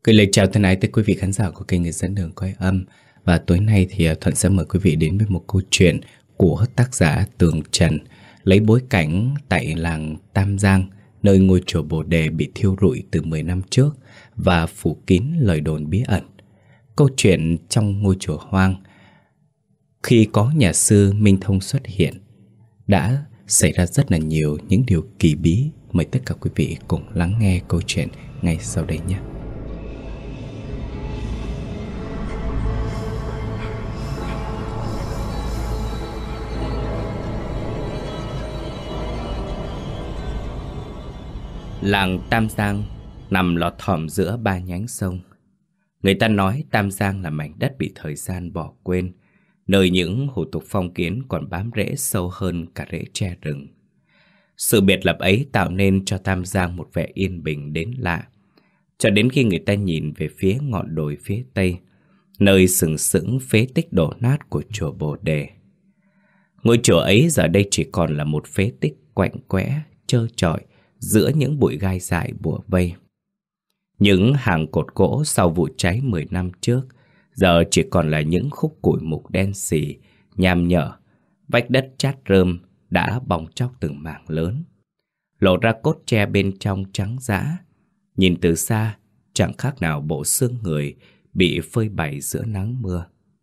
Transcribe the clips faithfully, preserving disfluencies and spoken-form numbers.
Gửi lời chào thân ái tới quý vị khán giả của kênh Người Dẫn Đường Quay Âm. Và tối nay thì Thuận sẽ mời quý vị đến với một câu chuyện của tác giả Tường Trần, lấy bối cảnh tại làng Tam Giang, nơi ngôi chùa Bồ Đề bị thiêu rụi từ mười năm trước và phủ kín lời đồn bí ẩn. Câu chuyện trong ngôi chùa hoang, khi có nhà sư Minh Thông xuất hiện, đã xảy ra rất là nhiều những điều kỳ bí. Mời tất cả quý vị cùng lắng nghe câu chuyện ngay sau đây nhé. Làng Tam Giang nằm lọt thỏm giữa ba nhánh sông. Người ta nói Tam Giang là mảnh đất bị thời gian bỏ quên, nơi những hủ tục phong kiến còn bám rễ sâu hơn cả rễ tre rừng. Sự biệt lập ấy tạo nên cho Tam Giang một vẻ yên bình đến lạ, cho đến khi người ta nhìn về phía ngọn đồi phía tây, nơi sừng sững phế tích đổ nát của chùa Bồ Đề. Ngôi chùa ấy giờ đây chỉ còn là một phế tích quạnh quẽ, trơ trọi giữa những bụi gai dại bủa vây. Những hàng cột gỗ sau vụ cháy mười năm trước giờ chỉ còn là những khúc củi mục đen xì, nham nhở. Vách đất chát rơm đã bong tróc từng mảng lớn, lộ ra cốt tre bên trong trắng dã. Nhìn từ xa chẳng khác nào bộ xương người bị phơi bày giữa nắng mưa.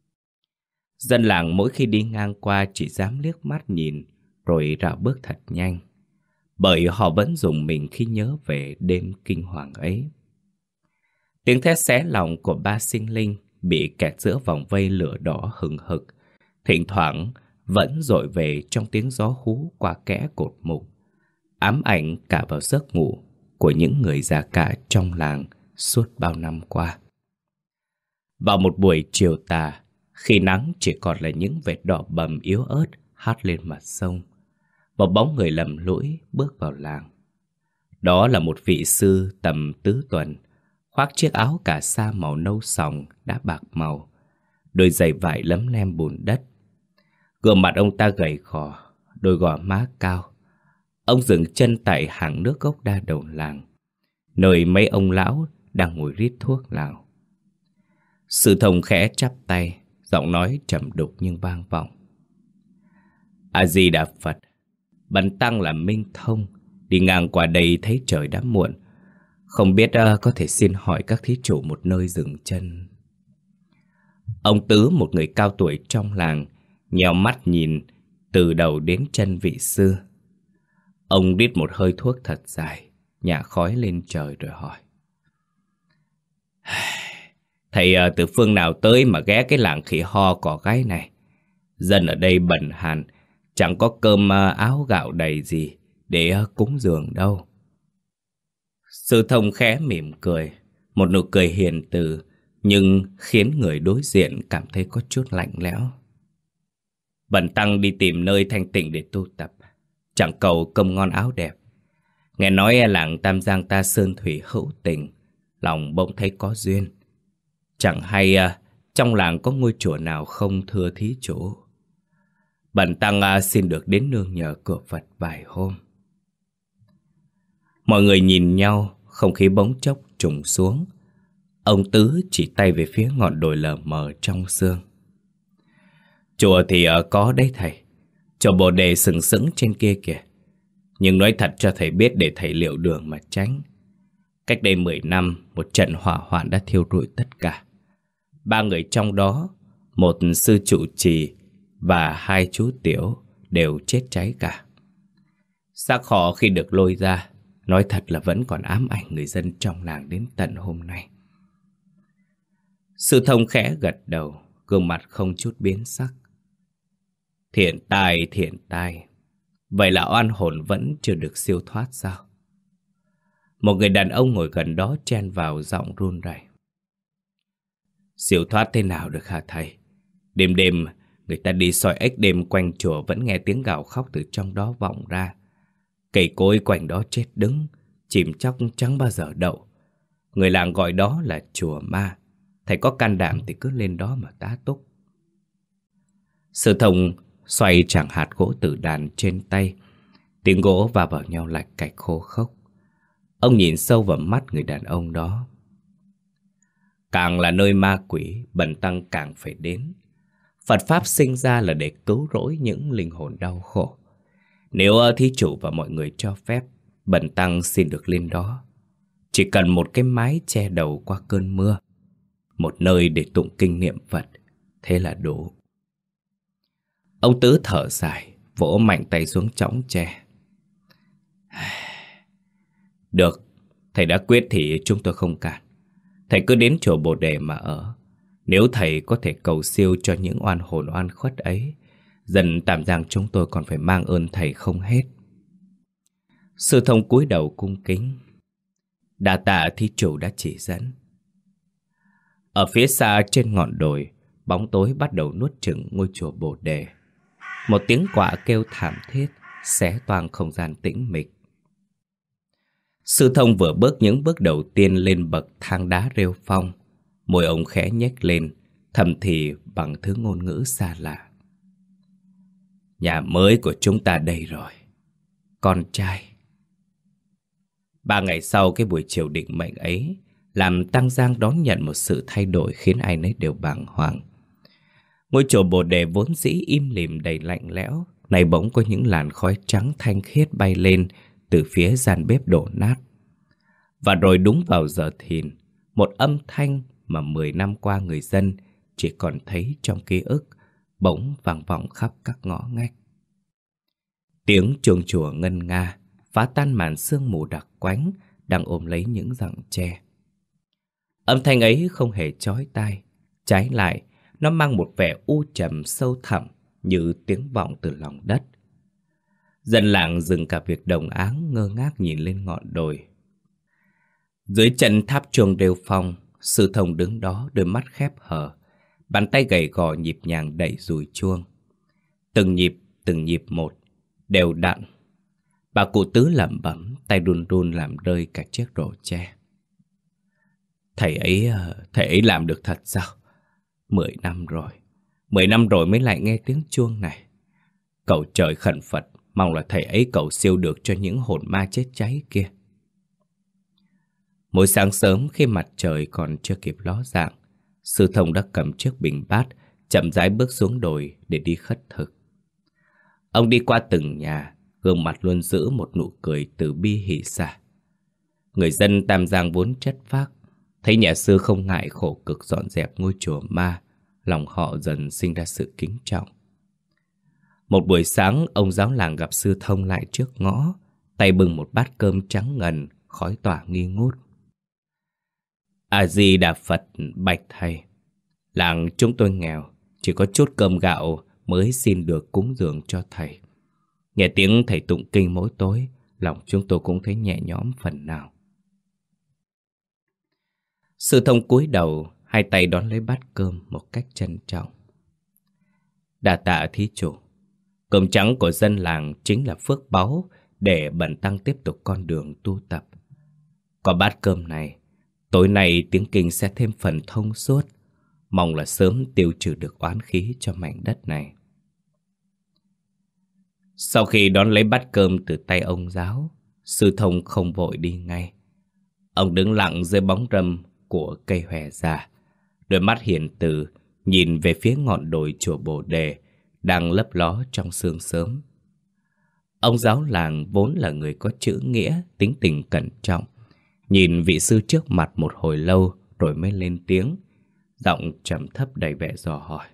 Dân làng mỗi khi đi ngang qua chỉ dám liếc mắt nhìn rồi rảo bước thật nhanh, bởi họ vẫn rùng mình khi nhớ về đêm kinh hoàng ấy. Tiếng thét xé lòng của ba sinh linh bị kẹt giữa vòng vây lửa đỏ hừng hực, thỉnh thoảng vẫn dội về trong tiếng gió hú qua kẽ cột mục, ám ảnh cả vào giấc ngủ của những người già cả trong làng suốt bao năm qua. Vào một buổi chiều tà, khi nắng chỉ còn là những vệt đỏ bầm yếu ớt hắt lên mặt sông, một bóng người lầm lũi bước vào làng. Đó là một vị sư tầm tứ tuần, khoác chiếc áo cà sa màu nâu sòng đã bạc màu, đôi giày vải lấm lem bùn đất. Gương mặt ông ta gầy gò, đôi gò má cao. Ông dừng chân tại hàng nước gốc đa đầu làng, nơi mấy ông lão đang ngồi rít thuốc lào. Sư Thông khẽ chắp tay, giọng nói trầm đục nhưng vang vọng: A Di Đà Phật, bần tăng là Minh Thông, đi ngang qua đây thấy trời đã muộn, không biết uh, có thể xin hỏi các thí chủ một nơi dừng chân. Ông Tứ, một người cao tuổi trong làng, nheo mắt nhìn từ đầu đến chân vị sư. Ông rít một hơi thuốc thật dài, nhả khói lên trời rồi hỏi: Thầy uh, từ phương nào tới mà ghé cái làng khỉ ho cỏ gáy này? Dân ở đây bần hàn, chẳng có cơm uh, áo gạo đầy gì để uh, cúng dường đâu. Sư Thông khẽ mỉm cười, một nụ cười hiền từ, nhưng khiến người đối diện cảm thấy có chút lạnh lẽo. Bần tăng đi tìm nơi thanh tịnh để tu tập, chẳng cầu cơm ngon áo đẹp. Nghe nói làng Tam Giang ta sơn thủy hữu tình, lòng bỗng thấy có duyên. Chẳng hay uh, trong làng có ngôi chùa nào không thưa thí chủ. Bần tăng uh, xin được đến nương nhờ cửa Phật vài hôm. Mọi người nhìn nhau, không khí bỗng chốc trùng xuống. Ông Tứ chỉ tay về phía ngọn đồi lờ mờ trong sương. Chùa thì ở có đấy thầy, chùa Bồ Đề sừng sững trên kia kìa. Nhưng nói thật cho thầy biết để thầy liệu đường mà tránh. Cách đây mười năm, một trận hỏa hoạn đã thiêu rụi tất cả. Ba người trong đó, một sư trụ trì và hai chú tiểu đều chết cháy cả. Xác họ khi được lôi ra, nói thật là vẫn còn ám ảnh người dân trong làng đến tận hôm nay. Sư Thông khẽ gật đầu, gương mặt không chút biến sắc. Thiện tai, thiện tai. Vậy là oan hồn vẫn chưa được siêu thoát sao? Một người đàn ông ngồi gần đó chen vào, giọng run rẩy. Siêu thoát thế nào được hả thầy? Đêm đêm người ta đi soi ếch đêm quanh chùa vẫn nghe tiếng gào khóc từ trong đó vọng ra. Cây cối quanh đó chết đứng, chìm chóc chẳng bao giờ đậu. Người làng gọi đó là chùa ma. Thầy có can đảm thì cứ lên đó mà tá túc. Sư Thông xoay chảng hạt gỗ tử đàn trên tay. Tiếng gỗ va vào nhau lạch cạch khô khốc. Ông nhìn sâu vào mắt người đàn ông đó. Càng là nơi ma quỷ, bần tăng càng phải đến. Phật Pháp sinh ra là để cứu rỗi những linh hồn đau khổ. Nếu thí chủ và mọi người cho phép, bần tăng xin được lên đó. Chỉ cần một cái mái che đầu qua cơn mưa, một nơi để tụng kinh niệm Phật, thế là đủ. Ông Tứ thở dài, vỗ mạnh tay xuống chõng tre. Được, thầy đã quyết thì chúng tôi không cản. Thầy cứ đến chùa Bồ Đề mà ở. Nếu thầy có thể cầu siêu cho những oan hồn oan khuất ấy, dân Tam Giang chúng tôi còn phải mang ơn thầy không hết. Sư Thông cúi đầu cung kính. Đa tạ thí chủ đã chỉ dẫn. Ở phía xa trên ngọn đồi, bóng tối bắt đầu nuốt chửng ngôi chùa Bồ Đề. Một tiếng quạ kêu thảm thiết xé toang không gian tĩnh mịch. Sư Thông vừa bước những bước đầu tiên lên bậc thang đá rêu phong, môi ông khẽ nhếch lên, thầm thì bằng thứ ngôn ngữ xa lạ. Nhà mới của chúng ta đây rồi, con trai. Ba ngày sau cái buổi chiều định mệnh ấy, làm Tăng Giang đón nhận một sự thay đổi khiến ai nấy đều bàng hoàng. Ngôi chùa Bồ Đề vốn dĩ im lìm đầy lạnh lẽo, nay bỗng có những làn khói trắng thanh khiết bay lên từ phía gian bếp đổ nát. Và rồi đúng vào giờ thìn, một âm thanh mà mười năm qua người dân chỉ còn thấy trong ký ức bỗng vang vọng khắp các ngõ ngách. Tiếng chuông chùa ngân nga phá tan màn sương mù đặc quánh đang ôm lấy những rặng tre. Âm thanh ấy không hề chói tai, trái lại nó mang một vẻ u trầm sâu thẳm như tiếng vọng từ lòng đất. Dân làng dừng cả việc đồng áng ngơ ngác nhìn lên ngọn đồi. Dưới chân tháp chuông rêu phong, Sư Thông đứng đó đôi mắt khép hờ, bàn tay gầy gò nhịp nhàng đẩy dùi chuông. Từng nhịp, từng nhịp một, đều đặn. Bà cụ Tứ lẩm bẩm, tay run run làm rơi cả chiếc rổ tre. Thầy ấy, thầy ấy làm được thật sao? Mười năm rồi, mười năm rồi mới lại nghe tiếng chuông này. Cầu trời khẩn Phật, mong là thầy ấy cầu siêu được cho những hồn ma chết cháy kia. Mỗi sáng sớm khi mặt trời còn chưa kịp ló dạng, Sư Thông đã cầm chiếc bình bát, chậm rãi bước xuống đồi để đi khất thực. Ông đi qua từng nhà, gương mặt luôn giữ một nụ cười từ bi hỷ xả. Người dân Tam Giang vốn chất phác, thấy nhà sư không ngại khổ cực dọn dẹp ngôi chùa ma, lòng họ dần sinh ra sự kính trọng. Một buổi sáng, ông giáo làng gặp Sư Thông lại trước ngõ, tay bưng một bát cơm trắng ngần, khói tỏa nghi ngút. A-di-đà Phật, bạch thầy. Làng chúng tôi nghèo, chỉ có chút cơm gạo mới xin được cúng dường cho thầy. Nghe tiếng thầy tụng kinh mỗi tối, lòng chúng tôi cũng thấy nhẹ nhõm phần nào. Sư Thông cúi đầu, hai tay đón lấy bát cơm một cách trân trọng. Đa tạ thí chủ. Cơm trắng của dân làng chính là phước báu để bần tăng tiếp tục con đường tu tập. Có bát cơm này, tối nay tiếng kinh sẽ thêm phần thông suốt, mong là sớm tiêu trừ được oán khí cho mảnh đất này. Sau khi đón lấy bát cơm từ tay ông giáo, Sư Thông không vội đi ngay. Ông đứng lặng dưới bóng râm của cây hòe già, đôi mắt hiền từ nhìn về phía ngọn đồi chùa Bồ Đề đang lấp ló trong sương sớm. Ông giáo làng vốn là người có chữ nghĩa, tính tình cẩn trọng, nhìn vị sư trước mặt một hồi lâu rồi mới lên tiếng, giọng trầm thấp đầy vẻ dò hỏi.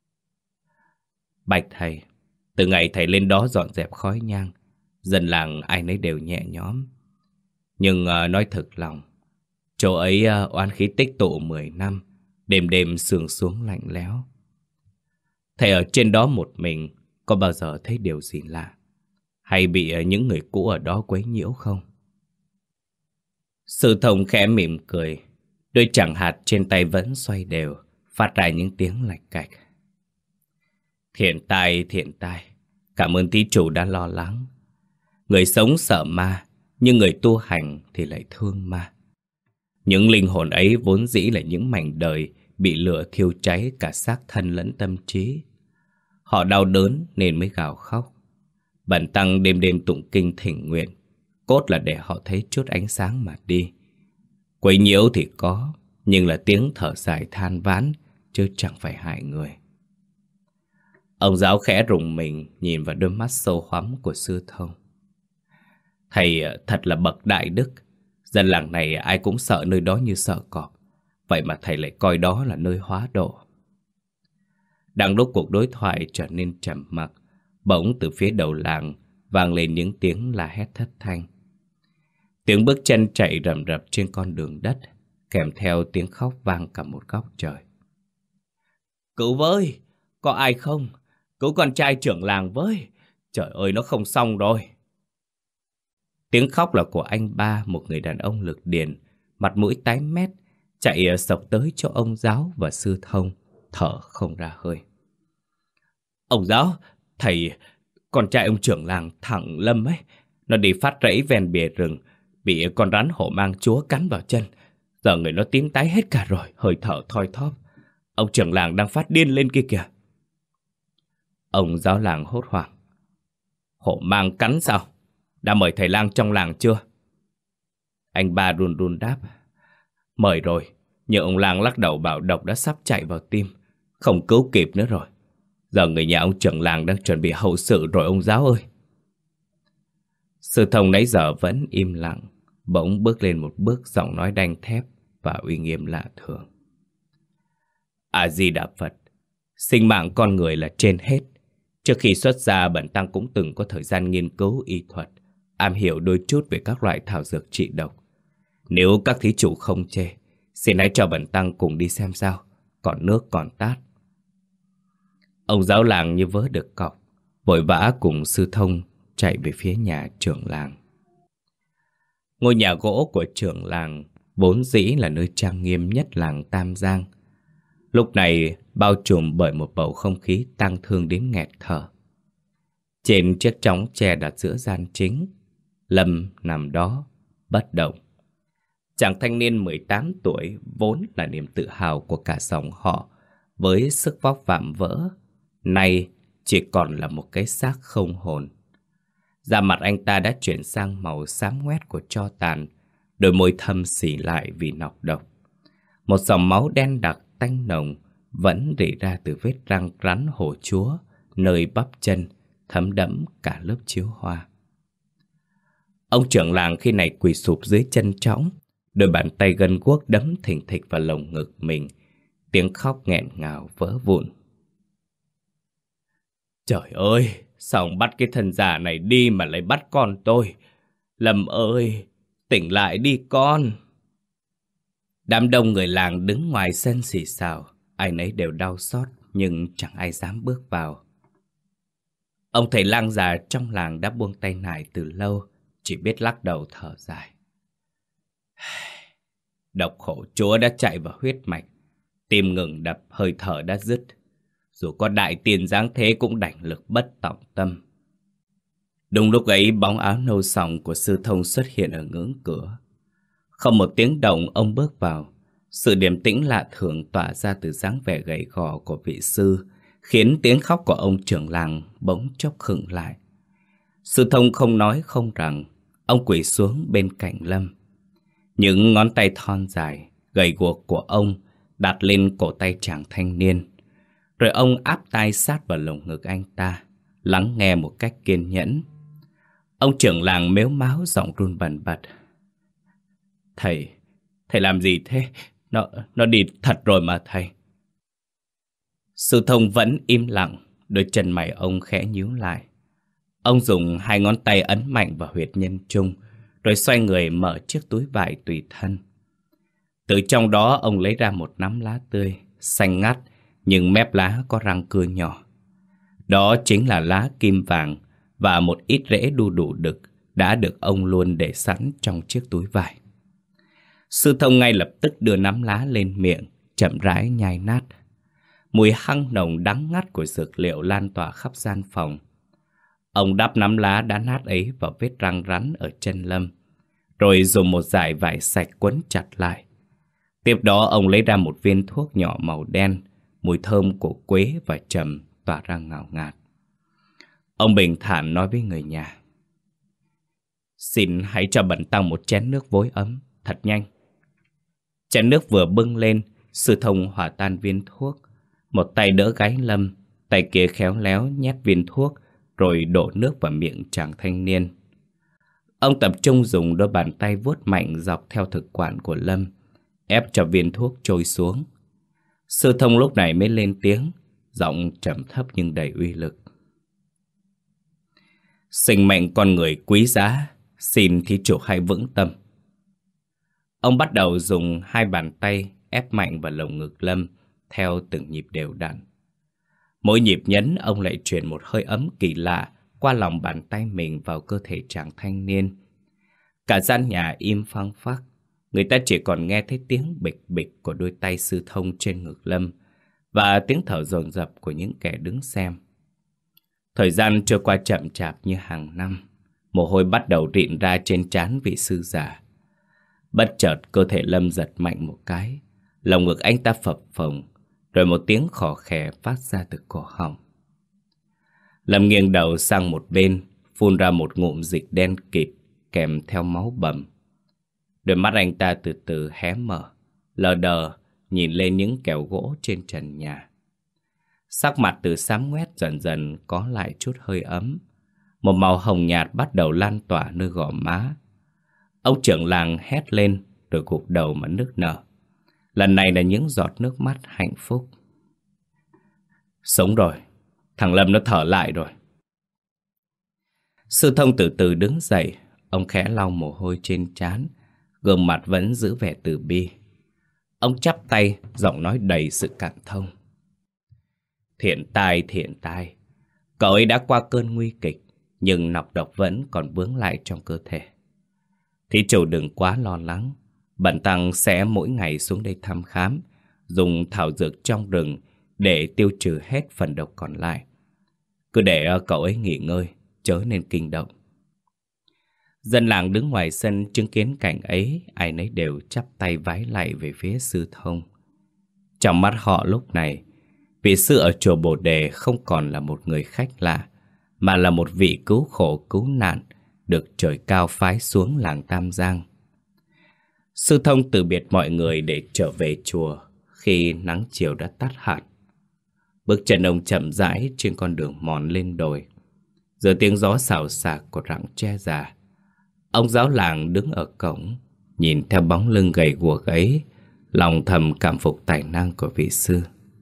Bạch thầy, từ ngày thầy lên đó dọn dẹp khói nhang, dân làng ai nấy đều nhẹ nhõm. Nhưng uh, nói thực lòng, chỗ ấy uh, oán khí tích tụ mười năm, đêm đêm sương xuống lạnh lẽo. Thầy ở trên đó một mình, có bao giờ thấy điều gì lạ? Hay bị uh, những người cũ ở đó quấy nhiễu không? Sư Thông khẽ mỉm cười, đôi chẳng hạt trên tay vẫn xoay đều, phát ra những tiếng lạch cạch. Thiện tai, thiện tai, cảm ơn thí chủ đã lo lắng. Người sống sợ ma, nhưng người tu hành thì lại thương ma. Những linh hồn ấy vốn dĩ là những mảnh đời bị lửa thiêu cháy cả xác thân lẫn tâm trí. Họ đau đớn nên mới gào khóc. Bần tăng đêm đêm tụng kinh thỉnh nguyện, cốt là để họ thấy chút ánh sáng mà đi. Quấy nhiễu thì có, nhưng là tiếng thở dài than vãn, chứ chẳng phải hại người. Ông giáo khẽ rùng mình nhìn vào đôi mắt sâu hoắm của Sư Thông. Thầy thật là bậc đại đức. Dân làng này ai cũng sợ nơi đó như sợ cọp. Vậy mà thầy lại coi đó là nơi hóa độ. Đang lúc cuộc đối thoại trở nên trầm mặc, bỗng từ phía đầu làng vang lên những tiếng la hét thất thanh. Tiếng bước chân chạy rầm rập trên con đường đất, kèm theo tiếng khóc vang cả một góc trời. Cứu với! Có ai không? Cứu con trai trưởng làng với! Trời ơi, nó không xong rồi! Tiếng khóc là của anh ba, một người đàn ông lực điền, mặt mũi tái mét, chạy sộc tới chỗ ông giáo và Sư Thông, thở không ra hơi. Ông giáo, thầy, con trai ông trưởng làng thằng Lâm ấy, nó đi phát rẫy ven bìa rừng, bị con rắn hổ mang chúa cắn vào chân. Giờ người nó tím tái hết cả rồi, hơi thở thoi thóp. Ông trưởng làng đang phát điên lên kia kìa. Ông giáo làng hốt hoảng. Hổ mang cắn sao? Đã mời thầy lang trong làng chưa? Anh ba run run đáp. Mời rồi, nhưng ông lang lắc đầu bảo độc đã sắp chạy vào tim, không cứu kịp nữa rồi. Giờ người nhà ông trưởng làng đang chuẩn bị hậu sự rồi ông giáo ơi. Sư Thông nãy giờ vẫn im lặng, bỗng bước lên một bước, giọng nói đanh thép và uy nghiêm lạ thường. A Di Đà Phật, sinh mạng con người là trên hết. Trước khi xuất gia, bần tăng cũng từng có thời gian nghiên cứu y thuật, am hiểu đôi chút về các loại thảo dược trị độc. Nếu các thí chủ không chê, xin hãy cho bần tăng cùng đi xem sao, còn nước còn tát. Ông giáo làng như vớ được cọc, vội vã cùng Sư Thông chạy về phía nhà trưởng làng. Ngôi nhà gỗ của trưởng làng vốn dĩ là nơi trang nghiêm nhất làng Tam Giang. Lúc này bao trùm bởi một bầu không khí tang thương đến nghẹt thở. Trên chiếc chõng tre đặt giữa gian chính, Lâm nằm đó, bất động. Chàng thanh niên mười tám tuổi vốn là niềm tự hào của cả dòng họ, với sức vóc vạm vỡ, nay chỉ còn là một cái xác không hồn. Da mặt anh ta đã chuyển sang màu xám ngoét của tro tàn, đôi môi thâm xỉ lại vì nọc độc. Một dòng máu đen đặc tanh nồng vẫn rỉ ra từ vết răng rắn hổ chúa, nơi bắp chân, thấm đẫm cả lớp chiếu hoa. Ông trưởng làng khi này quỳ sụp dưới chân trõng, đôi bàn tay gân guốc đấm thình thịch vào lồng ngực mình, tiếng khóc nghẹn ngào vỡ vụn. Trời ơi, sao ông bắt cái thân già này đi mà lại bắt con tôi? Lâm ơi, tỉnh lại đi con. Đám đông người làng đứng ngoài sân xì xào, ai nấy đều đau xót nhưng chẳng ai dám bước vào. Ông thầy lang già trong làng đã buông tay nải từ lâu, chỉ biết lắc đầu thở dài. Độc hổ chúa đã chạy vào huyết mạch, tim ngừng đập, hơi thở đã dứt. Dù có đại tiền giáng thế cũng đảnh lực bất tòng tâm. Đúng lúc ấy, bóng áo nâu sòng của Sư Thông xuất hiện ở ngưỡng cửa. Không một tiếng động, ông bước vào. Sự điềm tĩnh lạ thường tỏa ra từ dáng vẻ gầy gò của vị sư, khiến tiếng khóc của ông trưởng làng bỗng chốc khựng lại. Sư Thông không nói không rằng, ông quỳ xuống bên cạnh Lâm. Những ngón tay thon dài, gầy guộc của ông đặt lên cổ tay chàng thanh niên. Rồi ông áp tai sát vào lồng ngực anh ta, lắng nghe một cách kiên nhẫn. Ông trưởng làng mếu máo giọng run bần bật. Thầy, thầy làm gì thế? Nó, nó đi thật rồi mà thầy. Sư Thông vẫn im lặng, đôi chân mày ông khẽ nhíu lại. Ông dùng hai ngón tay ấn mạnh vào huyệt nhân trung, rồi xoay người mở chiếc túi vải tùy thân. Từ trong đó ông lấy ra một nắm lá tươi, xanh ngắt, nhưng mép lá có răng cưa nhỏ. Đó chính là lá kim vàng và một ít rễ đu đủ đực đã được ông luôn để sẵn trong chiếc túi vải. Sư Thông ngay lập tức đưa nắm lá lên miệng, chậm rãi nhai nát. Mùi hăng nồng đắng ngắt của dược liệu lan tỏa khắp gian phòng. Ông đắp nắm lá đã nát ấy vào vết răng rắn ở chân Lâm, rồi dùng một dải vải sạch quấn chặt lại. Tiếp đó ông lấy ra một viên thuốc nhỏ màu đen, mùi thơm của quế và trầm tỏa ra ngào ngạt. Ông bình thản nói với người nhà. Xin hãy cho bần tăng một chén nước vối ấm, thật nhanh. Chén nước vừa bưng lên, Sư Thông hòa tan viên thuốc. Một tay đỡ gáy Lâm, tay kia khéo léo nhét viên thuốc, rồi đổ nước vào miệng chàng thanh niên. Ông tập trung dùng đôi bàn tay vuốt mạnh dọc theo thực quản của Lâm, ép cho viên thuốc trôi xuống. Sư Thông lúc này mới lên tiếng, giọng trầm thấp nhưng đầy uy lực. Sinh mệnh con người quý giá, xin thí chủ hãy vững tâm. Ông bắt đầu dùng hai bàn tay ép mạnh vào lồng ngực Lâm theo từng nhịp đều đặn. Mỗi nhịp nhấn ông lại truyền một hơi ấm kỳ lạ qua lòng bàn tay mình vào cơ thể chàng thanh niên. Cả gian nhà im phăng phắc, người ta chỉ còn nghe thấy tiếng bịch bịch của đôi tay Sư Thông trên ngực Lâm và tiếng thở dồn dập của những kẻ đứng xem. Thời gian trôi qua chậm chạp như hàng năm, mồ hôi bắt đầu rịn ra trên trán vị sư già. Bất chợt cơ thể Lâm giật mạnh một cái, lồng ngực anh ta phập phồng, rồi một tiếng khò khè phát ra từ cổ họng. Lâm nghiêng đầu sang một bên, phun ra một ngụm dịch đen kịt kèm theo máu bầm. Đôi mắt anh ta từ từ hé mở, lờ đờ nhìn lên những kẹo gỗ trên trần nhà. Sắc mặt từ xám ngoét dần dần có lại chút hơi ấm. Một màu hồng nhạt bắt đầu lan tỏa nơi gò má. Ông trưởng làng hét lên rồi gục đầu mà nức nở. Lần này là những giọt nước mắt hạnh phúc. Sống rồi, thằng Lâm nó thở lại rồi. Sư Thông từ từ đứng dậy. Ông khẽ lau mồ hôi trên trán, gương mặt vẫn giữ vẻ từ bi. Ông chắp tay, giọng nói đầy sự cảm thông. Thiện tai, thiện tai. Cậu ấy đã qua cơn nguy kịch, nhưng nọc độc vẫn còn vướng lại trong cơ thể. Thí chủ đừng quá lo lắng. Bần tăng sẽ mỗi ngày xuống đây thăm khám, dùng thảo dược trong rừng để tiêu trừ hết phần độc còn lại. Cứ để cậu ấy nghỉ ngơi, chớ nên kinh động. Dân làng đứng ngoài sân chứng kiến cảnh ấy, ai nấy đều chắp tay vái lạy về phía Sư Thông. Trong mắt họ lúc này, vị sư ở chùa Bồ Đề không còn là một người khách lạ, mà là một vị cứu khổ cứu nạn được trời cao phái xuống làng Tam Giang. Sư Thông từ biệt mọi người để trở về chùa khi nắng chiều đã tắt hẳn. Bước chân ông chậm rãi trên con đường mòn lên đồi, giữa tiếng gió xào xạc của rặng tre già. Ông giáo làng đứng ở cổng, nhìn theo bóng lưng gầy guộc ấy, lòng thầm cảm phục tài năng của vị sư.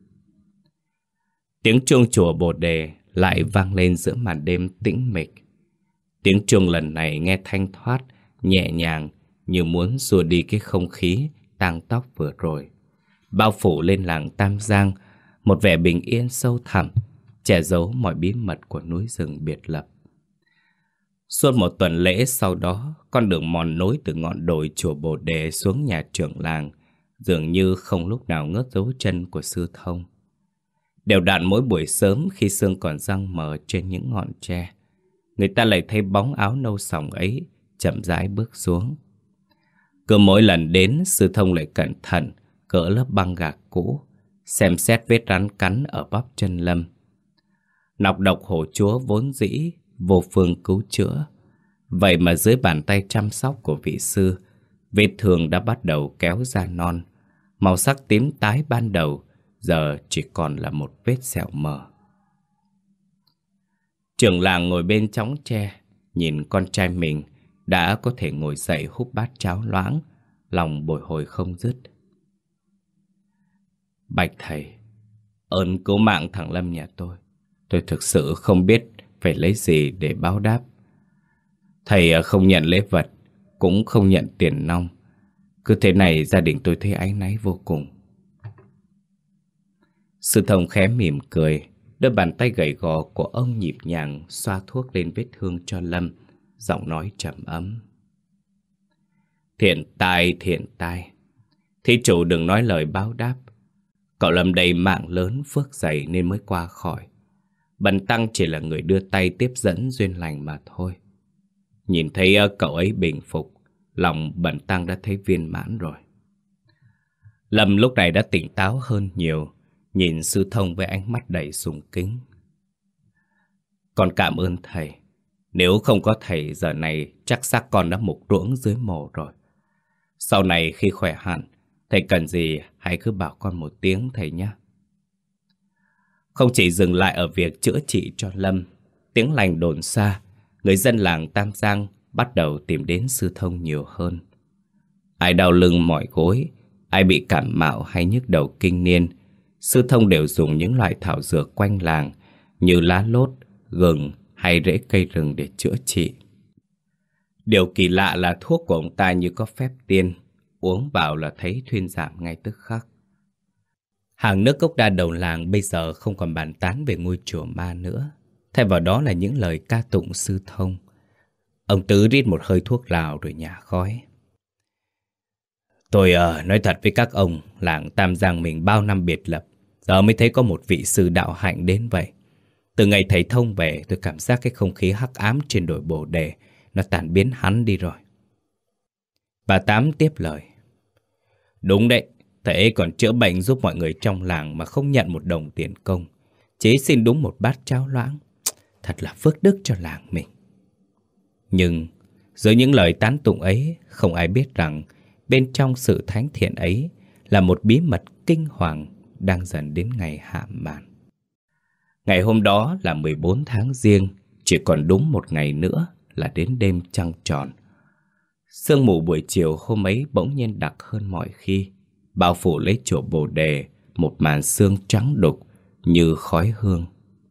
Tiếng chuông chùa Bồ Đề lại vang lên giữa màn đêm tĩnh mịch. Tiếng chuông lần này nghe thanh thoát, nhẹ nhàng, như muốn xua đi cái không khí tang tóc vừa rồi, bao phủ lên làng Tam Giang một vẻ bình yên sâu thẳm, che giấu mọi bí mật của núi rừng biệt lập. Suốt một tuần lễ sau đó, con đường mòn nối từ ngọn đồi chùa Bồ Đề xuống nhà trưởng làng dường như không lúc nào ngớt dấu chân của Sư Thông. Đều đặn mỗi buổi sớm khi sương còn giăng mờ trên những ngọn tre, người ta lại thấy bóng áo nâu sòng ấy chậm rãi bước xuống. Cứ mỗi lần đến, Sư Thông lại cẩn thận cỡ lớp băng gạc cũ, xem xét vết rắn cắn ở bắp chân Lâm. Nọc độc hổ chúa vốn dĩ vô phương cứu chữa, vậy mà dưới bàn tay chăm sóc của vị sư, vết thương đã bắt đầu kéo ra non. Màu sắc tím tái ban đầu giờ chỉ còn là một vết sẹo mờ. Trưởng làng ngồi bên chõng tre, nhìn con trai mình đã có thể ngồi dậy húp bát cháo loãng, lòng bồi hồi không dứt. Bạch thầy, ơn cứu mạng thằng Lâm nhà tôi, tôi thực sự không biết phải lấy gì để báo đáp. Thầy không nhận lễ vật, cũng không nhận tiền nong. Cứ thế này gia đình tôi thấy áy náy vô cùng. Sư Thông khẽ mỉm cười, đôi bàn tay gầy gò của ông nhịp nhàng xoa thuốc lên vết thương cho Lâm, giọng nói trầm ấm. Thiện tai, thiện tai. Thí chủ đừng nói lời báo đáp. Cậu Lâm đầy mạng lớn phước dày nên mới qua khỏi. Bần tăng chỉ là người đưa tay tiếp dẫn duyên lành mà thôi. Nhìn thấy cậu ấy bình phục, lòng bần tăng đã thấy viên mãn rồi. Lâm lúc này đã tỉnh táo hơn nhiều, nhìn Sư Thông với ánh mắt đầy sùng kính. Con cảm ơn thầy. Nếu không có thầy, giờ này chắc xác con đã mục ruỗng dưới mồ rồi. Sau này khi khỏe hẳn, Thầy cần gì hãy cứ bảo con một tiếng thầy nhé. Không chỉ dừng lại ở việc chữa trị cho Lâm, tiếng lành đồn xa, người dân làng Tam Giang bắt đầu tìm đến sư thông nhiều hơn. Ai đau lưng mỏi gối, ai bị cảm mạo hay nhức đầu kinh niên, sư thông đều dùng những loại thảo dược quanh làng như lá lốt, gừng hay rễ cây rừng để chữa trị. Điều kỳ lạ là thuốc của ông ta như có phép tiên, uống vào là thấy thuyên giảm ngay tức khắc. Hàng nước gốc đa đầu làng bây giờ không còn bàn tán về ngôi chùa ma nữa, thay vào đó là những lời ca tụng sư thông. Ông Tứ rít một hơi thuốc lào rồi nhả khói. Tôi uh, nói thật với các ông, làng Tam Giang mình bao năm biệt lập, giờ mới thấy có một vị sư đạo hạnh đến vậy. Từ ngày thầy Thông về, tôi cảm giác cái không khí hắc ám trên đồi Bồ Đề nó tàn biến hắn đi rồi. Bà Tám tiếp lời. Đúng đấy, thầy ấy còn chữa bệnh giúp mọi người trong làng mà không nhận một đồng tiền công. Chỉ xin đúng một bát cháo loãng. Thật là phước đức cho làng mình. Nhưng dưới những lời tán tụng ấy, không ai biết rằng bên trong sự thánh thiện ấy là một bí mật kinh hoàng đang dần đến ngày hạ màn. Ngày hôm đó là mười bốn tháng Giêng, chỉ còn đúng một ngày nữa là đến đêm trăng tròn. Sương mù buổi chiều hôm ấy bỗng nhiên đặc hơn mọi khi, bao phủ lấy chùa Bồ Đề một màn sương trắng đục như khói hương.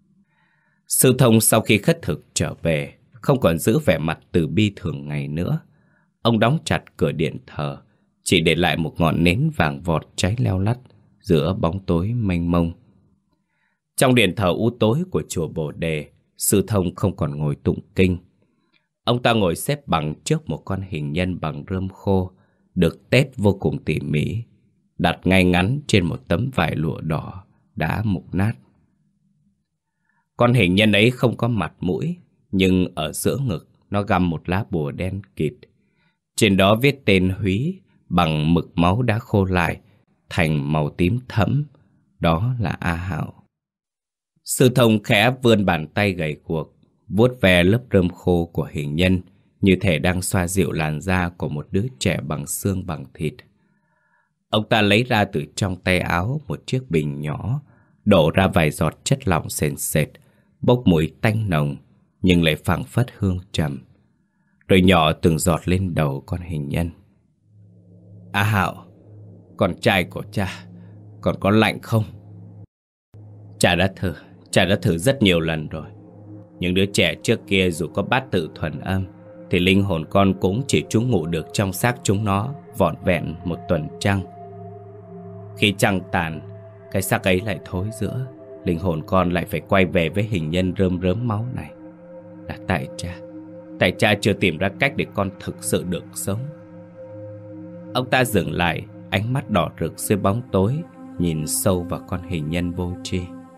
Sư Thông sau khi khất thực trở về, không còn giữ vẻ mặt từ bi thường ngày nữa. Ông đóng chặt cửa điện thờ, chỉ để lại một ngọn nến vàng vọt cháy leo lắt giữa bóng tối mênh mông. Trong điện thờ u tối của chùa Bồ Đề, Sư Thông không còn ngồi tụng kinh. Ông ta ngồi xếp bằng trước một con hình nhân bằng rơm khô, được tết vô cùng tỉ mỉ, đặt ngay ngắn trên một tấm vải lụa đỏ đã mục nát. Con hình nhân ấy không có mặt mũi, nhưng ở giữa ngực nó găm một lá bùa đen kịt. Trên đó viết tên Húy bằng mực máu đã khô lại thành màu tím thẫm, đó là A Hạo. Sư Thông khẽ vươn bàn tay gầy guộc, vuốt ve lớp rơm khô của hình nhân, như thể đang xoa dịu làn da của một đứa trẻ bằng xương bằng thịt. Ông ta lấy ra từ trong tay áo một chiếc bình nhỏ, đổ ra vài giọt chất lỏng sền sệt, bốc mùi tanh nồng, nhưng lại phảng phất hương trầm, rồi nhỏ từng giọt lên đầu con hình nhân. A Hạo, con trai của cha, còn có lạnh không? Cha đã thử, cha đã thử rất nhiều lần rồi. Những đứa trẻ trước kia dù có bát tự thuần âm, thì linh hồn con cũng chỉ trú ngụ được trong xác chúng nó vỏn vẹn một tuần trăng. Khi trăng tàn, cái xác ấy lại thối rữa, linh hồn con lại phải quay về với hình nhân rơm rớm máu này. Là tại cha, tại cha chưa tìm ra cách để con thực sự được sống. Ông ta dừng lại, ánh mắt đỏ rực dưới bóng tối, nhìn sâu vào con hình nhân vô tri.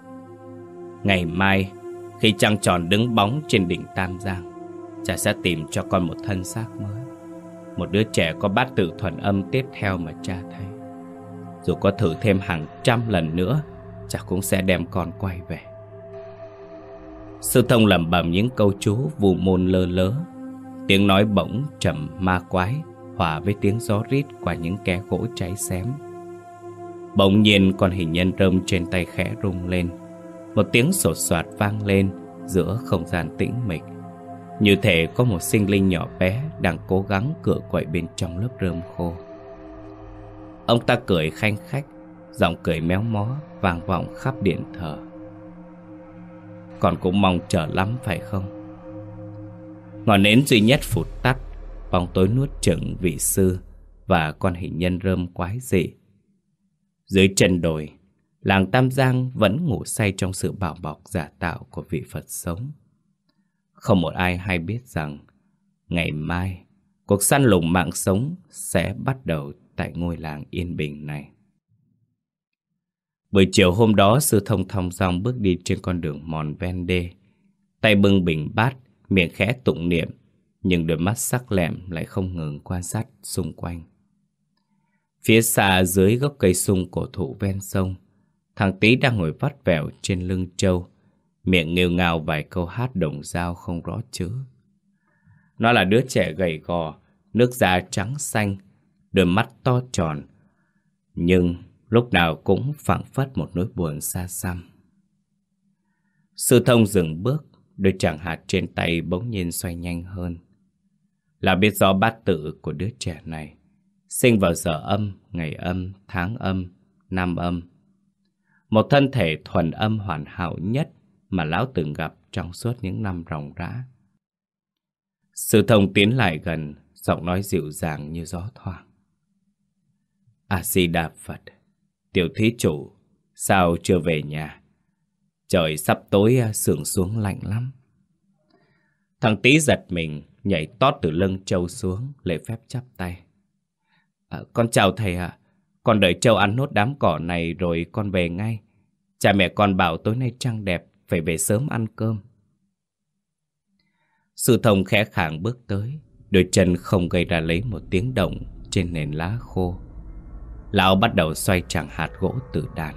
Ngày mai, khi trăng tròn đứng bóng trên đỉnh Tam Giang, cha sẽ tìm cho con một thân xác mới, một đứa trẻ có bát tự thuần âm tiếp theo mà cha thấy. Dù có thử thêm hàng trăm lần nữa, cha cũng sẽ đem con quay về. Sư Thông lẩm bẩm những câu chú vu môn lơ lớ. Tiếng nói bỗng trầm ma quái hòa với tiếng gió rít qua những kẽ gỗ cháy xém. Bỗng nhiên con hình nhân rơm trên tay khẽ rung lên. Một tiếng sột soạt vang lên giữa không gian tĩnh mịch, như thể có một sinh linh nhỏ bé đang cố gắng cựa quậy bên trong lớp rơm khô. Ông ta cười khanh khách, giọng cười méo mó vang vọng khắp điện thờ. Con cũng mong chờ lắm phải không? Ngọn nến duy nhất phụt tắt, bóng tối nuốt chửng vị sư và con hình nhân rơm quái dị. Dưới chân đồi, làng Tam Giang vẫn ngủ say trong sự bảo bọc giả tạo của vị Phật sống. Không một ai hay biết rằng ngày mai cuộc săn lùng mạng sống sẽ bắt đầu tại ngôi làng yên bình này. Buổi chiều hôm đó, Sư Thông thong dong bước đi trên con đường mòn ven đê, tay bưng bình bát, miệng khẽ tụng niệm, nhưng đôi mắt sắc lẹm lại không ngừng quan sát xung quanh. Phía xa dưới gốc cây sung cổ thụ ven sông, thằng Tý đang ngồi vắt vẻo trên lưng trâu, miệng nghêu ngao vài câu hát đồng dao không rõ chữ. Nó là đứa trẻ gầy gò, nước da trắng xanh, đôi mắt to tròn, nhưng lúc nào cũng phảng phất một nỗi buồn xa xăm. Sư Thông dừng bước, đôi chàng hạt trên tay bỗng nhiên xoay nhanh hơn. Là biết rõ bát tự của đứa trẻ này, sinh vào giờ âm, ngày âm, tháng âm, năm âm. Một thân thể thuần âm hoàn hảo nhất mà lão từng gặp trong suốt những năm ròng rã. Sư Thông tiến lại gần, giọng nói dịu dàng như gió thoảng. A-di-đà Phật, tiểu thí chủ, sao chưa về nhà? Trời sắp tối, sương xuống lạnh lắm. Thằng Tý giật mình, nhảy tót từ lưng Châu xuống, lễ phép chắp tay. À, con chào thầy ạ, à. Con đợi Châu ăn nốt đám cỏ này rồi con về ngay. Cha mẹ con bảo tối nay trăng đẹp, phải về sớm ăn cơm. Sư Thông khẽ khàng bước tới, đôi chân không gây ra lấy một tiếng động trên nền lá khô. Lão bắt đầu xoay chằng hạt gỗ từ đàn.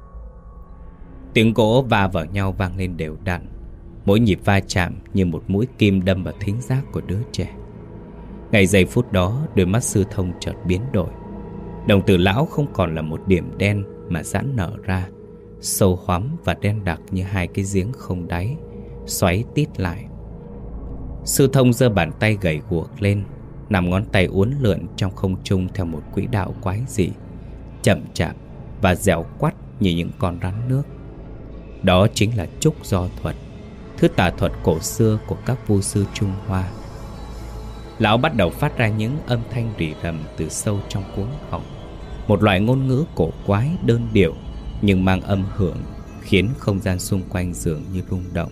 Tiếng gỗ va vào nhau vang lên đều đặn, mỗi nhịp va chạm như một mũi kim đâm vào thính giác của đứa trẻ. Ngay giây phút đó, đôi mắt Sư Thông chợt biến đổi. Đồng tử lão không còn là một điểm đen mà giãn nở ra, sâu hoắm và đen đặc như hai cái giếng không đáy, xoáy tít lại. Sư Thông giơ bàn tay gầy guộc lên, nằm ngón tay uốn lượn trong không trung theo một quỹ đạo quái dị, chậm chạp và dẻo quắt như những con rắn nước. Đó chính là trúc do thuật, thứ tà thuật cổ xưa của các vu sư Trung Hoa. Lão bắt đầu phát ra những âm thanh rì rầm từ sâu trong cuống họng, một loại ngôn ngữ cổ quái đơn điệu nhưng mang âm hưởng, khiến không gian xung quanh dường như rung động.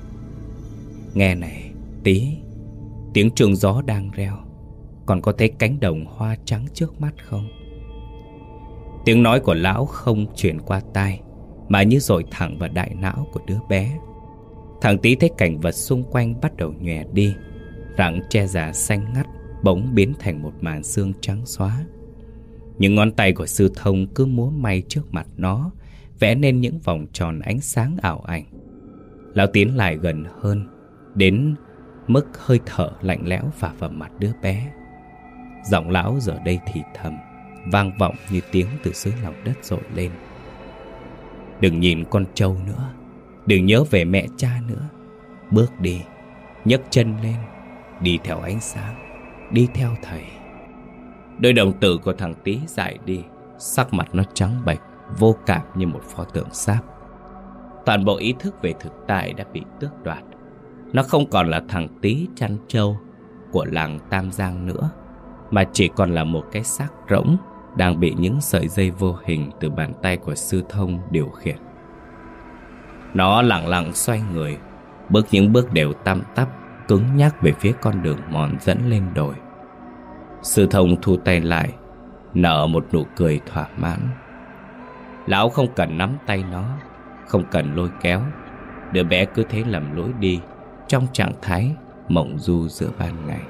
Nghe này, Tí, tiếng chuông gió đang reo, còn có thấy cánh đồng hoa trắng trước mắt không? Tiếng nói của lão không truyền qua tai, mà như dội thẳng vào đại não của đứa bé. Thằng Tí thấy cảnh vật xung quanh bắt đầu nhòe đi, rặng tre già xanh ngắt bỗng biến thành một màn sương trắng xóa. Những ngón tay của Sư Thông cứ múa may trước mặt nó, vẽ nên những vòng tròn ánh sáng ảo ảnh. Lão tiến lại gần hơn, đến mức hơi thở lạnh lẽo phả vào mặt đứa bé. Giọng lão giờ đây thì thầm, vang vọng như tiếng từ dưới lòng đất dội lên. Đừng nhìn con trâu nữa, đừng nhớ về mẹ cha nữa. Bước đi, nhấc chân lên, đi theo ánh sáng, đi theo thầy. Đôi đồng tử của thằng Tí dại đi, sắc mặt nó trắng bệch, vô cảm như một pho tượng sáp. Toàn bộ ý thức về thực tại đã bị tước đoạt. Nó không còn là thằng Tí chăn trâu của làng Tam Giang nữa, mà chỉ còn là một cái xác rỗng đang bị những sợi dây vô hình từ bàn tay của Sư Thông điều khiển. Nó lặng lặng xoay người, bước những bước đều tăm tắp, cứng nhắc về phía con đường mòn dẫn lên đồi. Sư Thông thu tay lại, nở một nụ cười thỏa mãn. Lão không cần nắm tay nó, không cần lôi kéo. Đứa bé cứ thế lầm lối đi trong trạng thái mộng du giữa ban ngày.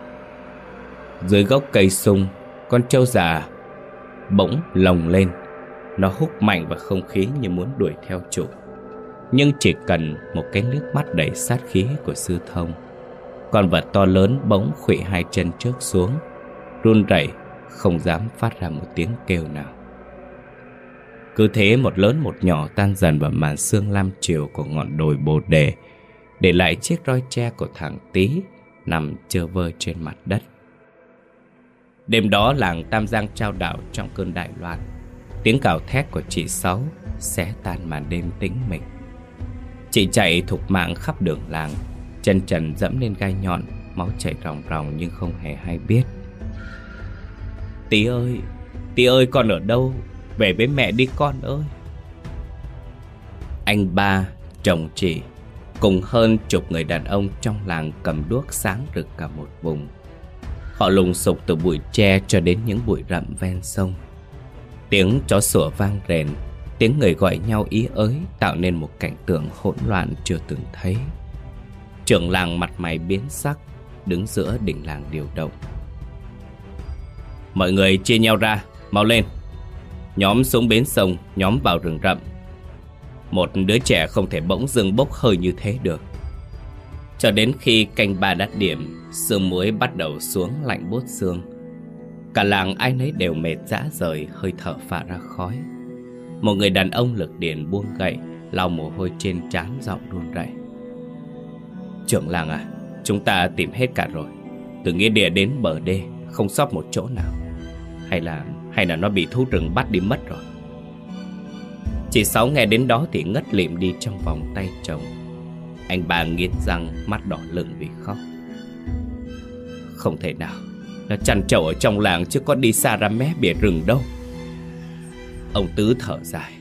Dưới gốc cây sung, con trâu già bỗng lồng lên. Nó húc mạnh vào không khí như muốn đuổi theo chủ. Nhưng chỉ cần một cái nước mắt đầy sát khí của Sư Thông, con vật to lớn bỗng khuỵu hai chân trước xuống, run rẩy không dám phát ra một tiếng kêu nào. Cứ thế một lớn một nhỏ tan dần vào màn sương lam chiều của ngọn đồi Bồ Đề, để lại chiếc roi tre của thằng Tí nằm chơ vơ trên mặt đất. Đêm đó làng Tam Giang trao đảo trong cơn đại loạn. Tiếng cào thét của chị Sáu xé tan màn đêm tĩnh mịch. Chị chạy thục mạng khắp đường làng, chân trần dẫm lên gai nhọn, máu chảy ròng ròng nhưng không hề hay biết. Tí ơi, Tí ơi, con ở đâu? Về với mẹ đi con ơi. Anh ba, chồng chị, cùng hơn chục người đàn ông trong làng cầm đuốc sáng rực cả một vùng. Họ lùng sục từ bụi tre cho đến những bụi rậm ven sông. Tiếng chó sủa vang rền, tiếng người gọi nhau ý ới tạo nên một cảnh tượng hỗn loạn chưa từng thấy. Trưởng làng mặt mày biến sắc, đứng giữa đỉnh làng điều động. Mọi người chia nhau ra, mau lên. Nhóm xuống bến sông, nhóm vào rừng rậm. Một đứa trẻ không thể bỗng dưng bốc hơi như thế được. Cho đến khi canh ba đắt điểm, sương muối bắt đầu xuống lạnh buốt xương. Cả làng ai nấy đều mệt rã rời, hơi thở phả ra khói. Một người đàn ông lực điền buông gậy, lau mồ hôi trên trán, giọng run rẩy. Trưởng làng à, chúng ta tìm hết cả rồi, từ nghĩa địa đến bờ đê, không sót một chỗ nào. Hay là hay là nó bị thú rừng bắt đi mất rồi. Chị Sáu nghe đến đó thì ngất lịm đi trong vòng tay chồng. Anh ba nghiến răng, mắt đỏ lựng vì khóc. Không thể nào, nó chăn trâu ở trong làng chứ có đi xa ra mé bìa rừng đâu. Ông Tứ thở dài,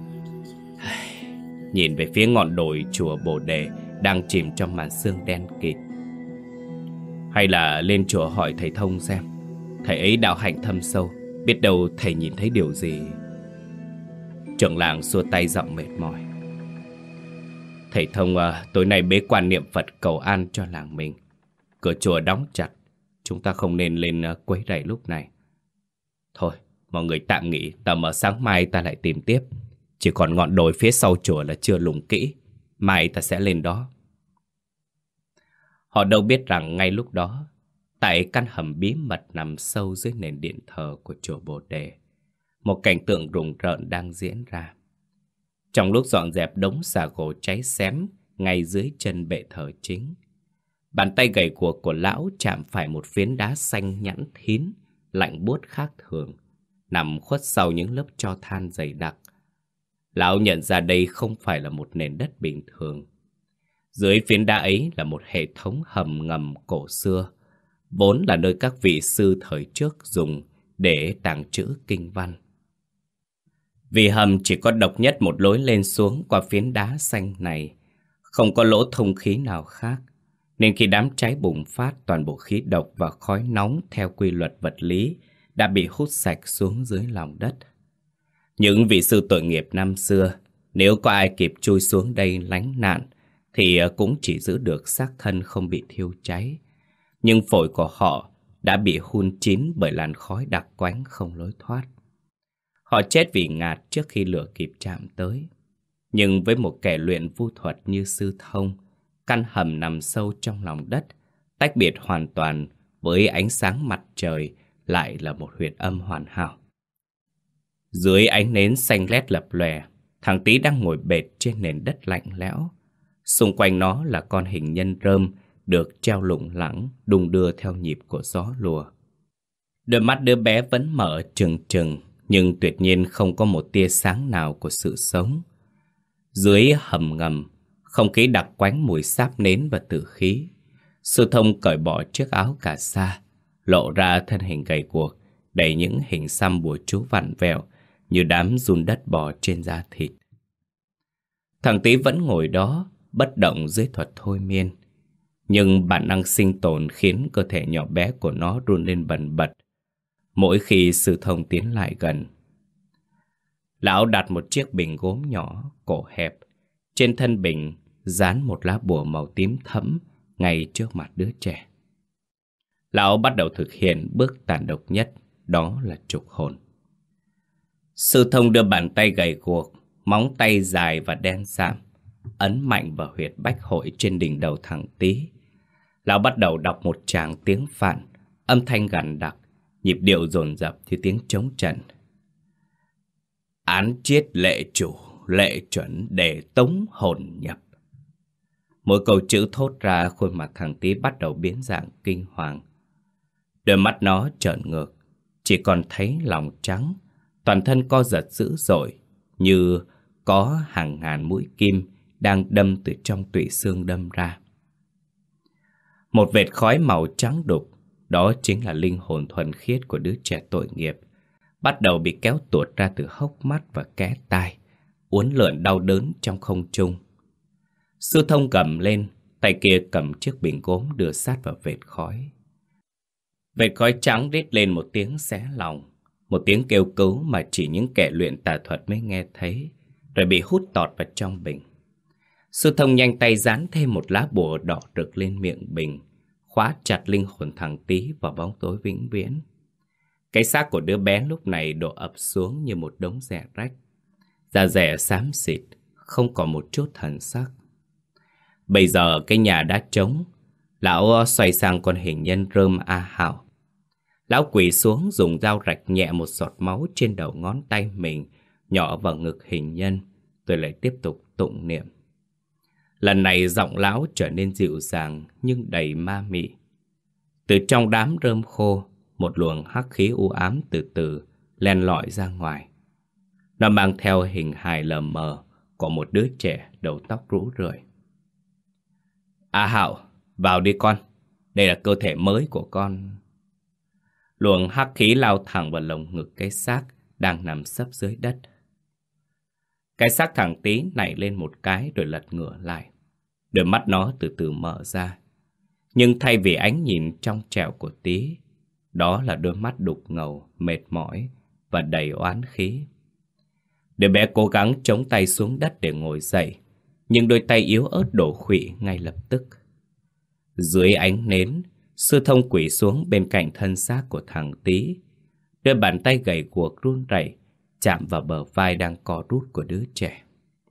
nhìn về phía ngọn đồi chùa Bồ Đề đang chìm trong màn sương đen kịt. Hay là lên chùa hỏi thầy Thông xem, thầy ấy đạo hạnh thâm sâu, biết đâu thầy nhìn thấy điều gì. Trưởng làng xua tay giọng mệt mỏi. Thầy Thông à, tối nay bế quan niệm Phật cầu an cho làng mình. Cửa chùa đóng chặt, chúng ta không nên lên quấy rầy lúc này. Thôi, mọi người tạm nghỉ, tầm ở sáng mai ta lại tìm tiếp. Chỉ còn ngọn đồi phía sau chùa là chưa lùng kỹ, mai ta sẽ lên đó. Họ đâu biết rằng ngay lúc đó, tại căn hầm bí mật nằm sâu dưới nền điện thờ của chùa Bồ Đề, một cảnh tượng rùng rợn đang diễn ra. Trong lúc dọn dẹp đống xà gồ cháy xém ngay dưới chân bệ thờ chính, bàn tay gầy guộc của lão chạm phải một phiến đá xanh nhẵn thín, lạnh buốt khác thường, nằm khuất sau những lớp tro than dày đặc. Lão nhận ra đây không phải là một nền đất bình thường. Dưới phiến đá ấy là một hệ thống hầm ngầm cổ xưa, vốn là nơi các vị sư thời trước dùng để tàng trữ kinh văn. Vì hầm chỉ có độc nhất một lối lên xuống qua phiến đá xanh này, không có lỗ thông khí nào khác, nên khi đám cháy bùng phát, toàn bộ khí độc và khói nóng theo quy luật vật lý đã bị hút sạch xuống dưới lòng đất. Những vị sư tội nghiệp năm xưa, nếu có ai kịp chui xuống đây lánh nạn, thì cũng chỉ giữ được xác thân không bị thiêu cháy. Nhưng phổi của họ đã bị hun chín bởi làn khói đặc quánh không lối thoát. Họ chết vì ngạt trước khi lửa kịp chạm tới. Nhưng với một kẻ luyện vu thuật như sư Thông, căn hầm nằm sâu trong lòng đất, tách biệt hoàn toàn với ánh sáng mặt trời, lại là một huyệt âm hoàn hảo. Dưới ánh nến xanh lét lập lòe, thằng Tý đang ngồi bệt trên nền đất lạnh lẽo. Xung quanh nó là con hình nhân rơm được treo lủng lẳng, đung đưa theo nhịp của gió lùa. Đôi mắt đứa bé vẫn mở trừng trừng, nhưng tuyệt nhiên không có một tia sáng nào của sự sống. Dưới hầm ngầm, không khí đặc quánh mùi sáp nến và tử khí. Sư Thông cởi bỏ chiếc áo cà sa, lộ ra thân hình gầy guộc, đầy những hình xăm bùa chú vặn vẹo như đám giun đất bò trên da thịt. Thằng Tý vẫn ngồi đó, bất động dưới thuật thôi miên. Nhưng bản năng sinh tồn khiến cơ thể nhỏ bé của nó run lên bần bật mỗi khi Sư Thông tiến lại gần. Lão đặt một chiếc bình gốm nhỏ, cổ hẹp. Trên thân bình dán một lá bùa màu tím thẫm ngay trước mặt đứa trẻ. Lão bắt đầu thực hiện bước tàn độc nhất, đó là trục hồn. Sư Thông đưa bàn tay gầy guộc, móng tay dài và đen sạm, ấn mạnh vào huyệt bách hội trên đỉnh đầu thằng Tý. Lão bắt đầu đọc một tràng tiếng Phạn, âm thanh gằn đặc, nhịp điệu dồn dập như tiếng trống trận. Án chiết lệ chủ, lệ chuẩn để tống hồn nhập. Mỗi câu chữ thốt ra, khuôn mặt thằng Tý bắt đầu biến dạng kinh hoàng. Đôi mắt nó trợn ngược, chỉ còn thấy lòng trắng, toàn thân co giật dữ dội, như có hàng ngàn mũi kim đang đâm từ trong tủy xương đâm ra. Một vệt khói màu trắng đục, đó chính là linh hồn thuần khiết của đứa trẻ tội nghiệp, bắt đầu bị kéo tuột ra từ hốc mắt và kẽ tai, uốn lượn đau đớn trong không trung. Sư Thông gầm lên, tay kia cầm chiếc bình gốm đưa sát vào vệt khói. Vệt khói trắng rít lên một tiếng xé lòng, một tiếng kêu cứu mà chỉ những kẻ luyện tà thuật mới nghe thấy, rồi bị hút tọt vào trong bình. Sư Thông nhanh tay dán thêm một lá bùa đỏ rực lên miệng bình, khóa chặt linh hồn thằng Tý vào bóng tối vĩnh viễn. Cái xác của đứa bé lúc này đổ ập xuống như một đống rẻ rách, da rẻ xám xịt, không còn một chút thần sắc. Bây giờ cái nhà đã trống, lão xoay sang con hình nhân rơm A Hảo. Lão quỳ xuống dùng dao rạch nhẹ một giọt máu trên đầu ngón tay mình, nhỏ vào ngực hình nhân, rồi lại tiếp tục tụng niệm. Lần này giọng lão trở nên dịu dàng nhưng đầy ma mị. Từ trong đám rơm khô, một luồng hắc khí u ám từ từ len lỏi ra ngoài. Nó mang theo hình hài lờ mờ của một đứa trẻ đầu tóc rũ rượi. A Hạo, vào đi con. Đây là cơ thể mới của con. Luồng hắc khí lao thẳng vào lồng ngực cái xác đang nằm sấp dưới đất. Cái xác thằng Tý nảy lên một cái rồi lật ngửa lại. Đôi mắt nó từ từ mở ra. Nhưng thay vì ánh nhìn trong trẻo của Tý, đó là đôi mắt đục ngầu, mệt mỏi và đầy oán khí. Đứa bé cố gắng chống tay xuống đất để ngồi dậy, nhưng đôi tay yếu ớt đổ khuỵu ngay lập tức. Dưới ánh nến, Sư Thông quỳ xuống bên cạnh thân xác của thằng Tý. Đôi bàn tay gầy guộc run rẩy chạm vào bờ vai đang co rút của đứa trẻ.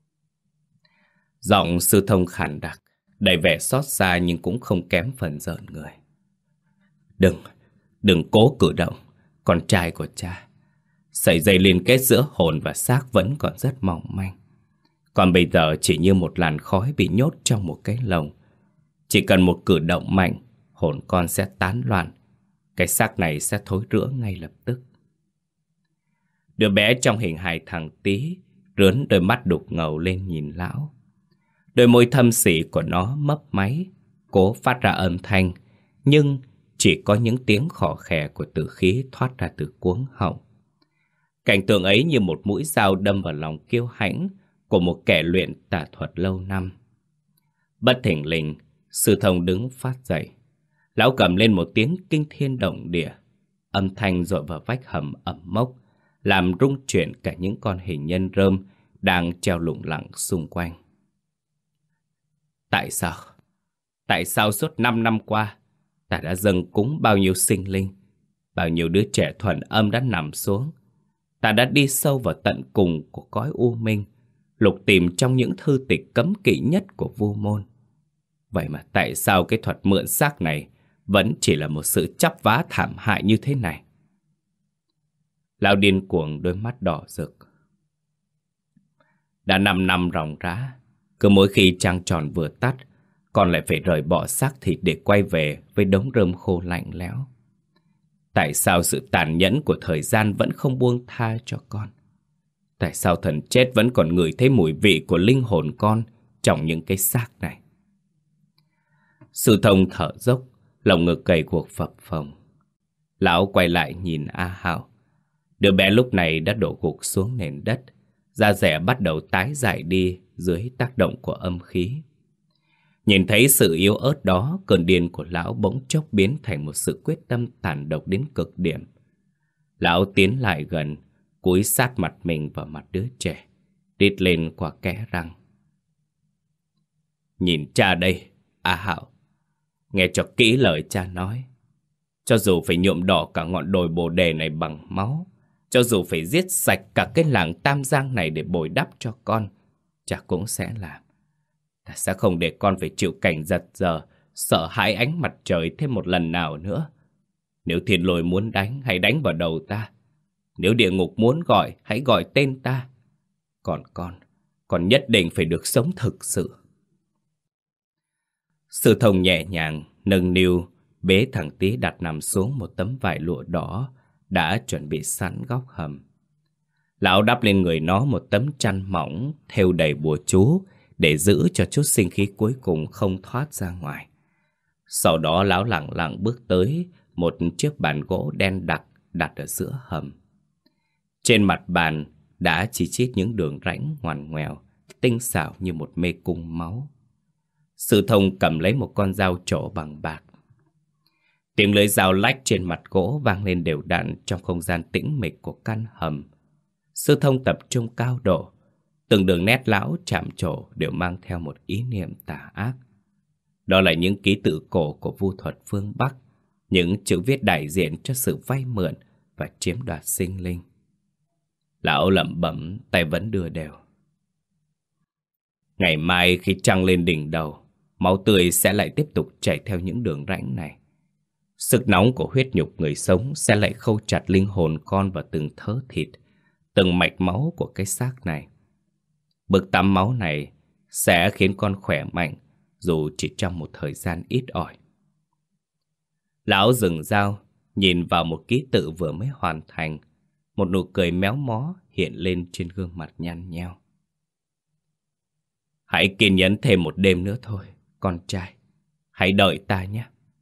Giọng Sư Thông khàn đặc, đầy vẻ xót xa nhưng cũng không kém phần rợn người. Đừng, đừng cố cử động, con trai của cha. Sợi dây liên kết giữa hồn và xác vẫn còn rất mỏng manh. Còn bây giờ chỉ như một làn khói bị nhốt trong một cái lồng. Chỉ cần một cử động mạnh, hồn con sẽ tán loạn. Cái xác này sẽ thối rữa ngay lập tức. Đứa bé trong hình hài thằng Tý rướn đôi mắt đục ngầu lên nhìn lão. Đôi môi thâm sỉ của nó mấp máy, cố phát ra âm thanh, nhưng chỉ có những tiếng khò khè của tử khí thoát ra từ cuống họng. Cảnh tượng ấy như một mũi dao đâm vào lòng kiêu hãnh của một kẻ luyện tà thuật lâu năm. Bất thình lình, Sư Thông đứng phát dậy. Lão cầm lên một tiếng kinh thiên động địa. Âm thanh dội vào vách hầm ẩm mốc, làm rung chuyển cả những con hình nhân rơm đang treo lủng lẳng xung quanh. Tại sao? Tại sao suốt năm năm qua ta đã dâng cúng bao nhiêu sinh linh, bao nhiêu đứa trẻ thuần âm đã nằm xuống? Ta đã đi sâu vào tận cùng của cõi u minh, lục tìm trong những thư tịch cấm kỵ nhất của vu môn. Vậy mà tại sao cái thuật mượn xác này vẫn chỉ là một sự chắp vá thảm hại như thế này? Lão điên cuồng đôi mắt đỏ rực. Đã năm năm ròng rã, cứ mỗi khi trăng tròn vừa tắt, con lại phải rời bỏ xác thịt để quay về với đống rơm khô lạnh lẽo. Tại sao sự tàn nhẫn của thời gian vẫn không buông tha cho con? Tại sao thần chết vẫn còn ngửi thấy mùi vị của linh hồn con trong những cái xác này? Sư Thông thở dốc, lồng ngực gầy guộc phập phồng. Lão quay lại nhìn A Hạo. Đứa bé lúc này đã đổ gục xuống nền đất, da dẻ bắt đầu tái dại đi dưới tác động của âm khí. Nhìn thấy sự yếu ớt đó, cơn điên của lão bỗng chốc biến thành một sự quyết tâm tàn độc đến cực điểm. Lão tiến lại gần, cúi sát mặt mình vào mặt đứa trẻ, rít lên qua kẽ răng. Nhìn cha đây, A Hạo. Nghe cho kỹ lời cha nói. Cho dù phải nhuộm đỏ cả ngọn đồi bồ đề này bằng máu, cho dù phải giết sạch cả cái làng Tam Giang này để bồi đắp cho con, cha cũng sẽ làm. Ta sẽ không để con phải chịu cảnh giật giờ, sợ hãi ánh mặt trời thêm một lần nào nữa. Nếu thiên lôi muốn đánh, hãy đánh vào đầu ta. Nếu địa ngục muốn gọi, hãy gọi tên ta. Còn con, con nhất định phải được sống thực sự. Sư Thông nhẹ nhàng, nâng niu, bế thằng Tý đặt nằm xuống một tấm vải lụa đỏ đã chuẩn bị sẵn góc hầm. Lão đắp lên người nó một tấm chăn mỏng thêu đầy bùa chú để giữ cho chút sinh khí cuối cùng không thoát ra ngoài. Sau đó lão lặng lặng bước tới một chiếc bàn gỗ đen đặc đặt ở giữa hầm. Trên mặt bàn đã chỉ chít những đường rãnh ngoằn ngoèo, tinh xảo như một mê cung máu. Sư Thông cầm lấy một con dao trổ bằng bạc. Tiếng lưỡi dao lách trên mặt gỗ vang lên đều đặn trong không gian tĩnh mịch của căn hầm. Sư Thông tập trung cao độ, từng đường nét lão chạm trổ đều mang theo một ý niệm tà ác. Đó là những ký tự cổ của vu thuật phương Bắc, những chữ viết đại diện cho sự vay mượn và chiếm đoạt sinh linh. Lão lẩm bẩm, tay vẫn đưa đều. Ngày mai khi trăng lên đỉnh đầu, máu tươi sẽ lại tiếp tục chảy theo những đường rãnh này. Sức nóng của huyết nhục người sống sẽ lại khâu chặt linh hồn con vào từng thớ thịt, từng mạch máu của cái xác này. Bực tắm máu này sẽ khiến con khỏe mạnh, dù chỉ trong một thời gian ít ỏi. Lão dừng dao, nhìn vào một ký tự vừa mới hoàn thành. Một nụ cười méo mó hiện lên trên gương mặt nhăn nheo. Hãy kiên nhẫn thêm một đêm nữa thôi, con trai. Hãy đợi ta nhé.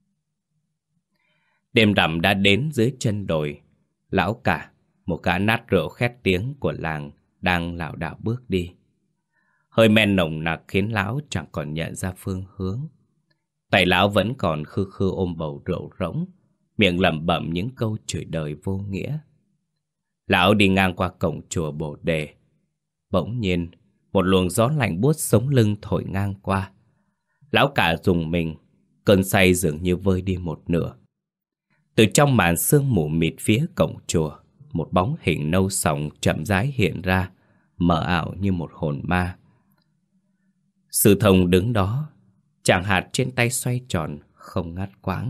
Đêm rằm đã đến dưới chân đồi. Lão cả, một gã nát rượu khét tiếng của làng, đang lảo đảo bước đi. Hơi men nồng nặc khiến lão chẳng còn nhận ra phương hướng. Tay lão vẫn còn khư khư ôm bầu rượu rỗng, miệng lẩm bẩm những câu chửi đời vô nghĩa. Lão đi ngang qua cổng chùa Bồ Đề. Bỗng nhiên, một luồng gió lạnh buốt sống lưng thổi ngang qua. Lão cả rùng mình, cơn say dường như vơi đi một nửa. Từ trong màn sương mù mịt phía cổng chùa, một bóng hình nâu sòng chậm rãi hiện ra, mờ ảo như một hồn ma. Sư Thông đứng đó, chàng hạt trên tay xoay tròn, không ngắt quãng.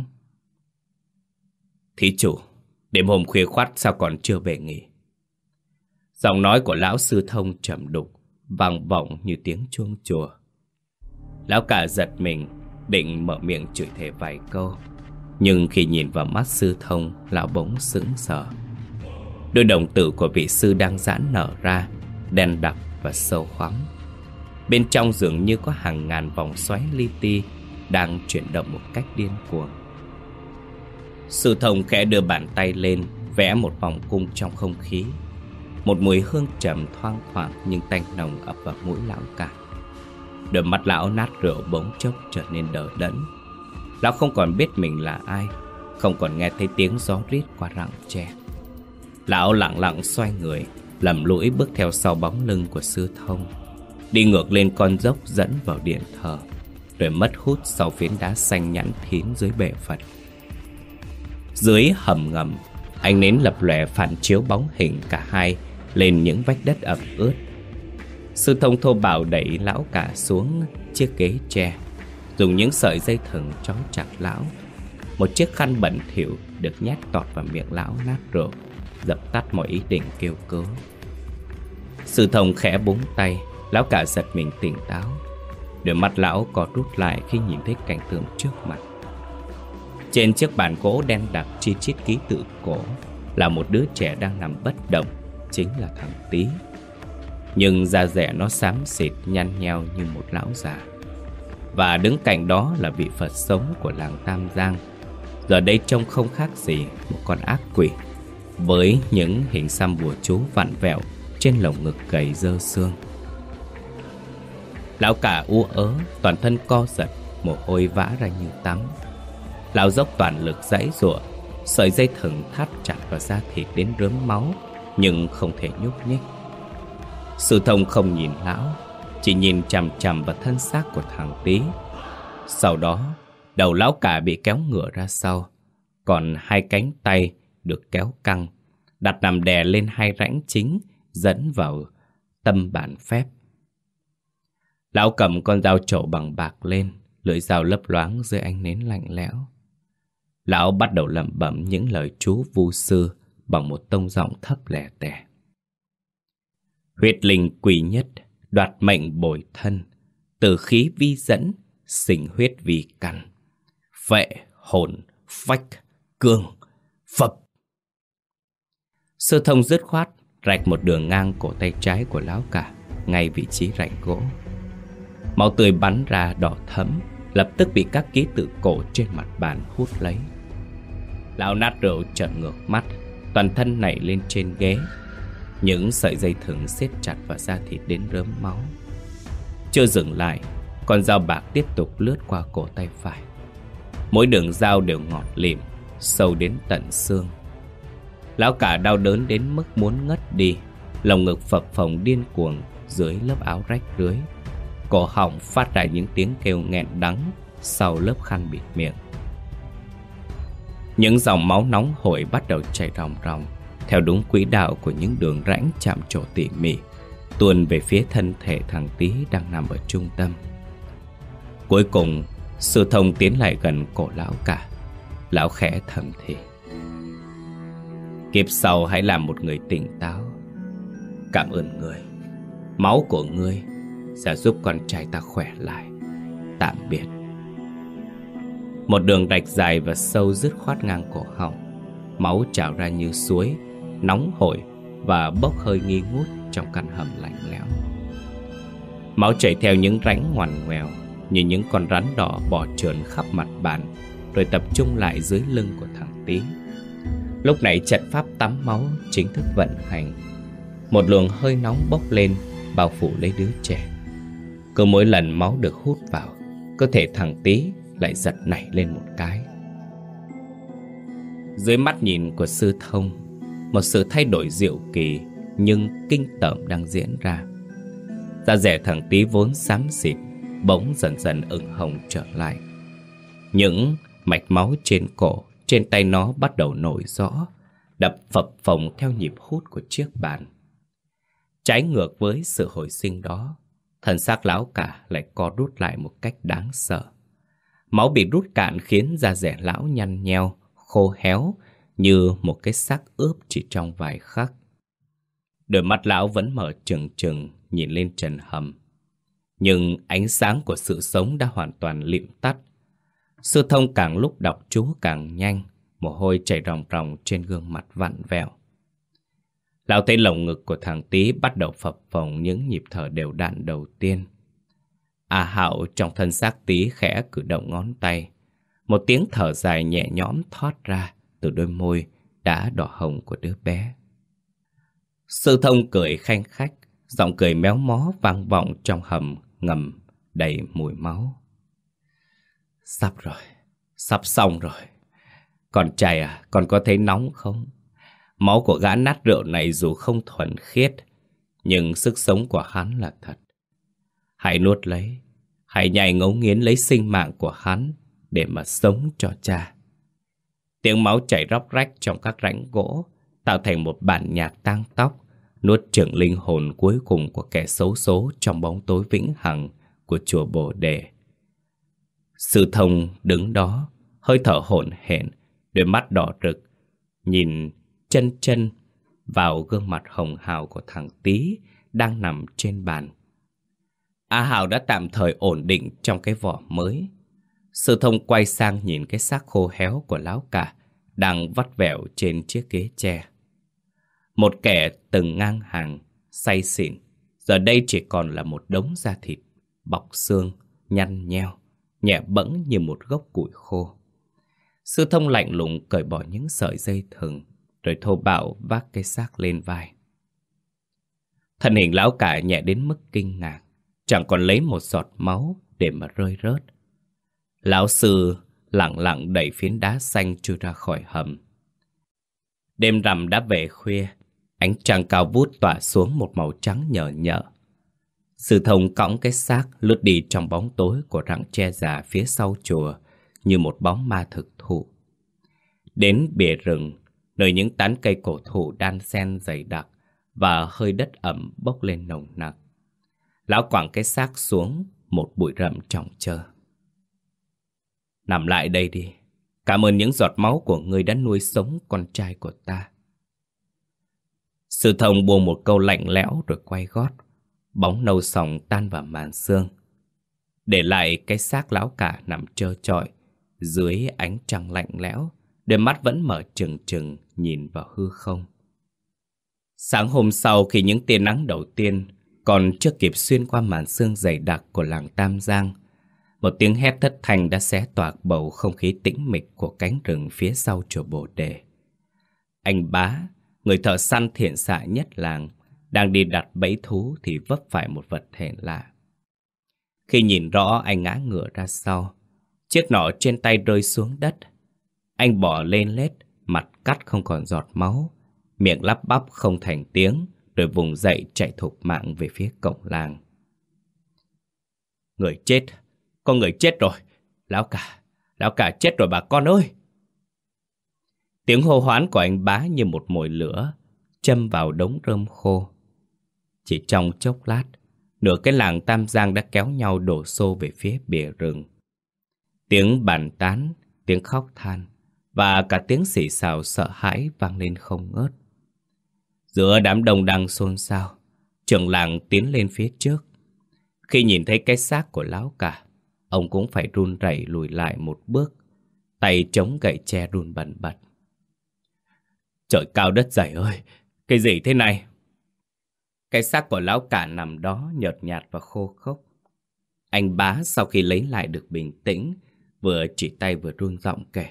Thí chủ, đêm hôm khuya khoắt sao còn chưa về nghỉ? Giọng nói của lão Sư Thông trầm đục, vang vọng như tiếng chuông chùa. Lão cả giật mình, định mở miệng chửi thề vài câu. Nhưng khi nhìn vào mắt Sư Thông, lão bỗng sững sờ. Đôi đồng tử của vị sư đang giãn nở ra, đen đặc và sâu hoắm. Bên trong dường như có hàng ngàn vòng xoáy li ti đang chuyển động một cách điên cuồng. Sư Thông khẽ đưa bàn tay lên, vẽ một vòng cung trong không khí. Một mùi hương trầm thoang thoảng nhưng tanh nồng ập vào mũi lão cả. Đôi mắt lão nát rượu bỗng chốc trở nên đờ đẫn. Lão không còn biết mình là ai, không còn nghe thấy tiếng gió rít qua rặng tre. Lão lặng lặng xoay người, lầm lũi bước theo sau bóng lưng của Sư Thông, đi ngược lên con dốc dẫn vào điện thờ, rồi mất hút sau phiến đá xanh nhẵn thín dưới bệ Phật. Dưới hầm ngầm, ánh nến lập lòe phản chiếu bóng hình cả hai lên những vách đất ẩm ướt. Sư Thông thô bạo đẩy lão cả xuống chiếc ghế tre, dùng những sợi dây thừng trói chặt lão. Một chiếc khăn bẩn thỉu được nhét tọt vào miệng lão nát rượu, dập tắt mọi ý định kêu cứu. Sư Thông khẽ búng tay, lão cả giật mình tỉnh táo. Đôi mắt lão có rút lại khi nhìn thấy cảnh tượng trước mặt. Trên chiếc bàn gỗ đen đặc chi chít ký tự cổ là một đứa trẻ đang nằm bất động, chính là thằng Tý. Nhưng da dẻ nó xám xịt nhăn nheo như một lão già. Và đứng cạnh đó là vị Phật sống của làng Tam Giang. Giờ đây trông không khác gì một con ác quỷ, với những hình xăm bùa chú vặn vẹo trên lồng ngực gầy dơ xương. Lão cả u ớ, toàn thân co giật, mồ hôi vã ra như tắm. Lão dốc toàn lực giãy giụa, sợi dây thừng thắt chặt vào da thịt đến rớm máu, nhưng không thể nhúc nhích. Sư Thông không nhìn lão, chỉ nhìn chằm chằm vào thân xác của thằng Tý. Sau đó, đầu lão cả bị kéo ngửa ra sau, còn hai cánh tay được kéo căng, đặt nằm đè lên hai rãnh chính dẫn vào tâm bản phép. Lão cầm con dao trổ bằng bạc lên, lưỡi dao lấp loáng dưới ánh nến lạnh lẽo. Lão bắt đầu lẩm bẩm những lời chú vu sư bằng một tông giọng thấp lè tè. Huyết linh quỷ nhất, đoạt mệnh bồi thân, từ khí vi dẫn, sinh huyết vi căn, phệ hồn phách cương phập. Sư Thông dứt khoát rạch một đường ngang cổ tay trái của lão cả, ngay vị trí rãnh gỗ. Máu tươi bắn ra đỏ thẫm, lập tức bị các ký tự cổ trên mặt bàn hút lấy. Lão nát rượu trợn ngược mắt, toàn thân nảy lên trên ghế. Những sợi dây thừng siết chặt vào da thịt đến rớm máu. Chưa dừng lại, con dao bạc tiếp tục lướt qua cổ tay phải. Mỗi đường dao đều ngọt lịm, sâu đến tận xương. Lão cả đau đớn đến mức muốn ngất đi, lồng ngực phập phồng điên cuồng dưới lớp áo rách rưới. Cổ họng phát ra những tiếng kêu nghẹn đắng sau lớp khăn bịt miệng. Những dòng máu nóng hổi bắt đầu chảy ròng ròng theo đúng quỹ đạo của những đường rãnh chạm trổ tỉ mỉ, tuôn về phía thân thể thằng Tý đang nằm ở trung tâm. Cuối cùng, Sư Thông tiến lại gần cổ lão cả. Lão khẽ thầm thì: kiếp sau hãy làm một người tỉnh táo. Cảm ơn ngươi. Máu của ngươi sẽ giúp con trai ta khỏe lại. Tạm biệt. Một đường rạch dài và sâu dứt khoát ngang cổ họng. Máu trào ra như suối, nóng hổi và bốc hơi nghi ngút trong căn hầm lạnh lẽo. Máu chảy theo những rãnh ngoằn ngoèo như những con rắn đỏ bò trườn khắp mặt bàn, rồi tập trung lại dưới lưng của thằng Tý. Lúc này trận pháp tắm máu chính thức vận hành. Một luồng hơi nóng bốc lên, bao phủ lấy đứa trẻ. Cứ mỗi lần máu được hút vào, cơ thể thằng Tý lại giật nảy lên một cái. Dưới mắt nhìn của sư thông, một sự thay đổi diệu kỳ nhưng kinh tởm đang diễn ra. Da dẻ thằng Tý vốn xám xịt bỗng dần dần ửng hồng trở lại. Những mạch máu trên cổ, trên tay nó bắt đầu nổi rõ, đập phập phồng theo nhịp hút của chiếc bàn. Trái ngược với sự hồi sinh đó, thân xác lão cả lại co rút lại một cách đáng sợ. Máu bị rút cạn khiến da dẻ lão nhăn nheo, khô héo như một cái xác ướp chỉ trong vài khắc. Đôi mắt lão vẫn mở trừng trừng nhìn lên trần hầm. Nhưng ánh sáng của sự sống đã hoàn toàn lịm tắt. Sư thông càng lúc đọc chú càng nhanh, mồ hôi chảy ròng ròng trên gương mặt vặn vẹo. Lão thấy lồng ngực của thằng Tý bắt đầu phập phồng những nhịp thở đều đặn đầu tiên. A Hạo trong thân xác Tý khẽ cử động ngón tay. Một tiếng thở dài nhẹ nhõm thoát ra từ đôi môi đã đỏ hồng của đứa bé. Sư thông cười khanh khách, giọng cười méo mó vang vọng trong hầm ngầm đầy mùi máu. Sắp rồi, sắp xong rồi. Con trai à, con có thấy nóng không? Máu của gã nát rượu này dù không thuần khiết, nhưng sức sống của hắn là thật. Hãy nuốt lấy, hãy nhai ngấu nghiến lấy sinh mạng của hắn để mà sống cho cha. Tiếng máu chảy róc rách trong các rãnh gỗ, tạo thành một bản nhạc tang tóc, nuốt chửng linh hồn cuối cùng của kẻ xấu số trong bóng tối vĩnh hằng của chùa Bồ Đề. Sư thông đứng đó, hơi thở hổn hển, đôi mắt đỏ rực, nhìn chân chân vào gương mặt hồng hào của thằng Tý đang nằm trên bàn. A Hào đã tạm thời ổn định trong cái vỏ mới. Sư thông quay sang nhìn cái xác khô héo của lão cả đang vắt vẻo trên chiếc ghế tre. Một kẻ từng ngang hàng, say xỉn, giờ đây chỉ còn là một đống da thịt, bọc xương, nhăn nheo, nhẹ bẫng như một gốc củi khô. Sư thông lạnh lùng cởi bỏ những sợi dây thừng, rồi thô bạo vác cái xác lên vai. Thân hình lão cả nhẹ đến mức kinh ngạc, chẳng còn lấy một giọt máu để mà rơi rớt. Lão sư lặng lặng đẩy phiến đá xanh chui ra khỏi hầm. Đêm rằm đã về khuya, ánh trăng cao vút tỏa xuống một màu trắng nhờ nhợ. Sư thông cõng cái xác lướt đi trong bóng tối của rặng tre già phía sau chùa như một bóng ma thực thụ. Đến bìa rừng, nơi những tán cây cổ thụ đan xen dày đặc và hơi đất ẩm bốc lên nồng nặc. Lão quẳng cái xác xuống một bụi rậm trồng trơ. Nằm lại đây đi. Cảm ơn những giọt máu của ngươi đã nuôi sống con trai của ta. Sư thông buông một câu lạnh lẽo rồi quay gót. Bóng nâu sòng tan vào màn sương, để lại cái xác lão cả nằm trơ trọi dưới ánh trăng lạnh lẽo, đôi mắt vẫn mở trừng trừng nhìn vào hư không. Sáng hôm sau, khi những tia nắng đầu tiên còn chưa kịp xuyên qua màn sương dày đặc của làng Tam Giang, một tiếng hét thất thanh đã xé toạc bầu không khí tĩnh mịch của cánh rừng phía sau chùa Bồ Đề. Anh Bá, người thợ săn thiện xạ nhất làng, đang đi đặt bẫy thú thì vấp phải một vật thể lạ. Khi nhìn rõ, anh ngã ngửa ra sau. Chiếc nỏ trên tay rơi xuống đất. Anh bò lên lết, mặt cắt không còn giọt máu, miệng lắp bắp không thành tiếng, rồi vùng dậy chạy thục mạng về phía cổng làng. Người chết, có người chết rồi. Lão cả, lão cả chết rồi bà con ơi. Tiếng hô hoán của anh Bá như một mồi lửa châm vào đống rơm khô. Chỉ trong chốc lát, nửa cái làng Tam Giang đã kéo nhau đổ xô về phía bìa rừng. Tiếng bàn tán, tiếng khóc than, và cả tiếng xì xào sợ hãi vang lên không ngớt. Giữa đám đông đang xôn xao, trưởng làng tiến lên phía trước. Khi nhìn thấy cái xác của lão cả, ông cũng phải run rẩy lùi lại một bước, tay chống gậy tre run bần bật. Trời cao đất dày ơi, cái gì thế này? Cái xác của lão cả nằm đó nhợt nhạt và khô khốc. Anh Bá sau khi lấy lại được bình tĩnh, vừa chỉ tay vừa run giọng kể.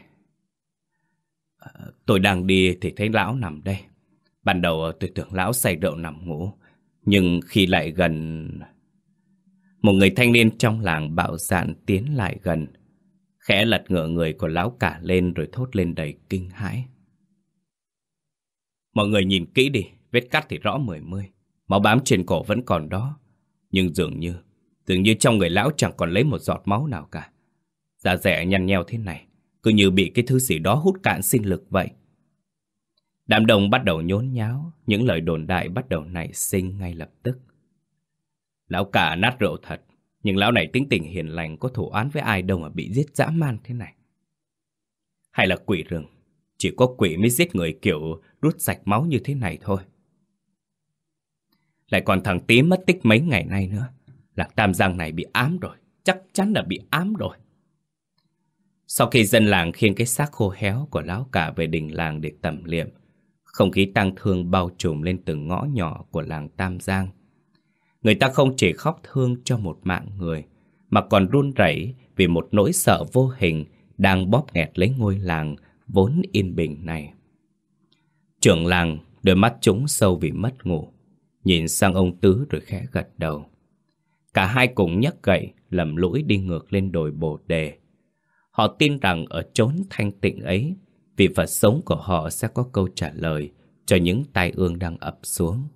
Tôi đang đi thì thấy lão nằm đây. Ban đầu tôi tưởng lão say rượu nằm ngủ, nhưng khi lại gần... Một người thanh niên trong làng bạo dạn tiến lại gần, khẽ lật ngửa người của lão cả lên rồi thốt lên đầy kinh hãi. Mọi người nhìn kỹ đi, vết cắt thì rõ mười mươi, máu bám trên cổ vẫn còn đó. Nhưng dường như, dường như trong người lão chẳng còn lấy một giọt máu nào cả. Da dẻ nhăn nheo thế này, cứ như bị cái thứ gì đó hút cạn sinh lực vậy. Đám đông bắt đầu nhốn nháo, những lời đồn đại bắt đầu nảy sinh ngay lập tức. Lão cả nát rượu thật, nhưng lão này tính tình hiền lành, có thù oán với ai đâu mà bị giết dã man thế này. Hay là quỷ rừng, chỉ có quỷ mới giết người kiểu rút sạch máu như thế này thôi. Lại còn thằng Tí mất tích mấy ngày nay nữa. Làng Tam Giang này bị ám rồi, chắc chắn là bị ám rồi. Sau khi dân làng khiêng cái xác khô héo của lão cả về đình làng để tẩm liệm, không khí tang thương bao trùm lên từng ngõ nhỏ của làng Tam Giang. Người ta không chỉ khóc thương cho một mạng người, mà còn run rẩy vì một nỗi sợ vô hình đang bóp nghẹt lấy ngôi làng vốn yên bình này. Trưởng làng đôi mắt trũng sâu vì mất ngủ, nhìn sang ông Tứ rồi khẽ gật đầu. Cả hai cùng nhấc gậy lầm lũi đi ngược lên đồi Bồ Đề. Họ tin rằng ở chốn thanh tịnh ấy, vị Phật sống của họ sẽ có câu trả lời cho những tai ương đang ập xuống.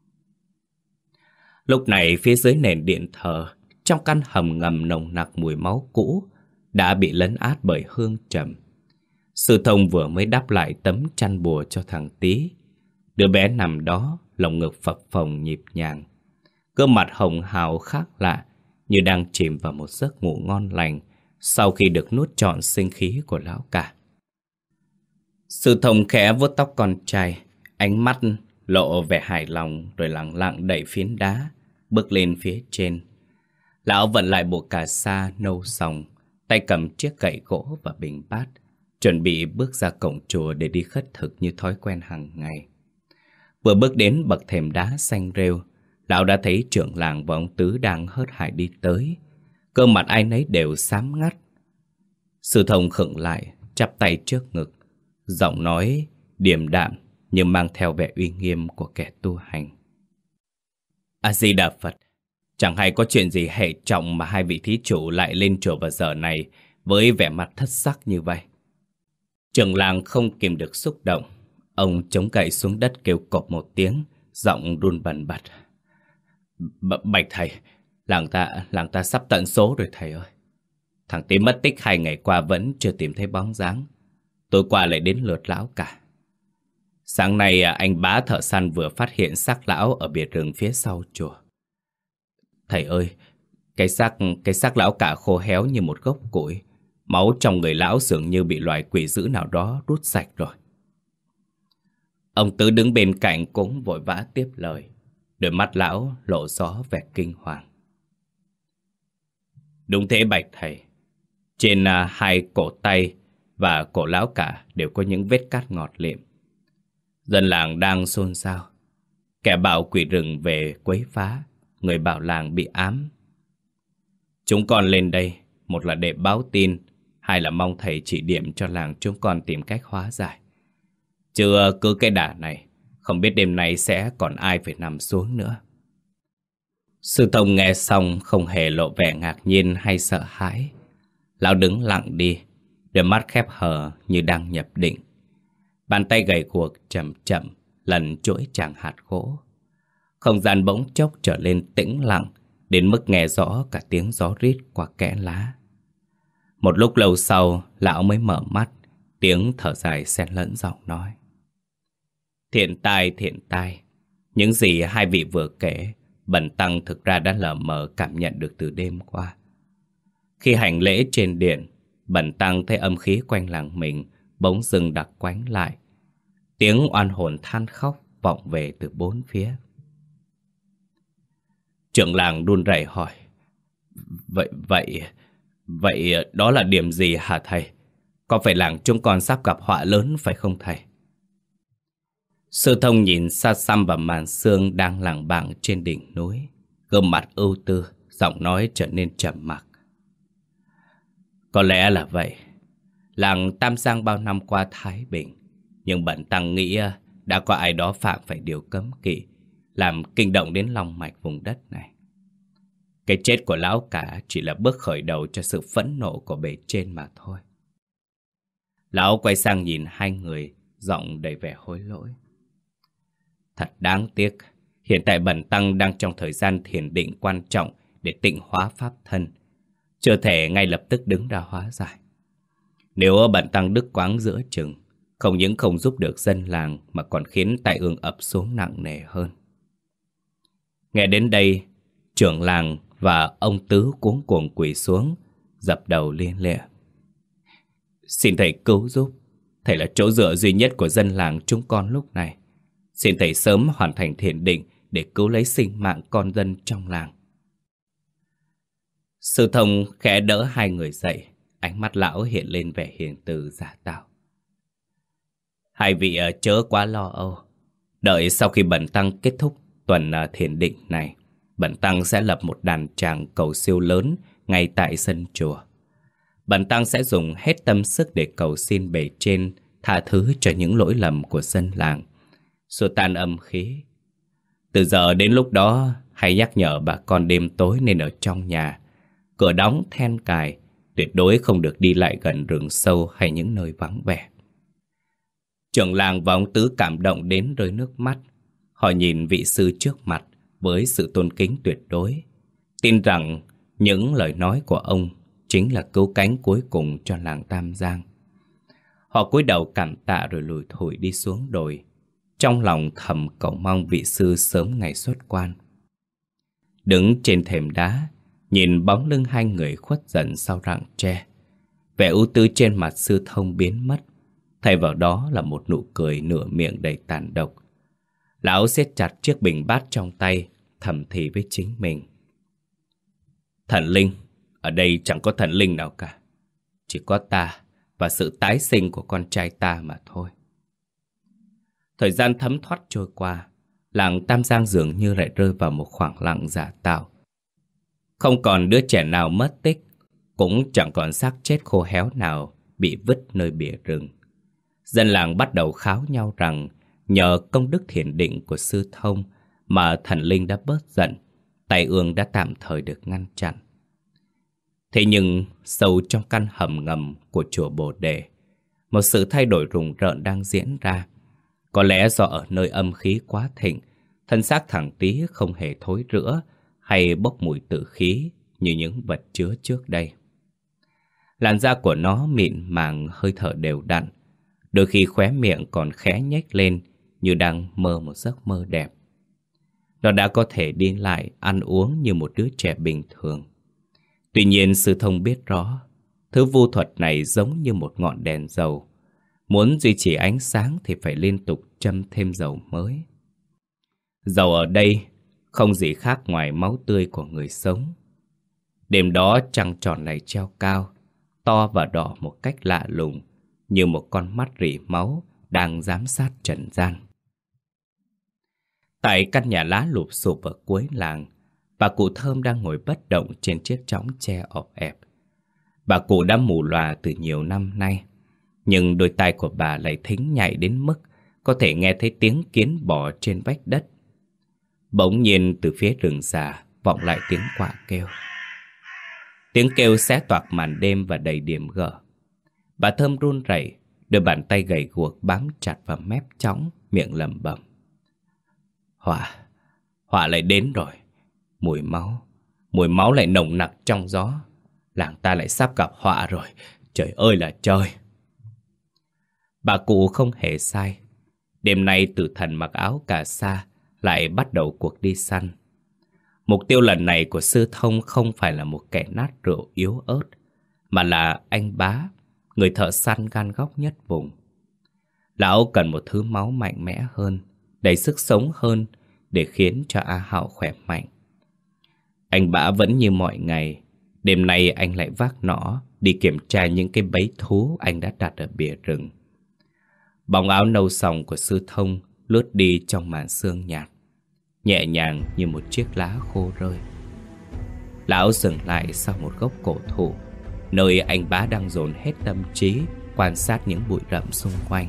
Lúc này phía dưới nền điện thờ, trong căn hầm ngầm nồng nặc mùi máu cũ, đã bị lấn át bởi hương trầm. Sư Thông vừa mới đắp lại tấm chăn bùa cho thằng Tí. Đứa bé nằm đó, lồng ngực phập phồng nhịp nhàng, gương mặt hồng hào khác lạ, như đang chìm vào một giấc ngủ ngon lành sau khi được nuốt trọn sinh khí của lão cả. Sư Thông khẽ vuốt tóc con trai, ánh mắt lộ vẻ hài lòng rồi lặng lặng đẩy phiến đá, bước lên phía trên. Lão vận lại bộ cà sa nâu sòng, tay cầm chiếc gậy gỗ và bình bát, chuẩn bị bước ra cổng chùa để đi khất thực như thói quen hàng ngày. Vừa bước đến bậc thềm đá xanh rêu, lão đã thấy trưởng làng và ông Tứ đang hớt hải đi tới. Cơ mặt ai nấy đều xám ngắt. Sư Thông khựng lại, chắp tay trước ngực, giọng nói điềm đạm nhưng mang theo vẻ uy nghiêm của kẻ tu hành. A-di-đà Phật, chẳng hay có chuyện gì hệ trọng mà hai vị thí chủ lại lên chùa vào giờ này với vẻ mặt thất sắc như vậy. Trưởng làng không kìm được xúc động, ông chống gậy xuống đất kêu cộp một tiếng, giọng run bần bật. Bạch thầy, làng ta, làng ta sắp tận số rồi thầy ơi. Thằng Tí mất tích hai ngày qua vẫn chưa tìm thấy bóng dáng. Tối qua lại đến lượt lão cả. Sáng nay anh Bá thợ săn vừa phát hiện xác lão ở biệt rừng phía sau chùa. Thầy ơi, cái xác, cái xác lão cả khô héo như một gốc củi. Máu trong người lão dường như bị loài quỷ dữ nào đó rút sạch rồi. Ông Tứ đứng bên cạnh cũng vội vã tiếp lời. Đôi mắt lão lộ rõ vẻ kinh hoàng. Đúng thế bạch thầy. Trên uh, hai cổ tay và cổ lão cả đều có những vết cắt ngọt lịm. Dân làng đang xôn xao. Kẻ bảo quỷ rừng về quấy phá, người bảo làng bị ám. Chúng con lên đây, một là để báo tin, hai là mong thầy chỉ điểm cho làng chúng con tìm cách hóa giải. Chứ cứ cái đà này, không biết đêm nay sẽ còn ai phải nằm xuống nữa. Sư Thông nghe xong không hề lộ vẻ ngạc nhiên hay sợ hãi. Lão đứng lặng đi, đôi mắt khép hờ như đang nhập định. Bàn tay gầy guộc chậm chậm lần chuỗi chàng hạt gỗ. Không gian bỗng chốc trở lên tĩnh lặng, đến mức nghe rõ cả tiếng gió rít qua kẽ lá. Một lúc lâu sau, lão mới mở mắt, tiếng thở dài xen lẫn giọng nói. Thiện tai, thiện tai. Những gì hai vị vừa kể, bần tăng thực ra đã lờ mờ cảm nhận được từ đêm qua. Khi hành lễ trên điện, bần tăng thấy âm khí quanh làng mình bỗng dưng đặc quánh lại. Tiếng oan hồn than khóc vọng về từ bốn phía. Trưởng làng run rẩy hỏi: Vậy, vậy, vậy đó là điểm gì hả thầy? Có phải làng chúng con sắp gặp họa lớn phải không thầy? Sư Thông nhìn xa xăm vào màn sương đang lảng bảng trên đỉnh núi, gương mặt ưu tư, giọng nói trở nên trầm mặc. Có lẽ là vậy. Làng Tam Giang bao năm qua thái bình, nhưng bần tăng nghĩ đã có ai đó phạm phải điều cấm kỵ, làm kinh động đến lòng mạch vùng đất này. Cái chết của lão cả chỉ là bước khởi đầu cho sự phẫn nộ của bề trên mà thôi. Lão quay sang nhìn hai người, giọng đầy vẻ hối lỗi. Thật đáng tiếc, hiện tại bần tăng đang trong thời gian thiền định quan trọng để tịnh hóa pháp thân, chưa thể ngay lập tức đứng ra hóa giải. Nếu bần tăng đứt quãng giữa chừng, không những không giúp được dân làng mà còn khiến tai ương ập xuống nặng nề hơn. Nghe đến đây, trưởng làng và ông Tứ cuống cuồng quỳ xuống, dập đầu liên lịa. Xin thầy cứu giúp, thầy là chỗ dựa duy nhất của dân làng chúng con lúc này. Xin thầy sớm hoàn thành thiền định để cứu lấy sinh mạng con dân trong làng. Sư Thông khẽ đỡ hai người dậy, ánh mắt lão hiện lên vẻ hiền từ giả tạo. Hai vị chớ quá lo âu. Đợi sau khi bần tăng kết thúc tuần thiền định này, bần tăng sẽ lập một đàn tràng cầu siêu lớn ngay tại sân chùa. Bần tăng sẽ dùng hết tâm sức để cầu xin bề trên tha thứ cho những lỗi lầm của dân làng, xua tan âm khí. Từ giờ đến lúc đó, hãy nhắc nhở bà con đêm tối nên ở trong nhà, cửa đóng then cài, tuyệt đối không được đi lại gần rừng sâu hay những nơi vắng vẻ. Trưởng làng và ông Tứ cảm động đến rơi nước mắt. Họ nhìn vị sư trước mặt với sự tôn kính tuyệt đối, tin rằng những lời nói của ông chính là cứu cánh cuối cùng cho làng Tam Giang. Họ cúi đầu cảm tạ rồi lủi thủi đi xuống đồi, trong lòng thầm cầu mong vị sư sớm ngày xuất quan. Đứng trên thềm đá, nhìn bóng lưng hai người khuất dần sau rặng tre, vẻ ưu tư trên mặt Sư Thông biến mất, thay vào đó là một nụ cười nửa miệng đầy tàn độc. Lão siết chặt chiếc bình bát trong tay, thầm thì với chính mình. Thần linh, ở đây chẳng có thần linh nào cả, chỉ có ta và sự tái sinh của con trai ta mà thôi. Thời gian thấm thoát trôi qua, làng Tam Giang dường như lại rơi vào một khoảng lặng giả tạo. Không còn đứa trẻ nào mất tích, cũng chẳng còn xác chết khô héo nào bị vứt nơi bìa rừng. Dân làng bắt đầu kháo nhau rằng nhờ công đức thiền định của Sư Thông mà thần linh đã bớt giận, tai ương đã tạm thời được ngăn chặn. Thế nhưng sâu trong căn hầm ngầm của chùa Bồ Đề, một sự thay đổi rùng rợn đang diễn ra. Có lẽ do ở nơi âm khí quá thịnh, thân xác thằng Tý không hề thối rữa hay bốc mùi tử khí như những vật chứa trước đây. Làn da của nó mịn màng, hơi thở đều đặn, đôi khi khóe miệng còn khẽ nhếch lên như đang mơ một giấc mơ đẹp. Nó đã có thể đi lại, ăn uống như một đứa trẻ bình thường. Tuy nhiên Sư Thông biết rõ, thứ vu thuật này giống như một ngọn đèn dầu. Muốn duy trì ánh sáng thì phải liên tục châm thêm dầu mới. Dầu ở đây không gì khác ngoài máu tươi của người sống. Đêm đó trăng tròn này treo cao, to và đỏ một cách lạ lùng, như một con mắt rỉ máu đang giám sát trần gian. Tại căn nhà lá lụp xụp ở cuối làng, bà cụ Thơm đang ngồi bất động trên chiếc chõng tre ọp ẹp. Bà cụ đã mù lòa từ nhiều năm nay, nhưng đôi tai của bà lại thính nhạy đến mức có thể nghe thấy tiếng kiến bò trên vách đất. Bỗng nhiên từ phía rừng già vọng lại tiếng quạ kêu. Tiếng kêu xé toạc màn đêm và đầy điểm gở. Bà Thơm run rẩy, đôi bàn tay gầy guộc bám chặt vào mép chõng, miệng lẩm bẩm: Họa, họa lại đến rồi. Mùi máu, mùi máu lại nồng nặc trong gió. Làng ta lại sắp gặp họa rồi. Trời ơi là trời. Bà cụ không hề sai. Đêm nay tử thần mặc áo cà sa lại bắt đầu cuộc đi săn. Mục tiêu lần này của Sư Thông không phải là một kẻ nát rượu yếu ớt, mà là anh Bá, người thợ săn gan góc nhất vùng. Lão cần một thứ máu mạnh mẽ hơn, đầy sức sống hơn để khiến cho A Hạo khỏe mạnh. Anh Bá vẫn như mọi ngày. Đêm nay anh lại vác nỏ đi kiểm tra những cái bẫy thú anh đã đặt ở bìa rừng. Bóng áo nâu sòng của Sư Thông lướt đi trong màn sương nhạt, nhẹ nhàng như một chiếc lá khô rơi. Lão dừng lại sau một gốc cổ thụ, nơi anh Bá đang dồn hết tâm trí quan sát những bụi rậm xung quanh.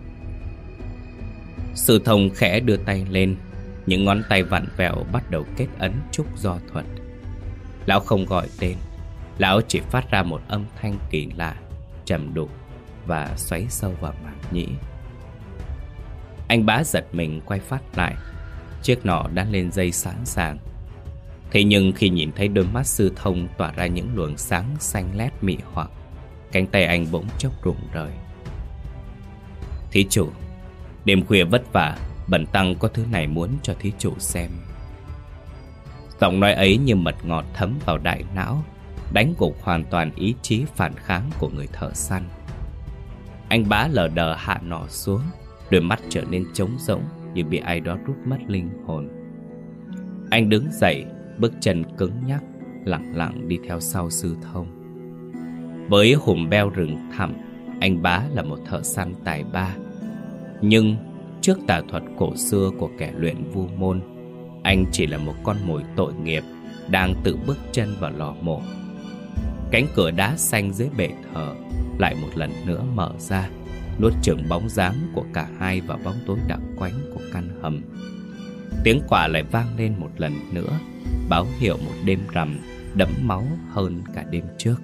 Sư Thông khẽ đưa tay lên, những ngón tay vặn vẹo bắt đầu kết ấn trúc do thuật. Lão không gọi tên, lão chỉ phát ra một âm thanh kỳ lạ, trầm đục và xoáy sâu vào màng nhĩ. Anh Bá giật mình quay phát lại. Chiếc nỏ đã lên dây sẵn sàng. Thế nhưng khi nhìn thấy đôi mắt Sư Thông tỏa ra những luồng sáng xanh lét mị hoặc, cánh tay anh bỗng chốc rụng rời. Thí chủ, đêm khuya vất vả, bần tăng có thứ này muốn cho thí chủ xem. Giọng nói ấy như mật ngọt thấm vào đại não, đánh gục hoàn toàn ý chí phản kháng của người thợ săn. Anh Bá lờ đờ hạ nỏ xuống, đôi mắt trở nên trống rỗng như bị ai đó rút mất linh hồn. Anh đứng dậy, bước chân cứng nhắc, lặng lặng đi theo sau Sư Thông. Với hùm beo rừng thẳm, anh Bá là một thợ săn tài ba. Nhưng trước tà thuật cổ xưa của kẻ luyện vu môn, anh chỉ là một con mồi tội nghiệp đang tự bước chân vào lò mổ. Cánh cửa đá xanh dưới bệ thờ lại một lần nữa mở ra, nuốt chửng bóng dáng của cả hai vào bóng tối đặc quánh của căn hầm. Tiếng quạ lại vang lên một lần nữa, báo hiệu một đêm rằm đẫm máu hơn cả đêm trước.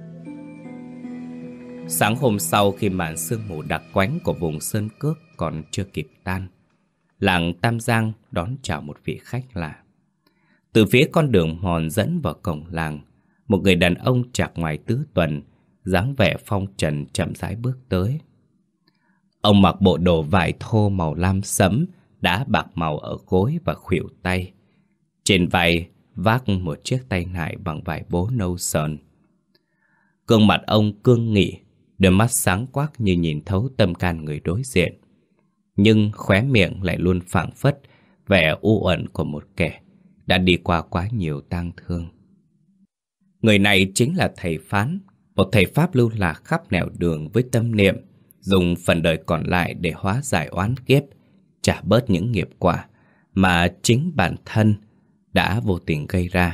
Sáng hôm sau, khi màn sương mù đặc quánh của vùng sơn cước còn chưa kịp tan, làng Tam Giang đón chào một vị khách lạ. Từ phía con đường mòn dẫn vào cổng làng, một người đàn ông chạc ngoài tứ tuần, dáng vẻ phong trần chậm rãi bước tới. Ông mặc bộ đồ vải thô màu lam sẫm, đá bạc màu ở gối và khuỷu tay. Trên vai vác một chiếc tay nải bằng vải bố nâu sờn. Gương mặt ông cương nghị, đôi mắt sáng quắc như nhìn thấu tâm can người đối diện. Nhưng khóe miệng lại luôn phảng phất vẻ u uẩn của một kẻ đã đi qua quá nhiều tang thương. Người này chính là thầy Phán, một thầy pháp lưu lạc khắp nẻo đường với tâm niệm dùng phần đời còn lại để hóa giải oán kiếp, trả bớt những nghiệp quả mà chính bản thân đã vô tình gây ra.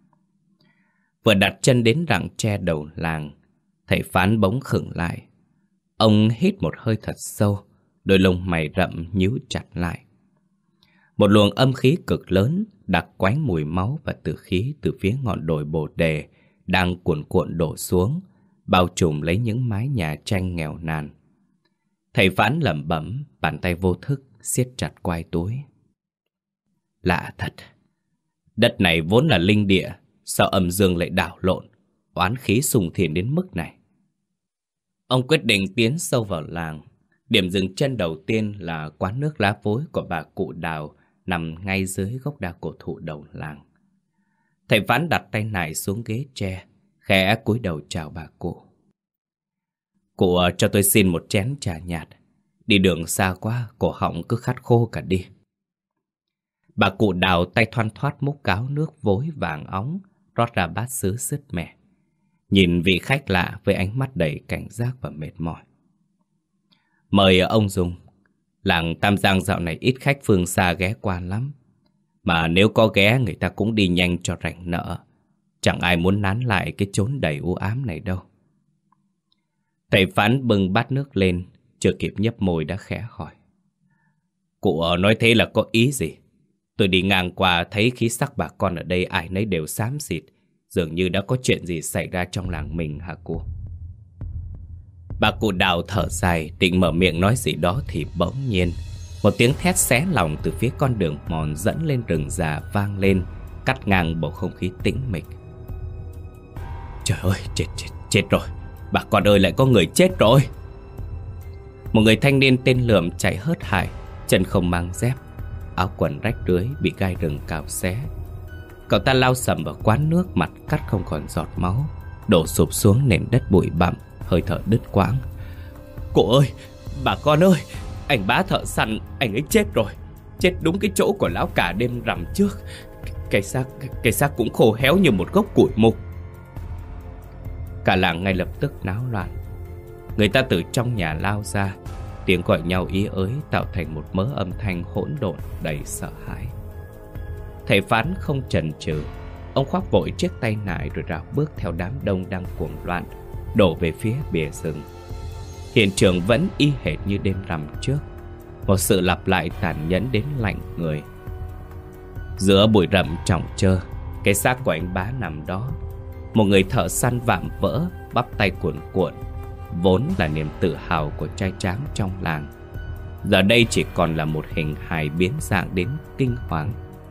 Vừa đặt chân đến rặng tre đầu làng, thầy Phán bỗng khựng lại. Ông hít một hơi thật sâu, đôi lông mày rậm nhíu chặt lại. Một luồng âm khí cực lớn đặc quánh mùi máu và tử khí từ phía ngọn đồi Bồ Đề đang cuồn cuộn đổ xuống, bao trùm lấy những mái nhà tranh nghèo nàn. Thầy Phán lẩm bẩm, bàn tay vô thức siết chặt quai túi. Lạ thật, đất này vốn là linh địa, sao âm dương lại đảo lộn, oán khí sùng thiền đến mức này? Ông quyết định tiến sâu vào làng. Điểm dừng chân đầu tiên là quán nước lá vối của bà cụ Đào, nằm ngay dưới gốc đa cổ thụ đầu làng. Thầy Phán đặt tay nải xuống ghế tre, khẽ cúi đầu chào bà cụ. Cụ cho tôi xin một chén trà nhạt, đi đường xa quá, cổ họng cứ khát khô cả đi. Bà cụ Đào tay thoăn thoắt múc gáo nước vối vàng óng, rót ra bát sứ sứt mẻ, nhìn vị khách lạ với ánh mắt đầy cảnh giác và mệt mỏi. Mời ông dùng. Làng Tam Giang dạo này ít khách phương xa ghé qua lắm, mà nếu có ghé người ta cũng đi nhanh cho rảnh nợ. Chẳng ai muốn nán lại cái chốn đầy u ám này đâu. Thầy Phán bưng bát nước lên, chưa kịp nhấp môi đã khẽ hỏi. Cụ nói thế là có ý gì? Tôi đi ngang qua thấy khí sắc bà con ở đây ai nấy đều xám xịt, dường như đã có chuyện gì xảy ra trong làng mình hả cô? Bà cụ Đào thở dài định mở miệng nói gì đó thì bỗng nhiên một tiếng thét xé lòng từ phía con đường mòn dẫn lên rừng già vang lên, cắt ngang bầu không khí tĩnh mịch. Trời ơi, chết chết chết rồi, bà con ơi, lại có người chết rồi. Một người thanh niên tên Lượm chạy hớt hải, chân không mang dép, áo quần rách rưới bị gai rừng cào xé. Cậu ta lao sầm vào quán nước, mặt cắt không còn giọt máu, đổ sụp xuống nền đất bụi bặm hơi thở đứt quãng. Cô ơi, bà con ơi, anh Bá thợ săn, anh ấy chết rồi. Chết đúng cái chỗ của lão cả đêm rằm trước. Cái xác, cái xác cũng khô héo như một gốc củi mục. Cả làng ngay lập tức náo loạn. Người ta từ trong nhà lao ra, tiếng gọi nhau ý ới tạo thành một mớ âm thanh hỗn độn đầy sợ hãi. Thầy Phán không chần chừ, ông khoác vội chiếc tay nải rồi rảo bước theo đám đông đang cuồng loạn đổ về phía bìa rừng. Hiện trường vẫn y hệt như đêm rằm trước, một sự lặp lại tàn nhẫn đến lạnh người. Giữa bụi rậm chỏng trơ, cái xác của anh Bá nằm đó, một người thợ săn vạm vỡ, bắp tay cuộn cuộn, vốn là niềm tự hào của trai tráng trong làng, giờ đây chỉ còn là một hình hài biến dạng đến kinh hoàng.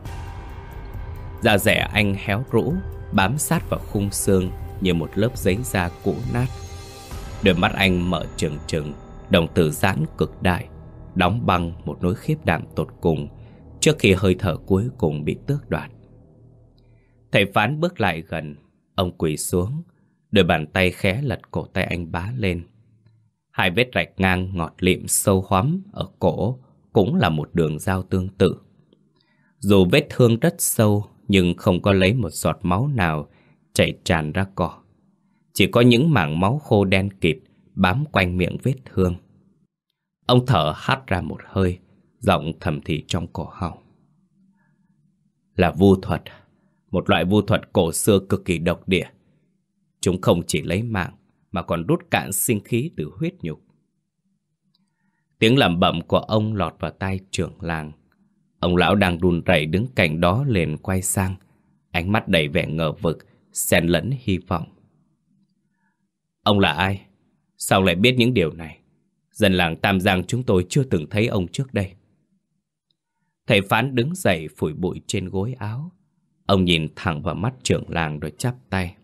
Da dẻ anh héo rũ, bám sát vào khung xương như một lớp giấy da cũ nát. Đôi mắt anh mở trừng trừng, đồng tử giãn cực đại, đóng băng một nỗi khiếp đảm tột cùng trước khi hơi thở cuối cùng bị tước đoạt. Thầy Phán bước lại gần, ông quỳ xuống, đôi bàn tay khẽ lật cổ tay anh Bá lên. Hai vết rạch ngang ngọt lịm sâu hoắm ở cổ cũng là một đường dao tương tự. Dù vết thương rất sâu nhưng không có lấy một giọt máu nào chảy tràn ra cỏ. Chỉ có những mảng máu khô đen kịt bám quanh miệng vết thương. Ông thở hắt ra một hơi, giọng thầm thì trong cổ họng. Là vu thuật, một loại vu thuật cổ xưa cực kỳ độc địa. Chúng không chỉ lấy mạng mà còn rút cạn sinh khí từ huyết nhục. Tiếng lẩm bẩm của ông lọt vào tai trưởng làng. Ông lão đang run rẩy đứng cạnh đó liền quay sang, ánh mắt đầy vẻ ngờ vực, xen lẫn hy vọng. Ông là ai? Sao lại biết những điều này? Dân làng Tam Giang chúng tôi chưa từng thấy ông trước đây. Thầy Phán đứng dậy phủi bụi trên gối áo. Ông nhìn thẳng vào mắt trưởng làng rồi chắp tay.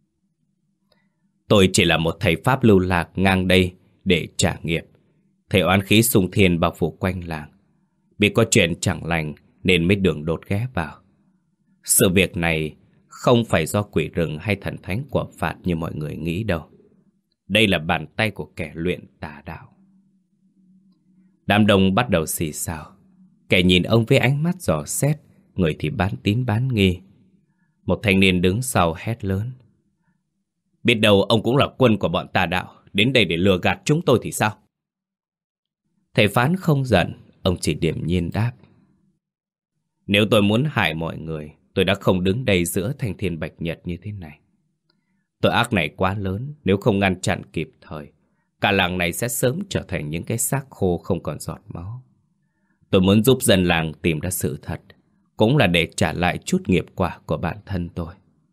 Tôi chỉ là một thầy Pháp lưu lạc ngang đây để trả nghiệp. Thầy oán khí xung thiên bao phủ quanh làng. Biết có chuyện chẳng lành nên mới đường đột ghé vào. Sự việc này không phải do quỷ rừng hay thần thánh của phạt như mọi người nghĩ đâu. Đây là bàn tay của kẻ luyện tà đạo. Đám đông bắt đầu xì xào. Kẻ nhìn ông với ánh mắt dò xét, người thì bán tín bán nghi. Một thanh niên đứng sau hét lớn. Biết đâu ông cũng là quân của bọn tà đạo, đến đây để lừa gạt chúng tôi thì sao? Thầy Phán không giận, ông chỉ điềm nhiên đáp. Nếu tôi muốn hại mọi người, tôi đã không đứng đây giữa thanh thiên bạch nhật như thế này. Tội ác này quá lớn, nếu không ngăn chặn kịp thời, cả làng này sẽ sớm trở thành những cái xác khô không còn giọt máu. Tôi muốn giúp dân làng tìm ra sự thật, cũng là để trả lại chút nghiệp quả của bản thân tôi.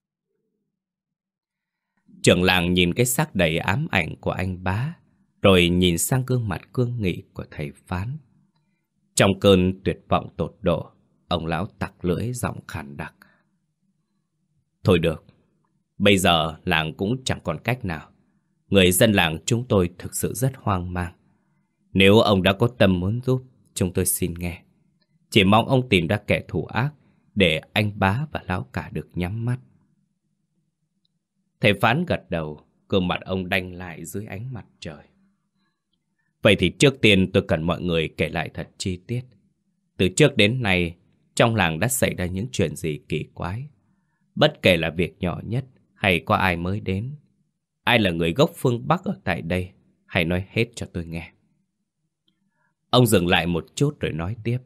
Trưởng làng nhìn cái xác đầy ám ảnh của anh Bá, rồi nhìn sang gương mặt cương nghị của thầy Phán. Trong cơn tuyệt vọng tột độ, ông lão tặc lưỡi giọng khàn đặc. Thôi được, bây giờ làng cũng chẳng còn cách nào. Người dân làng chúng tôi thực sự rất hoang mang. Nếu ông đã có tâm muốn giúp, chúng tôi xin nghe. Chỉ mong ông tìm ra kẻ thù ác để anh Bá và lão cả được nhắm mắt. Thầy Phán gật đầu, gương mặt ông đanh lại dưới ánh mặt trời. Vậy thì trước tiên tôi cần mọi người kể lại thật chi tiết. Từ trước đến nay, trong làng đã xảy ra những chuyện gì kỳ quái. Bất kể là việc nhỏ nhất hay có ai mới đến. Ai là người gốc phương Bắc ở tại đây, hãy nói hết cho tôi nghe. Ông dừng lại một chút rồi nói tiếp.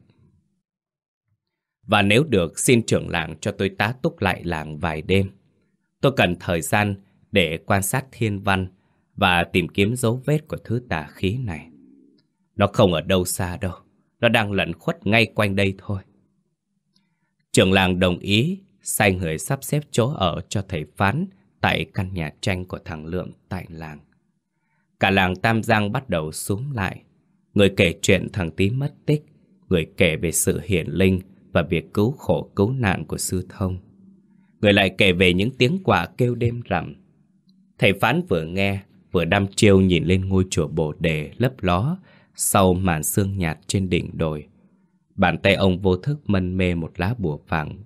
Và nếu được, xin trưởng làng cho tôi tá túc lại làng vài đêm. Tôi cần thời gian để quan sát thiên văn và tìm kiếm dấu vết của thứ tà khí này. Nó không ở đâu xa đâu, nó đang lẩn khuất ngay quanh đây thôi. Trưởng làng đồng ý, sai người sắp xếp chỗ ở cho thầy Phán tại căn nhà tranh của thằng Lượm tại làng. Cả làng Tam Giang bắt đầu xúm lại. Người kể chuyện thằng Tí mất tích, người kể về sự hiển linh và việc cứu khổ cứu nạn của sư thông. Người lại kể về những tiếng quạ kêu đêm rằm. Thầy Phán vừa nghe, vừa đăm chiêu nhìn lên ngôi chùa Bồ Đề lấp ló sau màn sương nhạt trên đỉnh đồi. Bàn tay ông vô thức mân mê một lá bùa vàng.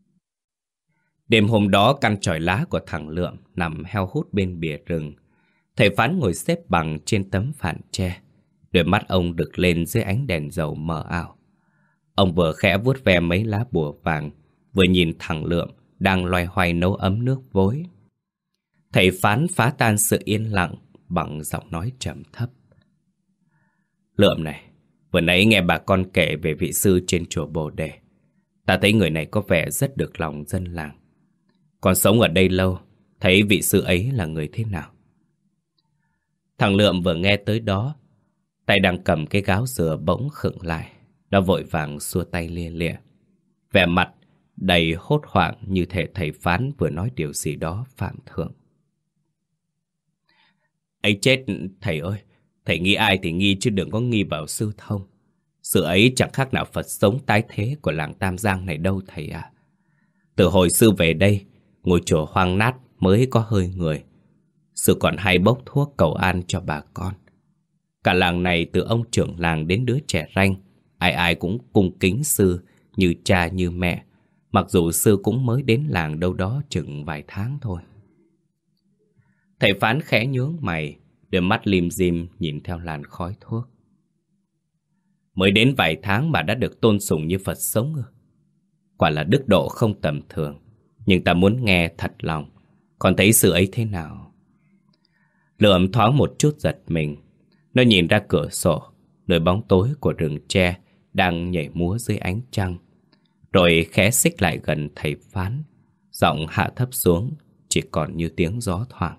Đêm hôm đó, căn chòi lá của thằng Lượm nằm heo hút bên bìa rừng. Thầy Phán ngồi xếp bằng trên tấm phản tre. Đôi mắt ông đực lên dưới ánh đèn dầu mờ ảo. Ông vừa khẽ vuốt ve mấy lá bùa vàng, vừa nhìn thằng Lượm đang loay hoay nấu ấm nước vối. Thầy Phán phá tan sự yên lặng bằng giọng nói trầm thấp. Lượm này, vừa nãy nghe bà con kể về vị sư trên chùa Bồ Đề. Ta thấy người này có vẻ rất được lòng dân làng. Còn sống ở đây lâu, thấy vị sư ấy là người thế nào? Thằng Lượm vừa nghe tới đó, tay đang cầm cái gáo dừa bỗng khựng lại. Nó vội vàng xua tay lia lịa, vẻ mặt đầy hốt hoảng như thể thầy Phán vừa nói điều gì đó phạm thượng. Ấy chết, thầy ơi, thầy nghi ai thì nghi chứ đừng có nghi vào sư Thông. Sư ấy chẳng khác nào Phật sống tái thế của làng Tam Giang này đâu thầy ạ. Từ hồi sư về đây, ngôi chùa hoang nát mới có hơi người. Sư còn hay bốc thuốc cầu an cho bà con. Cả làng này từ ông trưởng làng đến đứa trẻ ranh, ai ai cũng cung kính sư như cha như mẹ, mặc dù sư cũng mới đến làng đâu đó chừng vài tháng thôi. Thầy Phán khẽ nhướng mày, đôi mắt lim dim nhìn theo làn khói thuốc. Mới đến vài tháng mà đã được tôn sùng như Phật sống ư? Quả là đức độ không tầm thường. Nhưng ta muốn nghe thật lòng. Còn thấy sư ấy thế nào? Lượm thoáng một chút giật mình. Nó nhìn ra cửa sổ, nơi bóng tối của rừng tre đang nhảy múa dưới ánh trăng. Rồi khẽ xích lại gần thầy Phán, giọng hạ thấp xuống, chỉ còn như tiếng gió thoảng.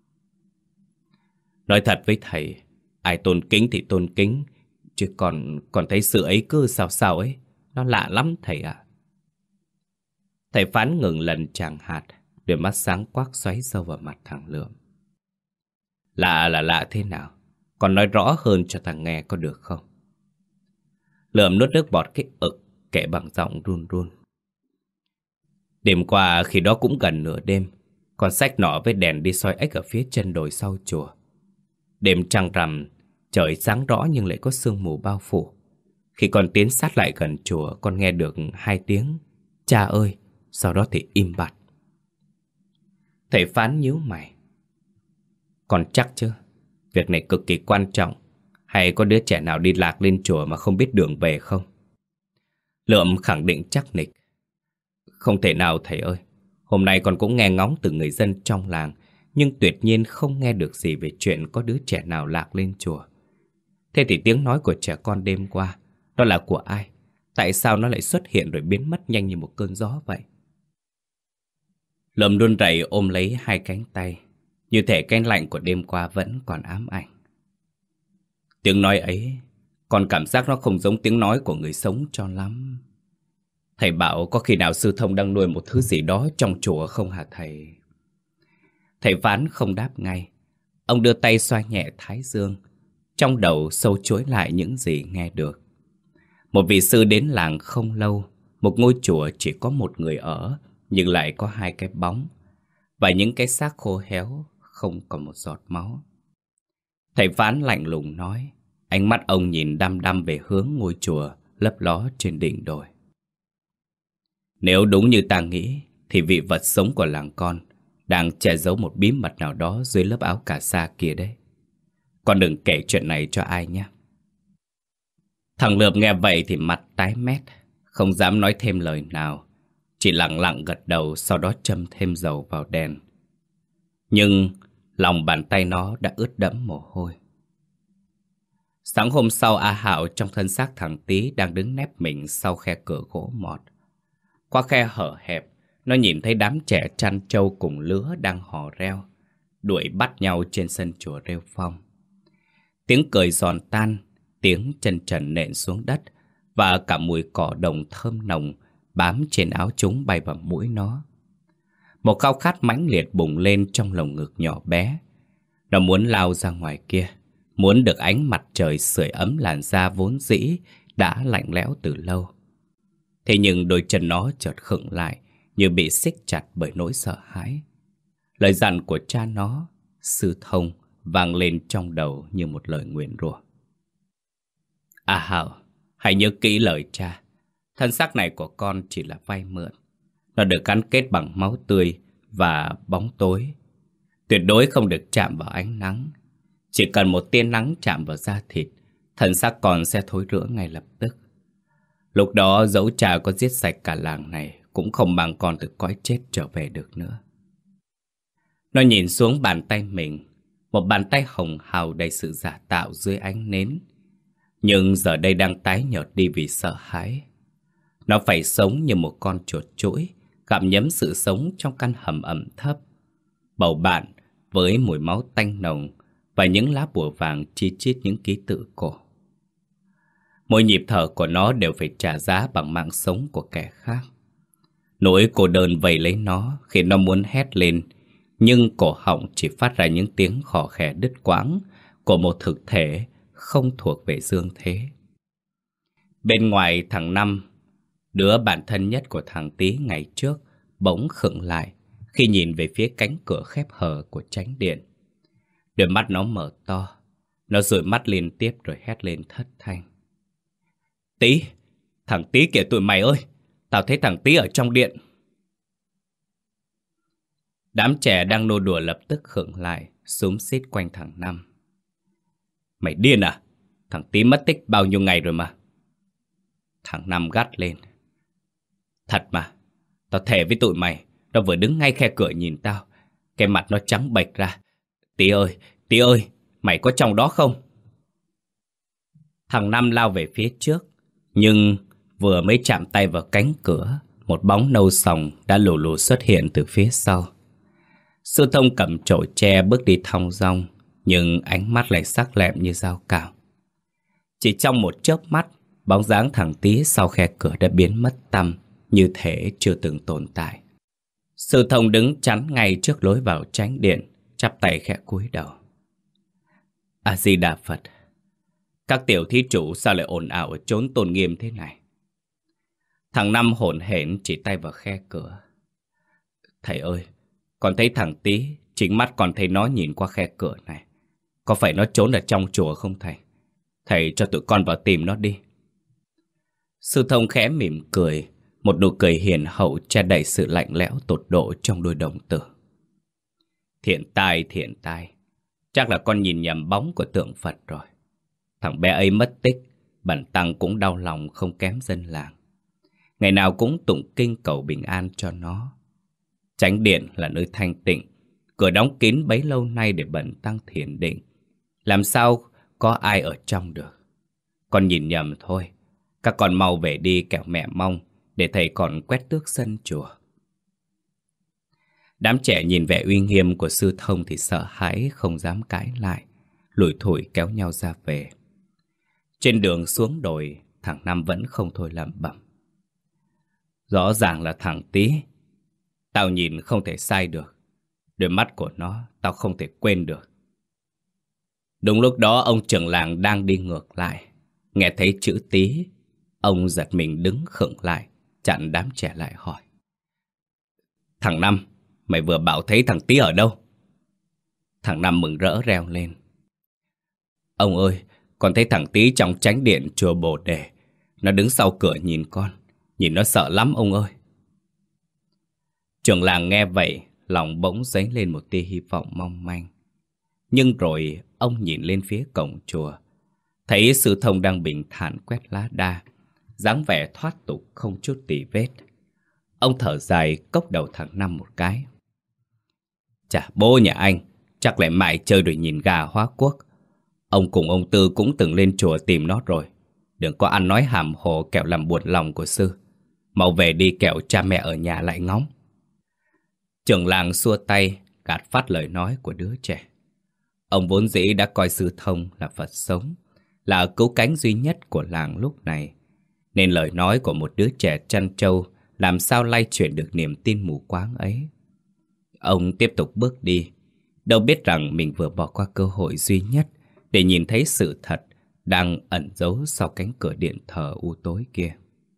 Nói thật với thầy, ai tôn kính thì tôn kính, chứ còn còn thấy sự ấy cứ sao sao ấy, nó lạ lắm thầy ạ. Thầy Phán ngừng lần chàng hạt, đôi mắt sáng quắc xoáy sâu vào mặt thằng Lượm. Lạ là lạ thế nào? Còn nói rõ hơn cho thằng nghe có được không? Lượm nuốt nước bọt cái ực, kể bằng giọng run run. Đêm qua khi đó cũng gần nửa đêm, con xách nọ với đèn đi soi ếch ở phía chân đồi sau chùa. Đêm trăng rằm, trời sáng rõ nhưng lại có sương mù bao phủ. Khi con tiến sát lại gần chùa, con nghe được hai tiếng cha ơi, sau đó thì im bặt. Thầy Phán nhíu mày. Con chắc chứ? Việc này cực kỳ quan trọng. Hay có đứa trẻ nào đi lạc lên chùa mà không biết đường về không? Lượm khẳng định chắc nịch. Không thể nào thầy ơi. Hôm nay con cũng nghe ngóng từ người dân trong làng, nhưng tuyệt nhiên không nghe được gì về chuyện có đứa trẻ nào lạc lên chùa. Thế thì tiếng nói của trẻ con đêm qua, đó là của ai? Tại sao nó lại xuất hiện rồi biến mất nhanh như một cơn gió vậy? Lượm run rẩy ôm lấy hai cánh tay, như thể cái lạnh của đêm qua vẫn còn ám ảnh. Tiếng nói ấy, con cảm giác nó không giống tiếng nói của người sống cho lắm. Thầy bảo có khi nào sư Thông đang nuôi một thứ gì đó trong chùa không hả thầy? Thầy Phán không đáp ngay. Ông đưa tay xoa nhẹ thái dương, trong đầu sâu chuỗi lại những gì nghe được. Một vị sư đến làng không lâu, một ngôi chùa chỉ có một người ở, nhưng lại có hai cái bóng, và những cái xác khô héo, không còn một giọt máu. Thầy Phán lạnh lùng nói, ánh mắt ông nhìn đăm đăm về hướng ngôi chùa lấp ló trên đỉnh đồi. Nếu đúng như ta nghĩ, thì vị vật sống của làng con đang che giấu một bí mật nào đó dưới lớp áo cà sa kia đấy. Con đừng kể chuyện này cho ai nhé. Thằng Lượm nghe vậy thì mặt tái mét, không dám nói thêm lời nào, chỉ lặng lặng gật đầu, sau đó châm thêm dầu vào đèn. Nhưng lòng bàn tay nó đã ướt đẫm mồ hôi. Sáng hôm sau, A Hạo trong thân xác thằng Tý đang đứng nép mình sau khe cửa gỗ mọt. Qua khe hở hẹp, nó nhìn thấy đám trẻ chăn trâu cùng lứa đang hò reo, đuổi bắt nhau trên sân chùa Rêu Phong. Tiếng cười giòn tan, tiếng chân trần nện xuống đất, và cả mùi cỏ đồng thơm nồng bám trên áo chúng bay vào mũi nó. Một khao khát mãnh liệt bùng lên trong lồng ngực nhỏ bé. Nó muốn lao ra ngoài kia, muốn được ánh mặt trời sưởi ấm làn da vốn dĩ đã lạnh lẽo từ lâu. Thế nhưng đôi chân nó chợt khựng lại, như bị siết chặt bởi nỗi sợ hãi. Lời dặn của cha nó, Sư Thông, vang lên trong đầu như một lời nguyền rủa. À Hạo, hãy nhớ kỹ lời cha. Thân xác này của con chỉ là vay mượn. Nó được gắn kết bằng máu tươi và bóng tối. Tuyệt đối không được chạm vào ánh nắng. Chỉ cần một tia nắng chạm vào da thịt, thân xác con sẽ thối rữa ngay lập tức. Lúc đó dẫu cha có giết sạch cả làng này cũng không mang con từ cõi chết trở về được nữa. Nó nhìn xuống bàn tay mình, một bàn tay hồng hào đầy sự giả tạo dưới ánh nến. Nhưng giờ đây đang tái nhợt đi vì sợ hãi. Nó phải sống như một con chuột chũi, gặm nhấm sự sống trong căn hầm ẩm thấp, bầu bạn với mùi máu tanh nồng và những lá bùa vàng chi chít những ký tự cổ. Mỗi nhịp thở của nó đều phải trả giá bằng mạng sống của kẻ khác. Nỗi cô đơn vây lấy nó khiến nó muốn hét lên, nhưng cổ họng chỉ phát ra những tiếng khò khè đứt quãng của một thực thể không thuộc về dương thế. Bên ngoài, thằng Năm, đứa bạn thân nhất của thằng Tý ngày trước, bỗng khựng lại khi nhìn về phía cánh cửa khép hờ của chánh điện. Đôi mắt nó mở to, nó dụi mắt liên tiếp rồi hét lên thất thanh. Tý, thằng Tý kìa tụi mày ơi, tao thấy thằng Tý ở trong điện. Đám trẻ đang nô đùa lập tức khựng lại, xúm xít quanh thằng Năm. Mày điên à? Thằng Tý mất tích bao nhiêu ngày rồi mà. Thằng Năm gắt lên. Thật mà, tao thề với tụi mày, nó vừa đứng ngay khe cửa nhìn tao, cái mặt nó trắng bệch ra. Tý ơi, Tý ơi, mày có trong đó không? Thằng Năm lao về phía trước, nhưng vừa mới chạm tay vào cánh cửa, một bóng nâu sòng đã lù lù xuất hiện từ phía sau. Sư Thông cầm chổi tre bước đi thong dong, nhưng ánh mắt lại sắc lẹm như dao cạo. Chỉ trong một chớp mắt, bóng dáng thằng Tý sau khe cửa đã biến mất tăm, như thể chưa từng tồn tại. Sư Thông đứng chắn ngay trước lối vào chánh điện, chắp tay khẽ cúi đầu. A Di Đà Phật. Các tiểu thí chủ sao lại ồn ào ở chốn tôn nghiêm thế này? Thằng Năm hổn hển chỉ tay vào khe cửa. Thầy ơi, con thấy thằng Tý, chính mắt con thấy nó nhìn qua khe cửa này. Có phải nó trốn ở trong chùa không thầy? Thầy cho tụi con vào tìm nó đi. Sư Thông khẽ mỉm cười, một nụ cười hiền hậu che đậy sự lạnh lẽo tột độ trong đôi đồng tử. Thiện tai, thiện tai. Chắc là con nhìn nhầm bóng của tượng Phật rồi. Thằng bé ấy mất tích, bần tăng cũng đau lòng không kém dân làng. Ngày nào cũng tụng kinh cầu bình an cho nó. Chánh điện là nơi thanh tịnh, cửa đóng kín bấy lâu nay để bần tăng thiền định. Làm sao có ai ở trong được? Con nhìn nhầm thôi. Các con mau về đi kẻo mẹ mong, để thầy còn quét tước sân chùa. Đám trẻ nhìn vẻ uy nghiêm của Sư Thông thì sợ hãi không dám cãi lại, lủi thủi kéo nhau ra về. Trên đường xuống đồi, thằng Năm vẫn không thôi lẩm bẩm. Rõ ràng là thằng Tý. Tao nhìn không thể sai được. Đôi mắt của nó tao không thể quên được. Đúng lúc đó ông trưởng làng đang đi ngược lại, nghe thấy chữ Tý, ông giật mình đứng khựng lại, chặn đám trẻ lại hỏi. Thằng Năm, mày vừa bảo thấy thằng Tý ở đâu? Thằng Năm mừng rỡ reo lên. Ông ơi, con thấy thằng Tý trong chánh điện chùa Bồ Đề. Nó đứng sau cửa nhìn con. Nhìn nó sợ lắm ông ơi. Trưởng làng nghe vậy, lòng bỗng dấy lên một tia hy vọng mong manh. Nhưng rồi ông nhìn lên phía cổng chùa, thấy Sư Thông đang bình thản quét lá đa, dáng vẻ thoát tục không chút tì vết. Ông thở dài cốc đầu thằng Năm một cái. Chà, bố nhà anh chắc lại mãi chơi rồi nhìn gà hóa quốc. Ông cùng ông Tư cũng từng lên chùa tìm nó rồi. Đừng có ăn nói hàm hồ kẻo làm buồn lòng của sư. Mau về đi kẻo cha mẹ ở nhà lại ngóng. Trưởng làng xua tay gạt phát lời nói của đứa trẻ. Ông vốn dĩ đã coi Sư Thông là Phật sống, là cứu cánh duy nhất của làng lúc này, nên lời nói của một đứa trẻ chăn trâu làm sao lay chuyển được niềm tin mù quáng ấy. Ông tiếp tục bước đi, đâu biết rằng mình vừa bỏ qua cơ hội duy nhất để nhìn thấy sự thật đang ẩn giấu sau cánh cửa điện thờ u tối kia.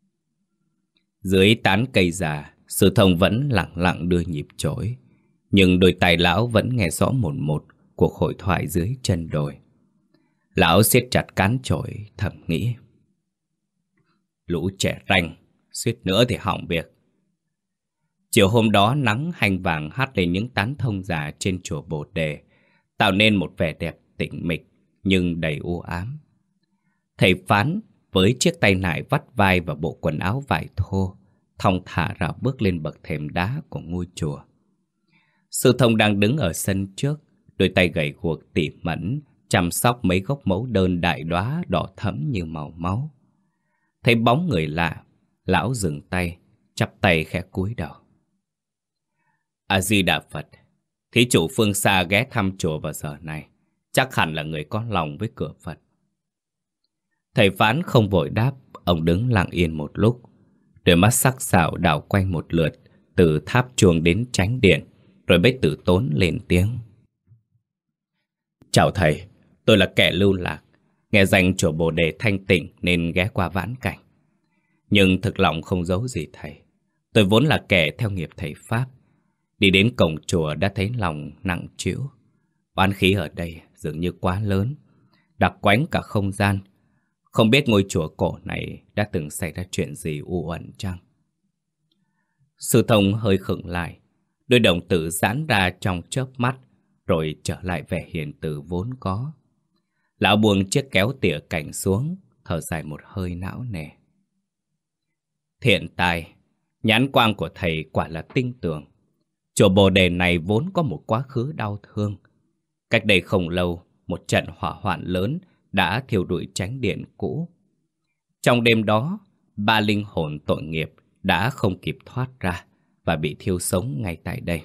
Dưới tán cây già, Sư Thông vẫn lặng lặng đưa nhịp trỗi, nhưng đôi tai lão vẫn nghe rõ một một cuộc hội thoại dưới chân đồi. Lão siết chặt cán chổi thầm nghĩ. Lũ trẻ ranh, suýt nữa thì hỏng việc. Chiều hôm đó nắng hanh vàng hắt lên những tán thông già trên chùa Bồ Đề, tạo nên một vẻ đẹp tĩnh mịch nhưng đầy u ám. Thầy Phán với chiếc tay nải vắt vai và bộ quần áo vải thô, thong thả rảo bước lên bậc thềm đá của ngôi chùa. Sư Thông đang đứng ở sân trước, đôi tay gầy guộc tỉ mẩn chăm sóc mấy gốc mẫu đơn đại đóa đỏ thẫm như màu máu. Thấy bóng người lạ, lão dừng tay, chắp tay khẽ cúi đầu. A Di Đà Phật, thí chủ phương xa ghé thăm chùa vào giờ này, chắc hẳn là người có lòng với cửa Phật. Thầy Phán không vội đáp, ông đứng lặng yên một lúc, đôi mắt sắc sảo đảo quanh một lượt, từ tháp chuông đến chánh điện, rồi mới tử tốn lên tiếng. Chào thầy, tôi là kẻ lưu lạc, nghe danh chùa Bồ Đề thanh tịnh nên ghé qua vãn cảnh. Nhưng thực lòng không giấu gì thầy, tôi vốn là kẻ theo nghiệp thầy Pháp. Đi đến cổng chùa đã thấy lòng nặng trĩu. Oán khí ở đây dường như quá lớn, đặc quánh cả không gian. Không biết ngôi chùa cổ này đã từng xảy ra chuyện gì u uẩn chăng? Sư Thông hơi khựng lại, đôi đồng tử giãn ra trong chớp mắt, rồi trở lại vẻ hiền từ vốn có. Lão buông chiếc kéo tỉa cảnh xuống, thở dài một hơi não nề. Thiện tài, nhãn quang của thầy quả là tinh tường. Chùa Bồ Đề này vốn có một quá khứ đau thương. Cách đây không lâu, một trận hỏa hoạn lớn đã thiêu rụi chánh điện cũ. Trong đêm đó, ba linh hồn tội nghiệp đã không kịp thoát ra và bị thiêu sống ngay tại đây.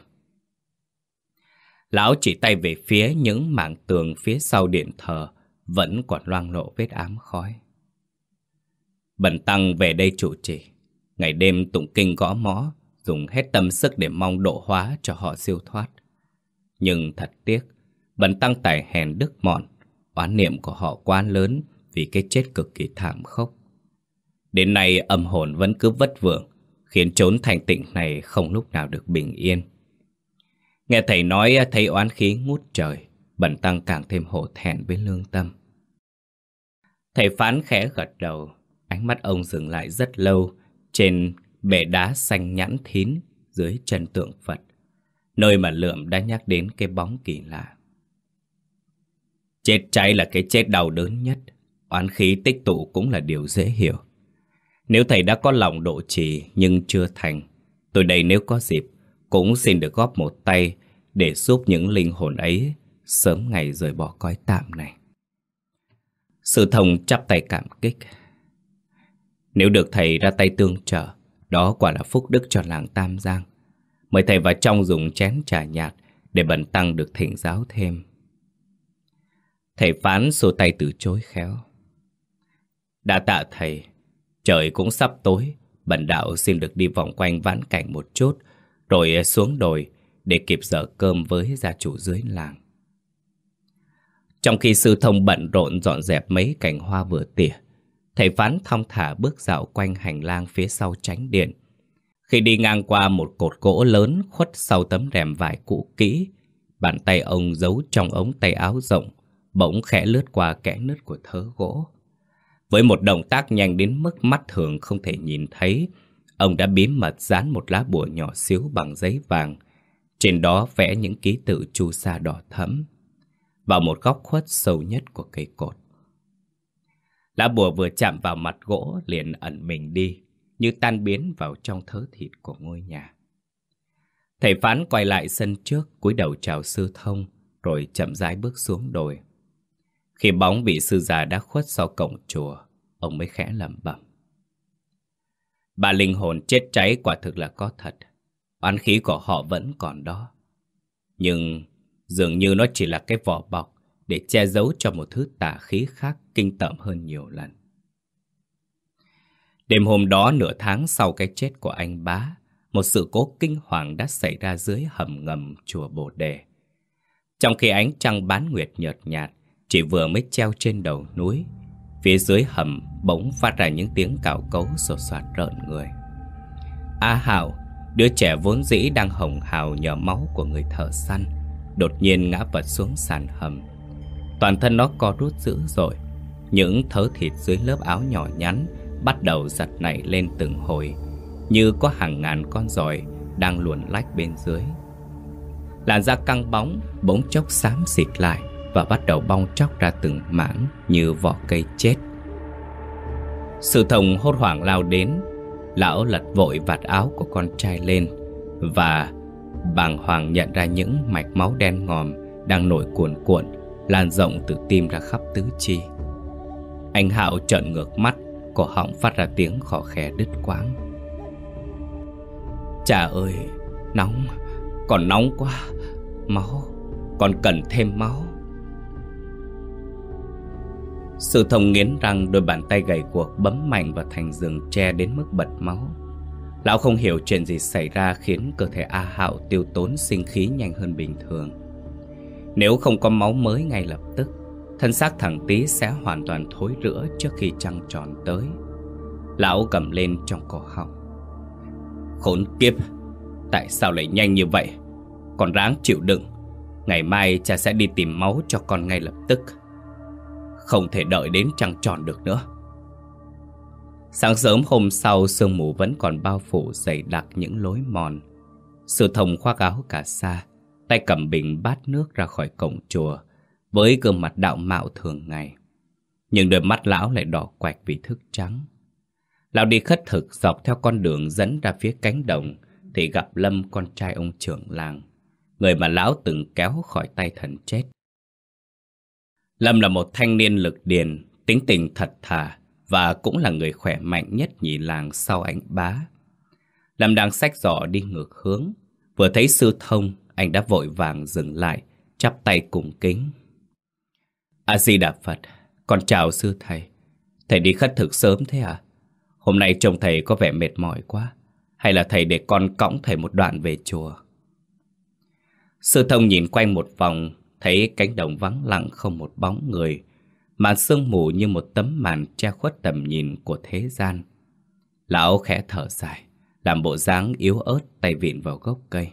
Lão chỉ tay về phía những mảng tường phía sau điện thờ vẫn còn loang lộ vết ám khói. Bần tăng về đây trụ trì, ngày đêm tụng kinh gõ mõ, dùng hết tâm sức để mong độ hóa cho họ siêu thoát. Nhưng thật tiếc, bần tăng tài hèn đức mọn, oán niệm của họ quá lớn vì cái chết cực kỳ thảm khốc. Đến nay âm hồn vẫn cứ vất vưởng, khiến chốn thanh tịnh này không lúc nào được bình yên. Nghe thầy nói thấy oán khí ngút trời, bần tăng càng thêm hổ thẹn với lương tâm. Thầy Phán khẽ gật đầu, ánh mắt ông dừng lại rất lâu trên bệ đá xanh nhẵn thín dưới chân tượng Phật, nơi mà Lượm đã nhắc đến cái bóng kỳ lạ. Chết cháy là cái chết đau đớn nhất, oán khí tích tụ cũng là điều dễ hiểu. Nếu thầy đã có lòng độ trì nhưng chưa thành, tôi đây nếu có dịp cũng xin được góp một tay để giúp những linh hồn ấy sớm ngày rời bỏ cõi tạm này. Sư Thông chắp tay cảm kích. Nếu được thầy ra tay tương trợ, đó quả là phúc đức cho làng Tam Giang. Mời thầy vào trong dùng chén trà nhạt để bần tăng được thỉnh giáo thêm. Thầy Phán xua tay từ chối khéo. Đã tạ thầy, trời cũng sắp tối, bần đạo xin được đi vòng quanh vãn cảnh một chút, rồi xuống đồi để kịp giờ cơm với gia chủ dưới làng. Trong khi Sư Thông bận rộn dọn dẹp mấy cành hoa vừa tỉa, thầy Phán thong thả bước dạo quanh hành lang phía sau chánh điện. Khi đi ngang qua một cột gỗ lớn khuất sau tấm rèm vải cũ kỹ, bàn tay ông giấu trong ống tay áo rộng, bỗng khẽ lướt qua kẽ nứt của thớ gỗ. Với một động tác nhanh đến mức mắt thường không thể nhìn thấy, ông đã bí mật dán một lá bùa nhỏ xíu bằng giấy vàng. Trên đó vẽ những ký tự chu sa đỏ thẫm vào một góc khuất sâu nhất của cây cột. Lá bùa vừa chạm vào mặt gỗ liền ẩn mình đi, như tan biến vào trong thớ thịt của ngôi nhà. Thầy Phán quay lại sân trước, cúi đầu chào Sư Thông, rồi chậm rãi bước xuống đồi. Khi bóng vị sư già đã khuất sau cổng chùa, ông mới khẽ lẩm bẩm. Ba linh hồn chết cháy quả thực là có thật, oán khí của họ vẫn còn đó. Nhưng dường như nó chỉ là cái vỏ bọc để che giấu cho một thứ tà khí khác kinh tởm hơn nhiều lần. Đêm hôm đó, nửa tháng sau cái chết của anh Bá, một sự cố kinh hoàng đã xảy ra dưới hầm ngầm chùa Bồ Đề. Trong khi ánh trăng bán nguyệt nhợt nhạt chỉ vừa mới treo trên đầu núi, phía dưới hầm bỗng phát ra những tiếng cào cấu sột soạt rợn người. A Hạo, đứa trẻ vốn dĩ đang hồng hào nhờ máu của người thợ săn, đột nhiên ngã vật xuống sàn hầm. Toàn thân nó co rút dữ dội, những thớ thịt dưới lớp áo nhỏ nhắn bắt đầu giật nảy lên từng hồi, như có hàng ngàn con giòi đang luồn lách bên dưới. Làn da căng bóng bỗng chốc xám xịt lại và bắt đầu bong tróc ra từng mảng như vỏ cây chết. Sư Thông hốt hoảng lao đến. Lão lật vội vạt áo của con trai lên và bàng hoàng nhận ra những mạch máu đen ngòm đang nổi cuồn cuộn, lan rộng từ tim ra khắp tứ chi. Anh Hạo trợn ngược mắt, cổ họng phát ra tiếng khò khè đứt quãng. Cha ơi, nóng, còn nóng quá, máu, còn cần thêm máu. Sư Thông nghiến răng, đôi bàn tay gầy guộc bấm mạnh vào thành giường tre đến mức bật máu. Lão không hiểu chuyện gì xảy ra khiến cơ thể A Hạo tiêu tốn sinh khí nhanh hơn bình thường. Nếu không có máu mới ngay lập tức, thân xác thằng Tý sẽ hoàn toàn thối rữa trước khi trăng tròn tới. Lão cầm lên trong cổ họng. Khốn kiếp, tại sao lại nhanh như vậy? Con ráng chịu đựng, ngày mai cha sẽ đi tìm máu cho con ngay lập tức. Không thể đợi đến trăng tròn được nữa. Sáng sớm hôm sau, sương mù vẫn còn bao phủ dày đặc những lối mòn. Sư Thông khoác áo cà sa, tay cầm bình bát nước ra khỏi cổng chùa, với gương mặt đạo mạo thường ngày. Nhưng đôi mắt lão lại đỏ quạch vì thức trắng. Lão đi khất thực dọc theo con đường dẫn ra phía cánh đồng thì gặp Lâm, con trai ông trưởng làng, người mà lão từng kéo khỏi tay thần chết. Lâm là một thanh niên lực điền, tính tình thật thà và cũng là người khỏe mạnh nhất nhì làng sau anh Bá. Lâm đang xách giỏ đi ngược hướng, vừa thấy Sư Thông, anh đã vội vàng dừng lại, chắp tay cung kính. A Di Đà Phật, con chào sư thầy. Thầy đi khất thực sớm thế à? Hôm nay trông thầy có vẻ mệt mỏi quá, hay là thầy để con cõng thầy một đoạn về chùa? Sư Thông nhìn quanh một vòng, thấy cánh đồng vắng lặng không một bóng người, màn sương mù như một tấm màn che khuất tầm nhìn của thế gian. Lão khẽ thở dài, làm bộ dáng yếu ớt, tay vịn vào gốc cây.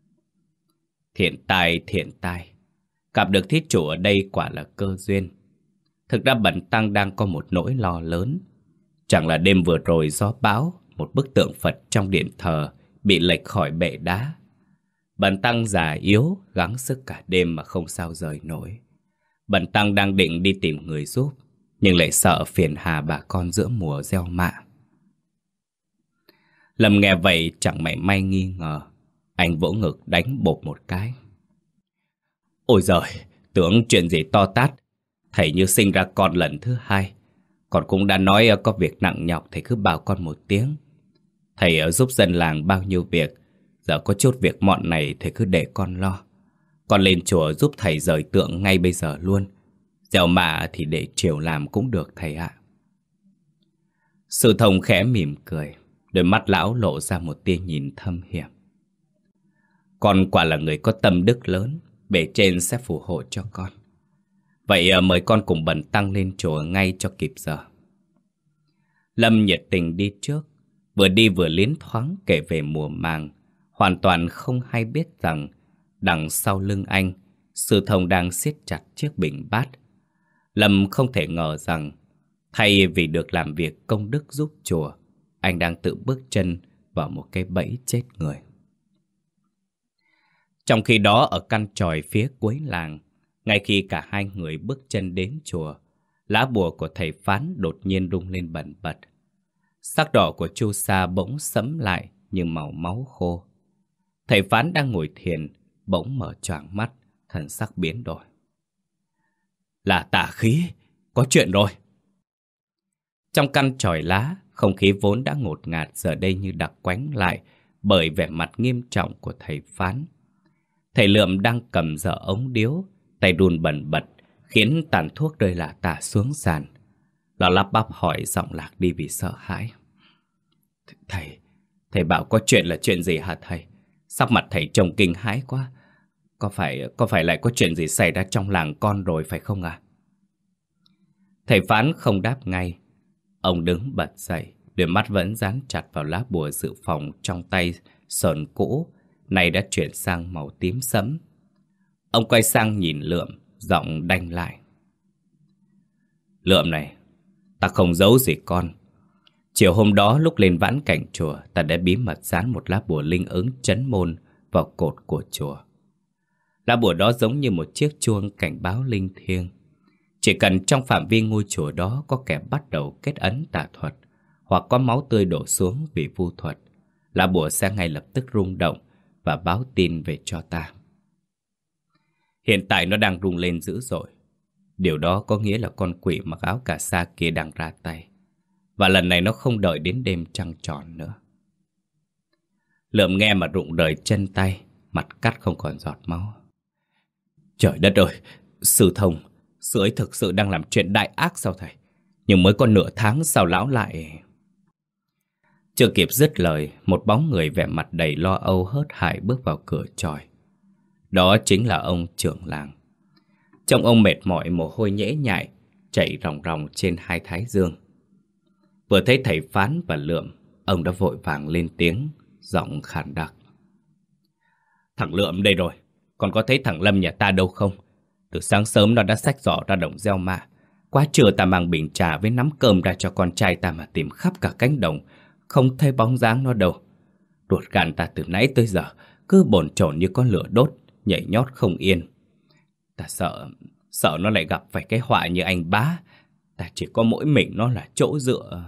Thiện tai, thiện tai, gặp được thí chủ ở đây quả là cơ duyên. Thực ra bần tăng đang có một nỗi lo lớn. Chẳng là đêm vừa rồi gió bão, một bức tượng Phật trong điện thờ bị lệch khỏi bệ đá. Bần tăng già yếu, gắng sức cả đêm mà không sao rời nổi. Bần tăng đang định đi tìm người giúp, nhưng lại sợ phiền hà bà con giữa mùa gieo mạ. Lâm nghe vậy chẳng mảy may nghi ngờ. Anh vỗ ngực đánh bột một cái. Ôi giời, tưởng chuyện gì to tát. Thầy như sinh ra con lần thứ hai. Con cũng đã nói có việc nặng nhọc thầy cứ bảo con một tiếng. Thầy giúp dân làng bao nhiêu việc, giờ có chút việc mọn này thầy cứ để con lo. Con lên chùa giúp thầy rời tượng ngay bây giờ luôn. Gieo mạ thì để chiều làm cũng được thầy ạ. Sư Thông khẽ mỉm cười, đôi mắt lão lộ ra một tia nhìn thâm hiểm. Con quả là người có tâm đức lớn, bề trên sẽ phù hộ cho con. Vậy mời con cùng bần tăng lên chùa ngay cho kịp giờ. Lâm nhiệt tình đi trước, vừa đi vừa liến thoáng kể về mùa màng, hoàn toàn không hay biết rằng đằng sau lưng anh, Sư Thông đang siết chặt chiếc bình bát. Lâm không thể ngờ rằng thay vì được làm việc công đức giúp chùa, anh đang tự bước chân vào một cái bẫy chết người. Trong khi đó ở căn chòi phía cuối làng, ngay khi cả hai người bước chân đến chùa, lá bùa của thầy Phán đột nhiên rung lên bần bật. Sắc đỏ của chu sa bỗng sẫm lại như màu máu khô. Thầy Phán đang ngồi thiền, bỗng mở choàng mắt, thần sắc biến đổi. Là tà khí, có chuyện rồi. Trong căn chòi lá, không khí vốn đã ngột ngạt giờ đây như đặc quánh lại bởi vẻ mặt nghiêm trọng của thầy Phán. Thầy Lượm đang cầm dở ống điếu, tay đun bần bật, khiến tàn thuốc rơi lả tả xuống sàn. Nó lắp bắp hỏi giọng lạc đi vì sợ hãi. Thầy, thầy bảo có chuyện là chuyện gì hả thầy? Sắc mặt thầy trông kinh hãi quá. Có phải, có phải lại có chuyện gì xảy ra trong làng con rồi phải không à? Thầy Phán không đáp ngay. Ông đứng bật dậy, đôi mắt vẫn dán chặt vào lá bùa dự phòng trong tay sờn cũ, này đã chuyển sang màu tím sẫm. Ông quay sang nhìn Lượm, giọng đanh lại. Lượm này, ta không giấu gì con. Chiều hôm đó lúc lên vãn cảnh chùa, ta đã bí mật dán một lá bùa linh ứng trấn môn vào cột của chùa. Lá bùa đó giống như một chiếc chuông cảnh báo linh thiêng. Chỉ cần trong phạm vi ngôi chùa đó có kẻ bắt đầu kết ấn tà thuật, hoặc có máu tươi đổ xuống vì vu thuật, lá bùa sẽ ngay lập tức rung động và báo tin về cho ta. Hiện tại nó đang rung lên dữ dội. Điều đó có nghĩa là con quỷ mặc áo cà sa kia đang ra tay. Và lần này nó không đợi đến đêm trăng tròn nữa. Lượm nghe mà rụng rời chân tay, mặt cắt không còn giọt máu. Trời đất ơi, sư thông, sư ấy thực sự đang làm chuyện đại ác sao thầy? Nhưng mới có nửa tháng sao lão lại... Chưa kịp dứt lời, một bóng người vẻ mặt đầy lo âu hớt hải bước vào cửa chòi. Đó chính là ông trưởng làng. Trông ông mệt mỏi, mồ hôi nhễ nhại chảy ròng ròng trên hai thái dương. Vừa thấy thầy Phán và Lượm, ông đã vội vàng lên tiếng, giọng khàn đặc. Thằng Lượm đây rồi, còn có thấy thằng Lâm nhà ta đâu không? Từ sáng sớm nó đã xách giỏ ra đồng gieo mạ. Quá trưa ta mang bình trà với nắm cơm ra cho con trai ta mà tìm khắp cả cánh đồng, không thấy bóng dáng nó đâu. Ruột gan ta từ nãy tới giờ cứ bồn chồn như con lửa đốt, nhảy nhót không yên. Ta sợ, sợ nó lại gặp phải cái họa như anh Bá. Ta chỉ có mỗi mình nó là chỗ dựa.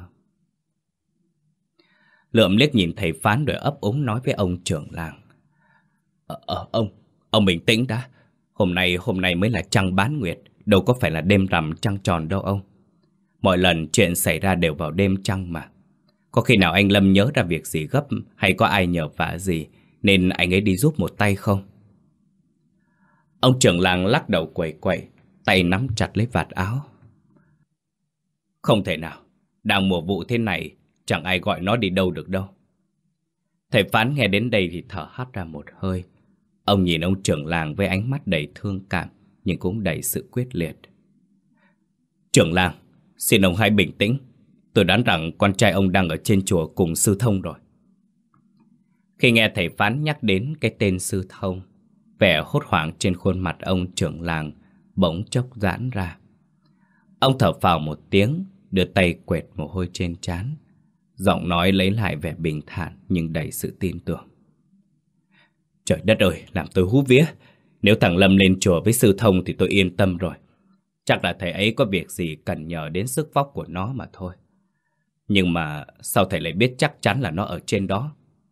Lượm liếc nhìn thầy Phán rồi ấp úng nói với ông trưởng làng. Ờ, ờ, ông, ông bình tĩnh đã. Hôm nay, hôm nay mới là trăng bán nguyệt, đâu có phải là đêm rằm trăng tròn đâu ông. Mọi lần chuyện xảy ra đều vào đêm trăng mà. Có khi nào anh Lâm nhớ ra việc gì gấp hay có ai nhờ vả gì nên anh ấy đi giúp một tay không? Ông trưởng làng lắc đầu quẩy quẩy, tay nắm chặt lấy vạt áo. Không thể nào, đang mùa vụ thế này chẳng ai gọi nó đi đâu được đâu. Thầy Phán nghe đến đây thì thở hắt ra một hơi. Ông nhìn ông trưởng làng với ánh mắt đầy thương cảm nhưng cũng đầy sự quyết liệt. Trưởng làng, xin ông hãy bình tĩnh. Tôi đoán rằng con trai ông đang ở trên chùa cùng sư thông rồi. Khi nghe thầy Phán nhắc đến cái tên sư thông, vẻ hốt hoảng trên khuôn mặt ông trưởng làng bỗng chốc giãn ra. Ông thở phào một tiếng, đưa tay quệt mồ hôi trên trán. Giọng nói lấy lại vẻ bình thản nhưng đầy sự tin tưởng. Trời đất ơi, làm tôi hú vía. Nếu thằng Lâm lên chùa với sư thông thì tôi yên tâm rồi. Chắc là thầy ấy có việc gì cần nhờ đến sức vóc của nó mà thôi. Nhưng mà sao thầy lại biết chắc chắn là nó ở trên đó?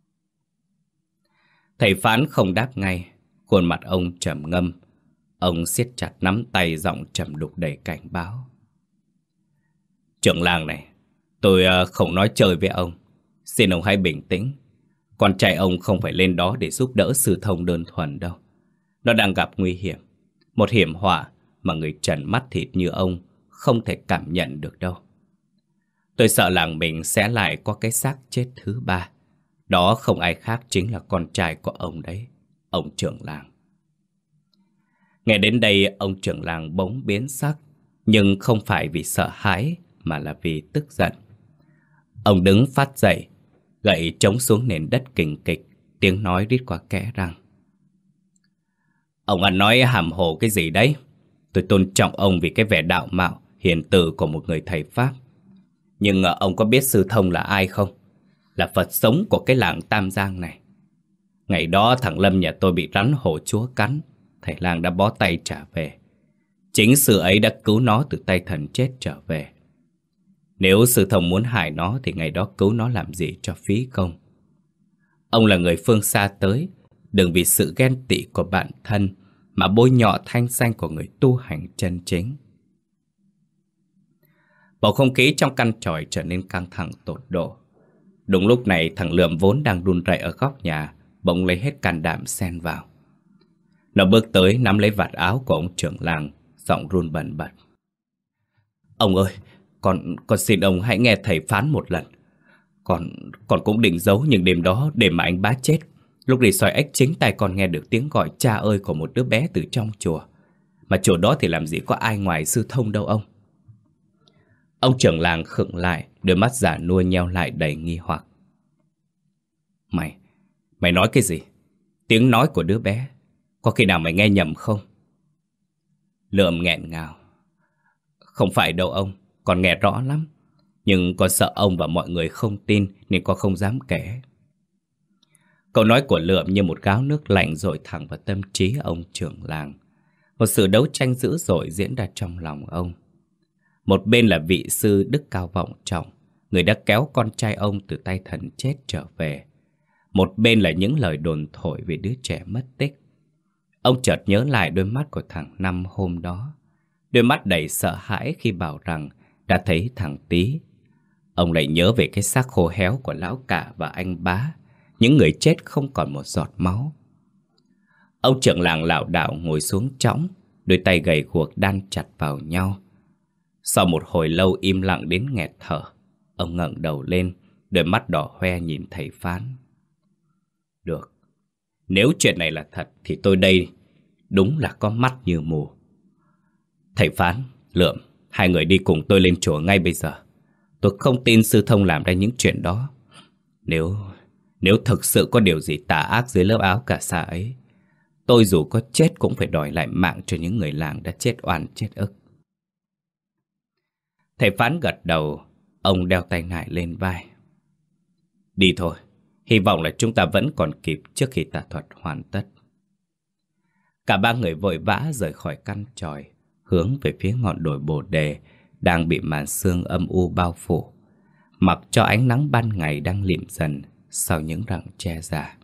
Thầy Phán không đáp ngay. Khuôn mặt ông trầm ngâm. Ông siết chặt nắm tay, giọng trầm đục đầy cảnh báo. Trưởng làng này, tôi không nói chơi với ông. Xin ông hãy bình tĩnh. Con trai ông không phải lên đó để giúp đỡ sư thông đơn thuần đâu. Nó đang gặp nguy hiểm. Một hiểm họa mà người trần mắt thịt như ông không thể cảm nhận được đâu. Tôi sợ làng mình sẽ lại có cái xác chết thứ ba. Đó không ai khác chính là con trai của ông đấy, ông trưởng làng. Nghe đến đây, ông trưởng làng bỗng biến sắc, nhưng không phải vì sợ hãi mà là vì tức giận. Ông đứng phát dậy, gậy chống xuống nền đất kình kịch, tiếng nói rít qua kẽ răng. Ông ăn nói hàm hồ cái gì đấy? Tôi tôn trọng ông vì cái vẻ đạo mạo, hiền từ của một người thầy Pháp. Nhưng ông có biết sư thông là ai không? Là Phật sống của cái làng Tam Giang này. Ngày đó thằng Lâm nhà tôi bị rắn hổ chúa cắn, thầy làng đã bó tay trả về. Chính sư ấy đã cứu nó từ tay thần chết trở về. Nếu sư thông muốn hại nó thì ngày đó cứu nó làm gì cho phí công. Ông là người phương xa tới, đừng vì sự ghen tị của bản thân mà bôi nhọ thanh danh của người tu hành chân chính. Bầu không khí trong căn tròi trở nên căng thẳng tột độ. Đúng lúc này thằng Lượm vốn đang run rẩy ở góc nhà bỗng lấy hết can đảm xen vào. Nó bước tới nắm lấy vạt áo của ông trưởng làng, giọng run bần bật. Ông ơi, con, con xin ông hãy nghe thầy phán một lần. Con, con cũng định giấu, nhưng đêm đó, đêm mà anh Bá chết, lúc đi soi ếch chính tay con nghe được tiếng gọi cha ơi của một đứa bé từ trong chùa. Mà chùa đó thì làm gì có ai ngoài sư thông đâu ông. Ông trưởng làng khựng lại, đôi mắt già nua nheo lại đầy nghi hoặc. Mày, mày nói cái gì? Tiếng nói của đứa bé, có khi nào mày nghe nhầm không? Lượm nghẹn ngào. Không phải đâu ông, con nghe rõ lắm. Nhưng con sợ ông và mọi người không tin nên con không dám kể. Câu nói của Lượm như một gáo nước lạnh dội thẳng vào tâm trí ông trưởng làng. Một sự đấu tranh dữ dội diễn ra trong lòng ông. Một bên là vị sư đức cao vọng trọng, người đã kéo con trai ông từ tay thần chết trở về. Một bên là những lời đồn thổi về đứa trẻ mất tích. Ông chợt nhớ lại đôi mắt của thằng Năm hôm đó. Đôi mắt đầy sợ hãi khi bảo rằng đã thấy thằng Tý. Ông lại nhớ về cái xác khô héo của lão cả và anh Bá, những người chết không còn một giọt máu. Ông trưởng làng lảo đảo ngồi xuống chõng, đôi tay gầy guộc đan chặt vào nhau. Sau một hồi lâu im lặng đến nghẹt thở, ông ngẩng đầu lên, đôi mắt đỏ hoe nhìn thầy Phán. Được, nếu chuyện này là thật thì tôi đây đúng là có mắt như mù. Thầy Phán, Lượm, hai người đi cùng tôi lên chùa ngay bây giờ. Tôi không tin sư thông làm ra những chuyện đó. Nếu Nếu thực sự có điều gì tà ác dưới lớp áo cà sa ấy, tôi dù có chết cũng phải đòi lại mạng cho những người làng đã chết oan chết ức. Thầy Phán gật đầu, ông đeo tay nải lên vai. Đi thôi, hy vọng là chúng ta vẫn còn kịp trước khi tà thuật hoàn tất. Cả ba người vội vã rời khỏi căn chòi, hướng về phía ngọn đồi Bồ Đề đang bị màn sương âm u bao phủ, mặc cho ánh nắng ban ngày đang lịm dần sau những rặng tre già.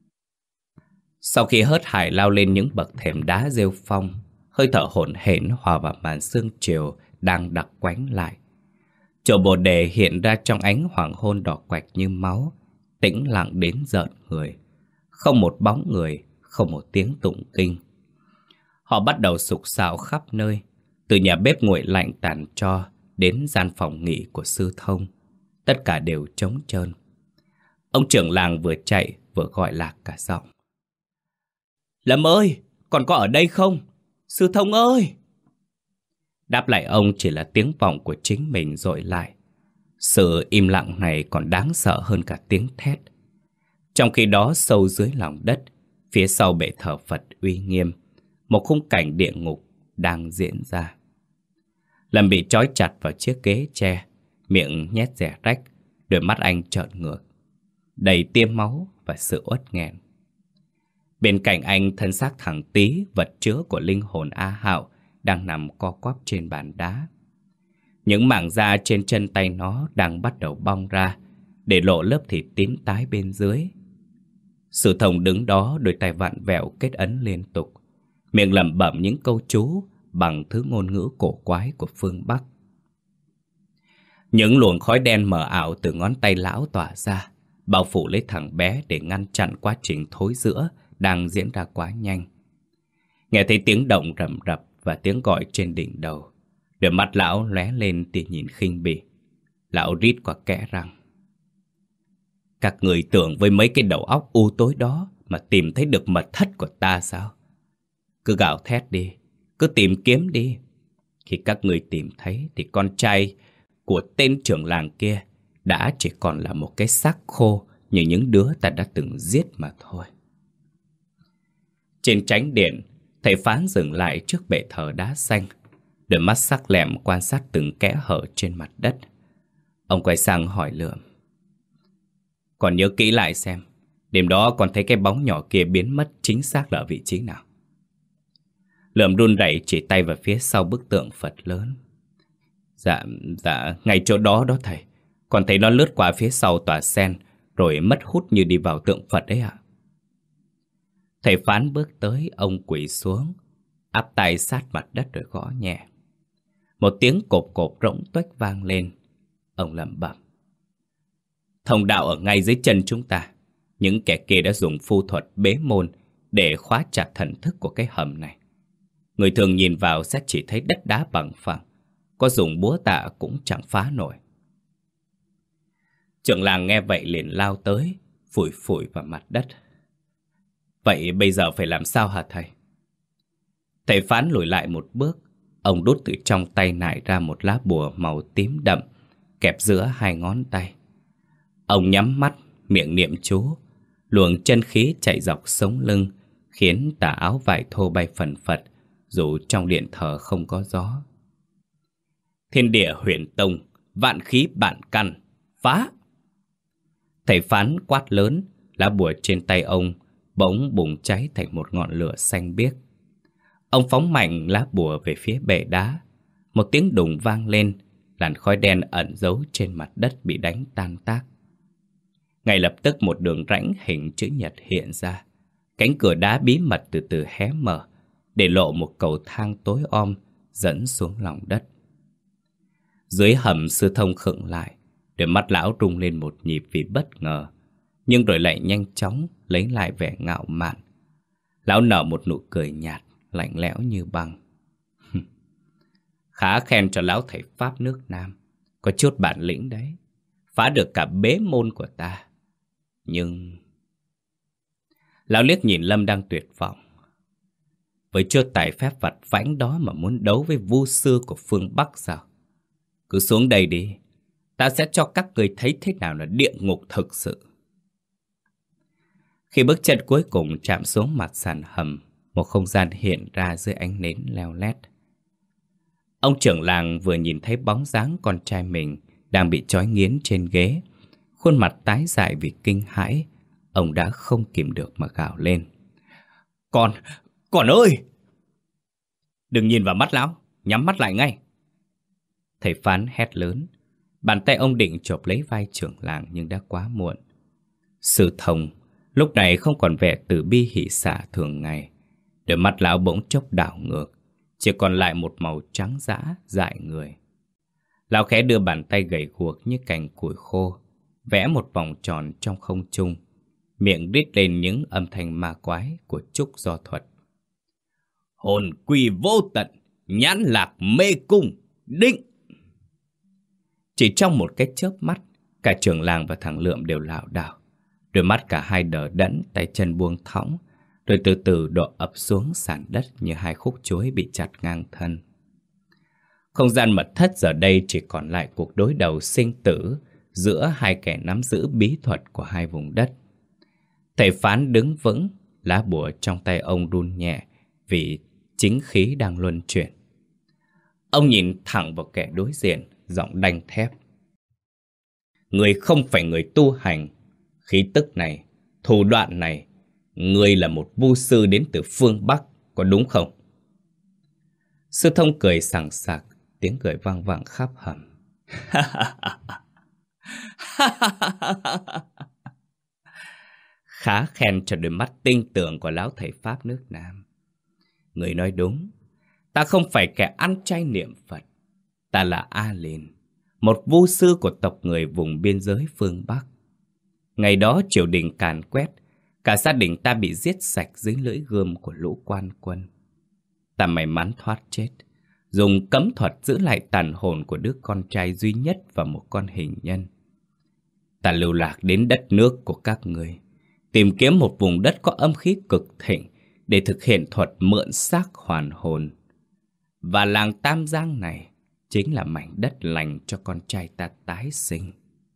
Sau khi hớt hải lao lên những bậc thềm đá rêu phong, hơi thở hổn hển hòa vào màn sương chiều đang đặc quánh lại. Chùa Bồ Đề hiện ra trong ánh hoàng hôn đỏ quạch như máu, tĩnh lặng đến rợn người. Không một bóng người, không một tiếng tụng kinh. Họ bắt đầu sục sạo khắp nơi, từ nhà bếp nguội lạnh tàn tro đến gian phòng nghỉ của sư thông. Tất cả đều trống trơn. Ông trưởng làng vừa chạy vừa gọi lạc cả giọng. Lâm ơi, còn có ở đây không? Sư thông ơi! Đáp lại ông chỉ là tiếng vọng của chính mình dội lại. Sự im lặng này còn đáng sợ hơn cả tiếng thét. Trong khi đó sâu dưới lòng đất, phía sau bệ thờ Phật uy nghiêm, một khung cảnh địa ngục đang diễn ra. Lâm bị trói chặt vào chiếc ghế tre, miệng nhét rẻ rách, đôi mắt anh trợn ngược, đầy tiêm máu và sự uất nghẹn. Bên cạnh anh, thân xác thằng Tý, vật chứa của linh hồn A Hạo, đang nằm co quắp trên bàn đá. Những mảng da trên chân tay nó đang bắt đầu bong ra, để lộ lớp thịt tím tái bên dưới. Sư thông đứng đó, đôi tay vặn vẹo kết ấn liên tục, miệng lẩm bẩm những câu chú bằng thứ ngôn ngữ cổ quái của phương Bắc. Những luồng khói đen mờ ảo từ ngón tay lão tỏa ra, bao phủ lấy thằng bé để ngăn chặn quá trình thối rữa đang diễn ra quá nhanh. Nghe thấy tiếng động rầm rập và tiếng gọi trên đỉnh đầu, đôi mắt lão lóe lên tia nhìn khinh bỉ. Lão rít qua kẽ răng. Các người tưởng với mấy cái đầu óc u tối đó mà tìm thấy được mật thất của ta sao? Cứ gào thét đi, cứ tìm kiếm đi. Khi các người tìm thấy thì con trai của tên trưởng làng kia đã chỉ còn là một cái xác khô như những đứa ta đã từng giết mà thôi. Trên chánh điện, thầy Phán dừng lại trước bệ thờ đá xanh, đôi mắt sắc lẹm quan sát từng kẽ hở trên mặt đất. Ông quay sang hỏi Lượm. Còn nhớ kỹ lại xem, đêm đó còn thấy cái bóng nhỏ kia biến mất chính xác là ở vị trí nào? Lượm run rẩy chỉ tay vào phía sau bức tượng Phật lớn. Dạ, dạ, ngay chỗ đó đó thầy. Còn thấy nó lướt qua phía sau tòa sen, rồi mất hút như đi vào tượng Phật đấy ạ. Thầy Phán bước tới, ông quỳ xuống, áp tay sát mặt đất rồi gõ nhẹ. Một tiếng cộp cộp rỗng tuếch vang lên. Ông lẩm bẩm. Thông đạo ở ngay dưới chân chúng ta. Những kẻ kia đã dùng phu thuật bế môn để khóa chặt thần thức của cái hầm này. Người thường nhìn vào sẽ chỉ thấy đất đá bằng phẳng, có dùng búa tạ cũng chẳng phá nổi. Trưởng làng nghe vậy liền lao tới, phủi phủi vào mặt đất. Vậy bây giờ phải làm sao hả thầy? Thầy Phán lùi lại một bước. Ông đút từ trong tay nải ra một lá bùa màu tím đậm, kẹp giữa hai ngón tay. Ông nhắm mắt, miệng niệm chú. Luồng chân khí chạy dọc sống lưng, khiến tà áo vải thô bay phần phật, dù trong điện thờ không có gió. Thiên địa huyền tông, vạn khí bản căn, phá! Thầy phán quát lớn, lá bùa trên tay ông bỗng bùng cháy thành một ngọn lửa xanh biếc. Ông phóng mạnh lá bùa về phía bệ đá. Một tiếng đùng vang lên, làn khói đen ẩn giấu trên mặt đất bị đánh tan tác. Ngay lập tức một đường rãnh hình chữ nhật hiện ra. Cánh cửa đá bí mật từ từ hé mở, để lộ một cầu thang tối om dẫn xuống lòng đất. Dưới hầm, Sư Thông khựng lại, đôi mắt lão rung lên một nhịp vì bất ngờ, nhưng rồi lại nhanh chóng lấy lại vẻ ngạo mạn. Lão nở một nụ cười nhạt, lạnh lẽo như băng. Khá khen cho lão thầy Pháp nước Nam, có chút bản lĩnh đấy, phá được cả bế môn của ta. Nhưng... Lão liếc nhìn Lâm đang tuyệt vọng. Với chút tài phép vặt vãnh đó mà muốn đấu với vu sư của phương Bắc sao? Cứ xuống đây đi, ta sẽ cho các người thấy thế nào là địa ngục thực sự. Khi bước chân cuối cùng chạm xuống mặt sàn hầm, một không gian hiện ra dưới ánh nến leo lét. Ông trưởng làng vừa nhìn thấy bóng dáng con trai mình đang bị trói nghiến trên ghế, khuôn mặt tái dại vì kinh hãi. Ông đã không kìm được mà gào lên. Con, con ơi! Đừng nhìn vào mắt lão, nhắm mắt lại ngay. Thầy phán hét lớn. Bàn tay ông định chộp lấy vai trưởng làng nhưng đã quá muộn. Sư Thông lúc này không còn vẻ từ bi hỷ xả thường ngày. Đôi mắt lão bỗng chốc đảo ngược, chỉ còn lại một màu trắng dã dại người. Lão khẽ đưa bàn tay gầy guộc như cành củi khô, vẽ một vòng tròn trong không trung, miệng rít lên những âm thanh ma quái của trúc do thuật. Hồn quỷ vô tận, nhãn lạc mê cung, định! Chỉ trong một cái chớp mắt, cả trưởng làng và thằng Lượm đều lảo đảo. Đôi mắt cả hai đờ đẫn, tay chân buông thõng, rồi từ từ đổ ập xuống sàn đất như hai khúc chuối bị chặt ngang thân. Không gian mật thất giờ đây chỉ còn lại cuộc đối đầu sinh tử giữa hai kẻ nắm giữ bí thuật của hai vùng đất. Thầy phán đứng vững, lá bùa trong tay ông run nhẹ vì chính khí đang luân chuyển. Ông nhìn thẳng vào kẻ đối diện, giọng đanh thép. Người không phải người tu hành. Khí tức này, thủ đoạn này, người là một vu sư đến từ phương Bắc, có đúng không? Sư Thông cười sảng sặc, tiếng cười vang vang khắp hầm. Khá khen cho đôi mắt tinh tường của lão thầy Pháp nước Nam. Người nói đúng, ta không phải kẻ ăn chay niệm Phật. Ta là A Liên, một vu sư của tộc người vùng biên giới phương Bắc. Ngày đó triều đình càn quét, cả gia đình ta bị giết sạch dưới lưỡi gươm của lũ quan quân. Ta may mắn thoát chết, dùng cấm thuật giữ lại tàn hồn của đứa con trai duy nhất và một con hình nhân. Ta lưu lạc đến đất nước của các người, tìm kiếm một vùng đất có âm khí cực thịnh để thực hiện thuật mượn xác hoàn hồn. Và làng Tam Giang này chính là mảnh đất lành cho con trai ta tái sinh.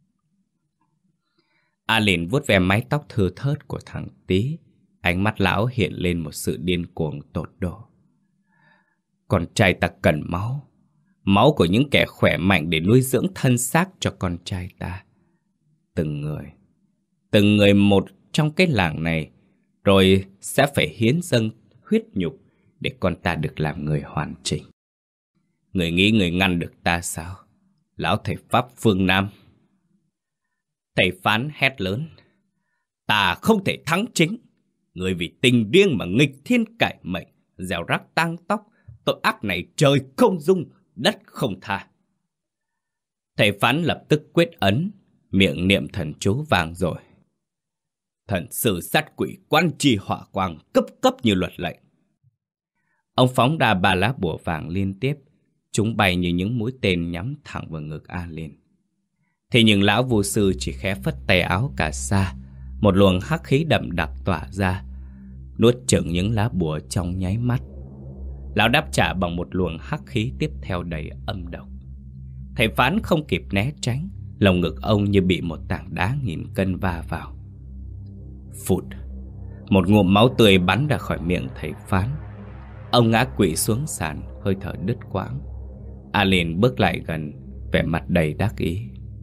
A Liên vuốt ve mái tóc thưa thớt của thằng Tý. Ánh mắt lão hiện lên một sự điên cuồng tột độ. Con trai ta cần máu, máu của những kẻ khỏe mạnh để nuôi dưỡng thân xác cho con trai ta. Từng người, từng người một trong cái làng này, rồi sẽ phải hiến dâng huyết nhục để con ta được làm người hoàn chỉnh. Người nghĩ người ngăn được ta sao, lão thầy Pháp phương Nam? Thầy phán hét lớn. Ta không thể thắng chính. Người vì tình riêng mà nghịch thiên cải mệnh, gieo rắc tang tóc, tội ác này trời không dung, đất không tha. Thầy phán lập tức quyết ấn, miệng niệm thần chú vang rồi. Thần sử sát quỷ quan trì hỏa quang, cấp cấp như luật lệnh. Ông phóng ra ba lá bùa vàng liên tiếp, chúng bay như những mũi tên nhắm thẳng vào ngực A Liên. Thế nhưng lão vô sư chỉ khẽ phất tay áo cà sa, một luồng hắc khí đậm đặc tỏa ra, nuốt chửng những lá bùa trong nháy mắt. Lão đáp trả bằng một luồng hắc khí tiếp theo đầy âm độc. Thầy phán không kịp né tránh, lồng ngực ông như bị một tảng đá nghìn cân va vào. Phụt, một ngụm máu tươi bắn ra khỏi miệng thầy phán. Ông ngã quỵ xuống sàn, hơi thở đứt quãng. A Liên bước lại gần, vẻ mặt đầy đắc ý.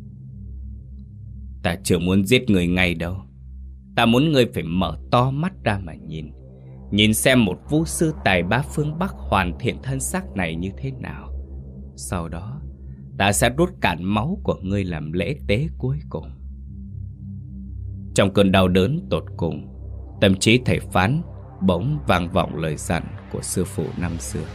Ta chưa muốn giết người ngay đâu. Ta muốn ngươi phải mở to mắt ra mà nhìn. Nhìn xem một vũ sư tài ba phương Bắc hoàn thiện thân xác này như thế nào. Sau đó ta sẽ rút cạn máu của ngươi làm lễ tế cuối cùng. Trong cơn đau đớn tột cùng, tâm trí thầy Phán bỗng vang vọng lời dặn của sư phụ năm xưa.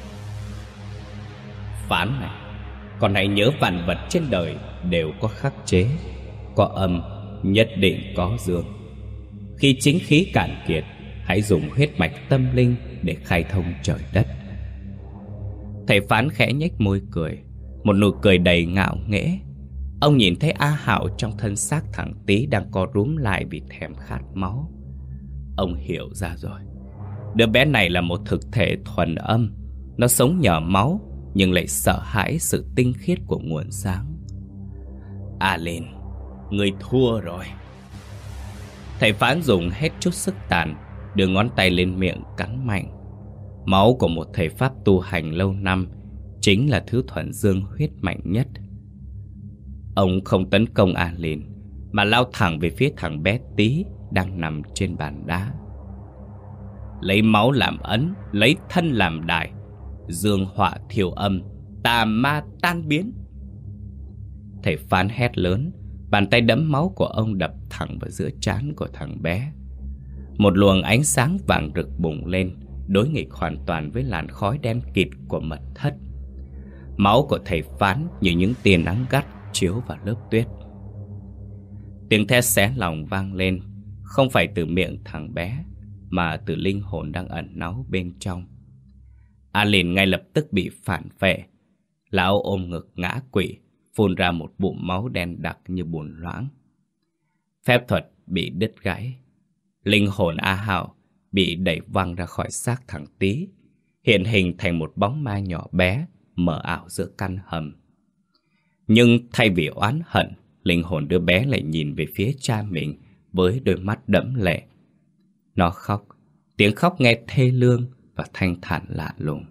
Phán này, con hãy nhớ vạn vật trên đời đều có khắc chế. Có âm nhất định có dương. Khi chính khí cạn kiệt, hãy dùng huyết mạch tâm linh để khai thông trời đất. Thầy Phán khẽ nhếch môi cười, một nụ cười đầy ngạo nghễ. Ông nhìn thấy A Hạo trong thân xác thằng Tý đang co rúm lại vì thèm khát máu. Ông hiểu ra rồi. Đứa bé này là một thực thể thuần âm. Nó sống nhờ máu, nhưng lại sợ hãi sự tinh khiết của nguồn sáng. A Linh, người thua rồi. Thầy Phán dùng hết chút sức tàn, đưa ngón tay lên miệng cắn mạnh. Máu của một thầy Pháp tu hành lâu năm chính là thứ thuần dương huyết mạnh nhất. Ông không tấn công A Linh, mà lao thẳng về phía thằng bé Tý đang nằm trên bàn đá. Lấy máu làm ấn, lấy thân làm đài, dương họa thiêu âm, tà ma tan biến. Thầy Phán hét lớn, bàn tay đẫm máu của ông đập thẳng vào giữa trán của thằng bé. Một luồng ánh sáng vàng rực bùng lên, đối nghịch hoàn toàn với làn khói đen kịt của mật thất. Máu của thầy Phán như những tia nắng gắt chiếu vào lớp tuyết. Tiếng thét xé lòng vang lên, không phải từ miệng thằng bé, mà từ linh hồn đang ẩn náu bên trong. A Linh ngay lập tức bị phản phệ. Lão ôm ngực ngã quỵ, phun ra một bụng máu đen đặc như bùn loãng. Phép thuật bị đứt gãy. Linh hồn A Hạo bị đẩy văng ra khỏi xác thằng Tý, hiện hình thành một bóng ma nhỏ bé mờ ảo giữa căn hầm. Nhưng thay vì oán hận, linh hồn đứa bé lại nhìn về phía cha mình với đôi mắt đẫm lệ. Nó khóc, tiếng khóc nghe thê lương và thanh thản lạ lùng.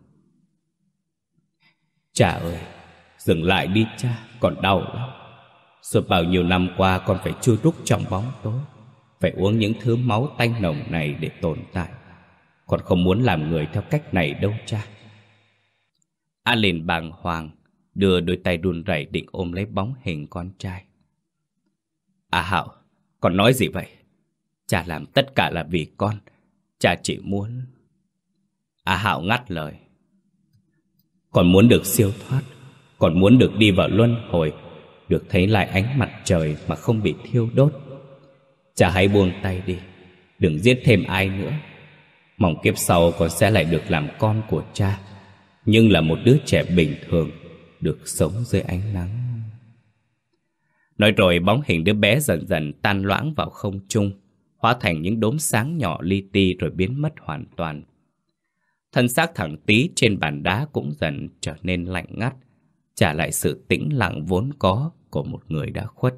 Cha ơi, dừng lại đi cha, còn đau lắm. Suốt bao nhiêu năm qua con phải chui rúc trong bóng tối, phải uống những thứ máu tanh nồng này để tồn tại. Con không muốn làm người theo cách này đâu cha. A Linh bàng hoàng, đưa đôi tay run rẩy định ôm lấy bóng hình con trai. A Hạo, con nói gì vậy? Cha làm tất cả là vì con. Cha chỉ muốn... A Hạo ngắt lời. Con muốn được siêu thoát, con muốn được đi vào luân hồi, được thấy lại ánh mặt trời mà không bị thiêu đốt. Cha hãy buông tay đi, đừng giết thêm ai nữa. Mong kiếp sau con sẽ lại được làm con của cha, nhưng là một đứa trẻ bình thường, được sống dưới ánh nắng. Nói rồi bóng hình đứa bé dần dần tan loãng vào không trung, hóa thành những đốm sáng nhỏ li ti rồi biến mất hoàn toàn. Thân xác thằng Tý trên bàn đá cũng dần trở nên lạnh ngắt, trả lại sự tĩnh lặng vốn có của một người đã khuất.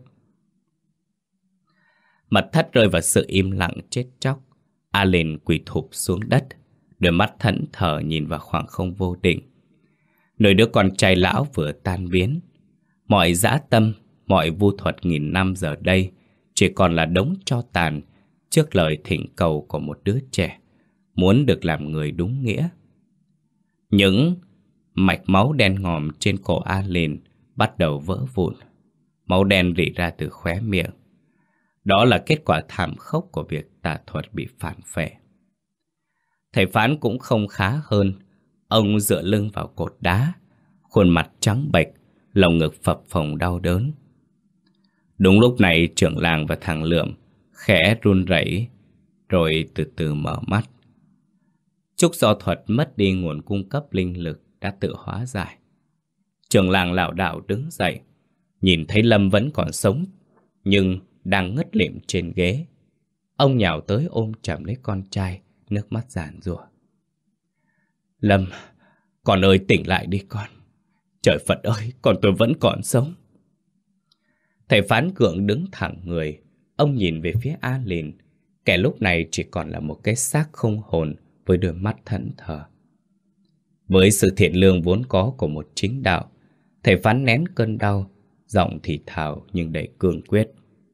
Mật thất rơi vào sự im lặng chết chóc. A Linh quỳ thụp xuống đất, đôi mắt thẫn thờ nhìn vào khoảng không vô định. Nơi đứa con trai lão vừa tan biến, mọi dã tâm, mọi vu thuật nghìn năm giờ đây chỉ còn là đống tro tàn trước lời thỉnh cầu của một đứa trẻ muốn được làm người đúng nghĩa. Những mạch máu đen ngòm trên cổ A Linh bắt đầu vỡ vụn, máu đen rỉ ra từ khóe miệng. Đó là kết quả thảm khốc của việc tà thuật bị phản phệ. Thầy Phán cũng không khá hơn. Ông dựa lưng vào cột đá, khuôn mặt trắng bệch, lồng ngực phập phồng đau đớn. Đúng lúc này trưởng làng và thằng Lượm khẽ run rẩy rồi từ từ mở mắt. Trúc do thuật mất đi nguồn cung cấp linh lực đã tự hóa giải. Trưởng làng lảo đảo đứng dậy, nhìn thấy Lâm vẫn còn sống nhưng đang ngất lịm trên ghế. Ông nhào tới ôm chầm lấy con trai, nước mắt giàn giụa. Lâm, con ơi tỉnh lại đi con. Trời Phật ơi, con tôi vẫn còn sống. Thầy Phán Cường đứng thẳng người. Ông nhìn về phía A Linh, kẻ lúc này chỉ còn là một cái xác không hồn với đôi mắt thẫn thờ. Với sự thiện lương vốn có của một chính đạo, thầy Phán nén cơn đau, giọng thì thào nhưng đầy cương quyết.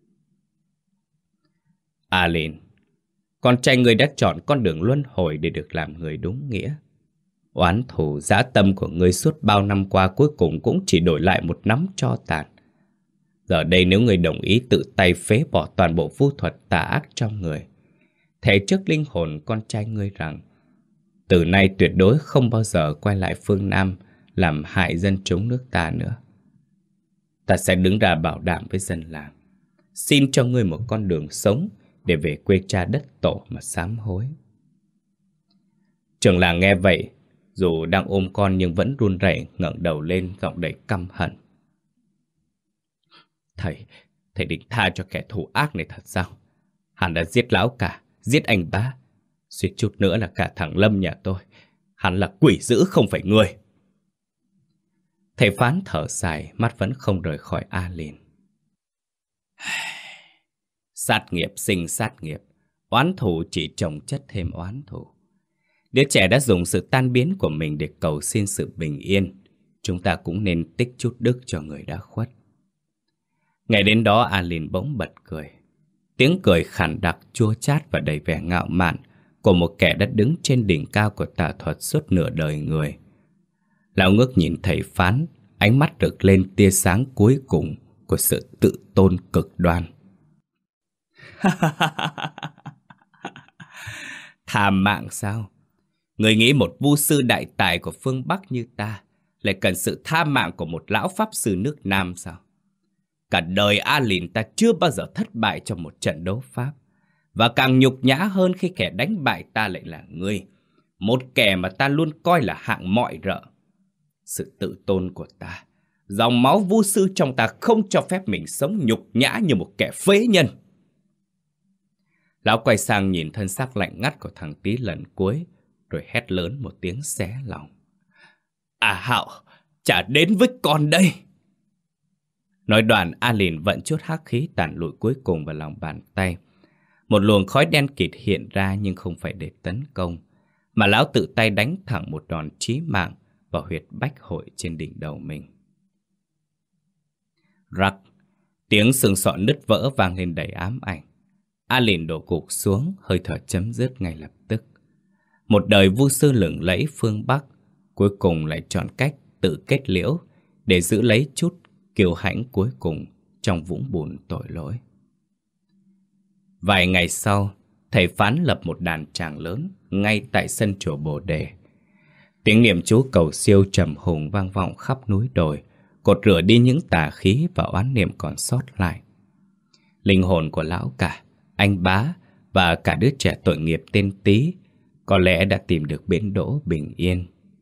Alin, con trai ngươi đã chọn con đường luân hồi để được làm người đúng nghĩa. Oán thù dã tâm của ngươi suốt bao năm qua cuối cùng cũng chỉ đổi lại một nắm tro tàn. Giờ đây nếu ngươi đồng ý tự tay phế bỏ toàn bộ vu thuật tà ác trong người, thề trước linh hồn con trai ngươi rằng từ nay tuyệt đối không bao giờ quay lại phương Nam làm hại dân chúng nước ta nữa. Ta sẽ đứng ra bảo đảm với dân làng, xin cho ngươi một con đường sống để về quê cha đất tổ mà sám hối. Trưởng làng nghe vậy, dù đang ôm con nhưng vẫn run rẩy ngẩng đầu lên, giọng đầy căm hận. Thầy, thầy định tha cho kẻ thù ác này thật sao? Hắn đã giết lão cả, giết anh bá, suýt chút nữa là cả thằng Lâm nhà tôi. Hắn là quỷ dữ không phải người. Thầy phán thở dài, mắt vẫn không rời khỏi Alin. Sát nghiệp sinh sát nghiệp, oán thù chỉ chồng chất thêm oán thù. Đứa trẻ đã dùng sự tan biến của mình để cầu xin sự bình yên. Chúng ta cũng nên tích chút đức cho người đã khuất. Ngày đến đó Alin bỗng bật cười. Tiếng cười khản đặc, chua chát và đầy vẻ ngạo mạn của một kẻ đã đứng trên đỉnh cao của tà thuật suốt nửa đời người. Lão ngước nhìn thầy phán, ánh mắt rực lên tia sáng cuối cùng của sự tự tôn cực đoan. Thàm mạng sao? Người nghĩ một vu sư đại tài của phương Bắc như ta lại cần sự tha mạng của một lão pháp sư nước Nam sao? Cả đời Alin ta chưa bao giờ thất bại trong một trận đấu pháp. Và càng nhục nhã hơn khi kẻ đánh bại ta lại là ngươi, một kẻ mà ta luôn coi là hạng mọi rợ. Sự tự tôn của ta, dòng máu vu sư trong ta không cho phép mình sống nhục nhã như một kẻ phế nhân. Lão quay sang nhìn thân xác lạnh ngắt của thằng Tý lần cuối, rồi hét lớn một tiếng xé lòng. À Hạo, trả đến với con đây! Nói đoạn, Alin vận chút hắc khí tản lụi cuối cùng vào lòng bàn tay. Một luồng khói đen kịt hiện ra nhưng không phải để tấn công, mà lão tự tay đánh thẳng một đòn chí mạng vào huyệt bách hội trên đỉnh đầu mình. Rắc, tiếng xương sọ nứt vỡ vang lên đầy ám ảnh. Alin đổ gục xuống, hơi thở chấm dứt ngay lập tức. Một đời vu sư lừng lẫy phương Bắc cuối cùng lại chọn cách tự kết liễu để giữ lấy chút kiêu hãnh cuối cùng trong vũng bùn tội lỗi. Vài ngày sau, thầy phán lập một đàn tràng lớn ngay tại sân chùa Bồ Đề. Tiếng niệm chú cầu siêu trầm hùng vang vọng khắp núi đồi, cột rửa đi những tà khí và oán niệm còn sót lại. Linh hồn của lão cả, anh bá và cả đứa trẻ tội nghiệp tên Tý có lẽ đã tìm được bến đỗ bình yên.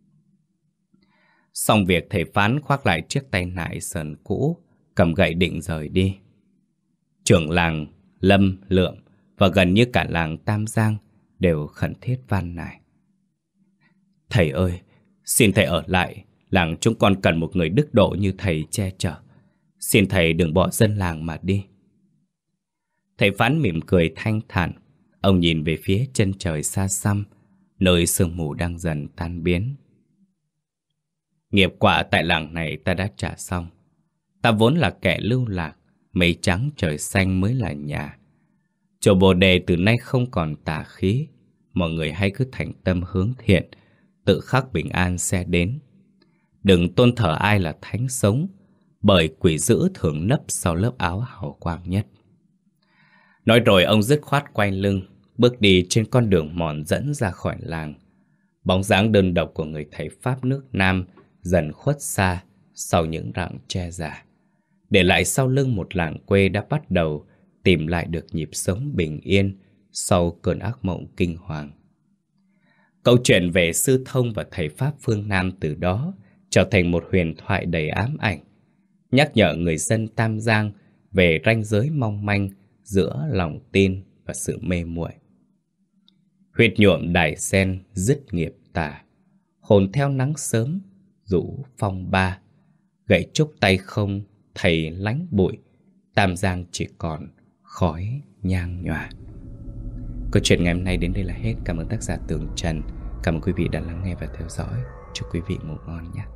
Xong việc, thầy phán khoác lại chiếc tay nải sờn cũ, cầm gậy định rời đi. Trưởng làng Lâm, Lượm và gần như cả làng Tam Giang đều khẩn thiết van nài. Thầy ơi, xin thầy ở lại, làng chúng con cần một người đức độ như thầy che chở. Xin thầy đừng bỏ dân làng mà đi. Thầy phán mỉm cười thanh thản. Ông nhìn về phía chân trời xa xăm, nơi sương mù đang dần tan biến. Nghiệp quả tại làng này ta đã trả xong. Ta vốn là kẻ lưu lạc, mây trắng trời xanh mới là nhà. Chùa Bồ Đề từ nay không còn tà khí. Mọi người hãy cứ thành tâm hướng thiện, tự khắc bình an sẽ đến. Đừng tôn thờ ai là thánh sống, bởi quỷ dữ thường nấp sau lớp áo hào quang nhất. Nói rồi ông dứt khoát quay lưng, bước đi trên con đường mòn dẫn ra khỏi làng. Bóng dáng đơn độc của người thầy Pháp nước Nam dần khuất xa sau những rặng tre già, để lại sau lưng một làng quê đã bắt đầu tìm lại được nhịp sống bình yên sau cơn ác mộng kinh hoàng. Câu chuyện về sư thông và thầy Pháp phương Nam từ đó trở thành một huyền thoại đầy ám ảnh, nhắc nhở người dân Tam Giang về ranh giới mong manh giữa lòng tin và sự mê muội. Huyệt nhuộm đài sen dứt nghiệp tà, hồn theo nắng sớm rủ phong ba. Gậy trúc tay không thầy lánh bụi, Tam Giang chỉ còn khói nhang nhòa. Câu chuyện ngày hôm nay đến đây là hết. Cảm ơn tác giả Tường Trần. Cảm ơn quý vị đã lắng nghe và theo dõi. Chúc quý vị ngủ ngon nhé.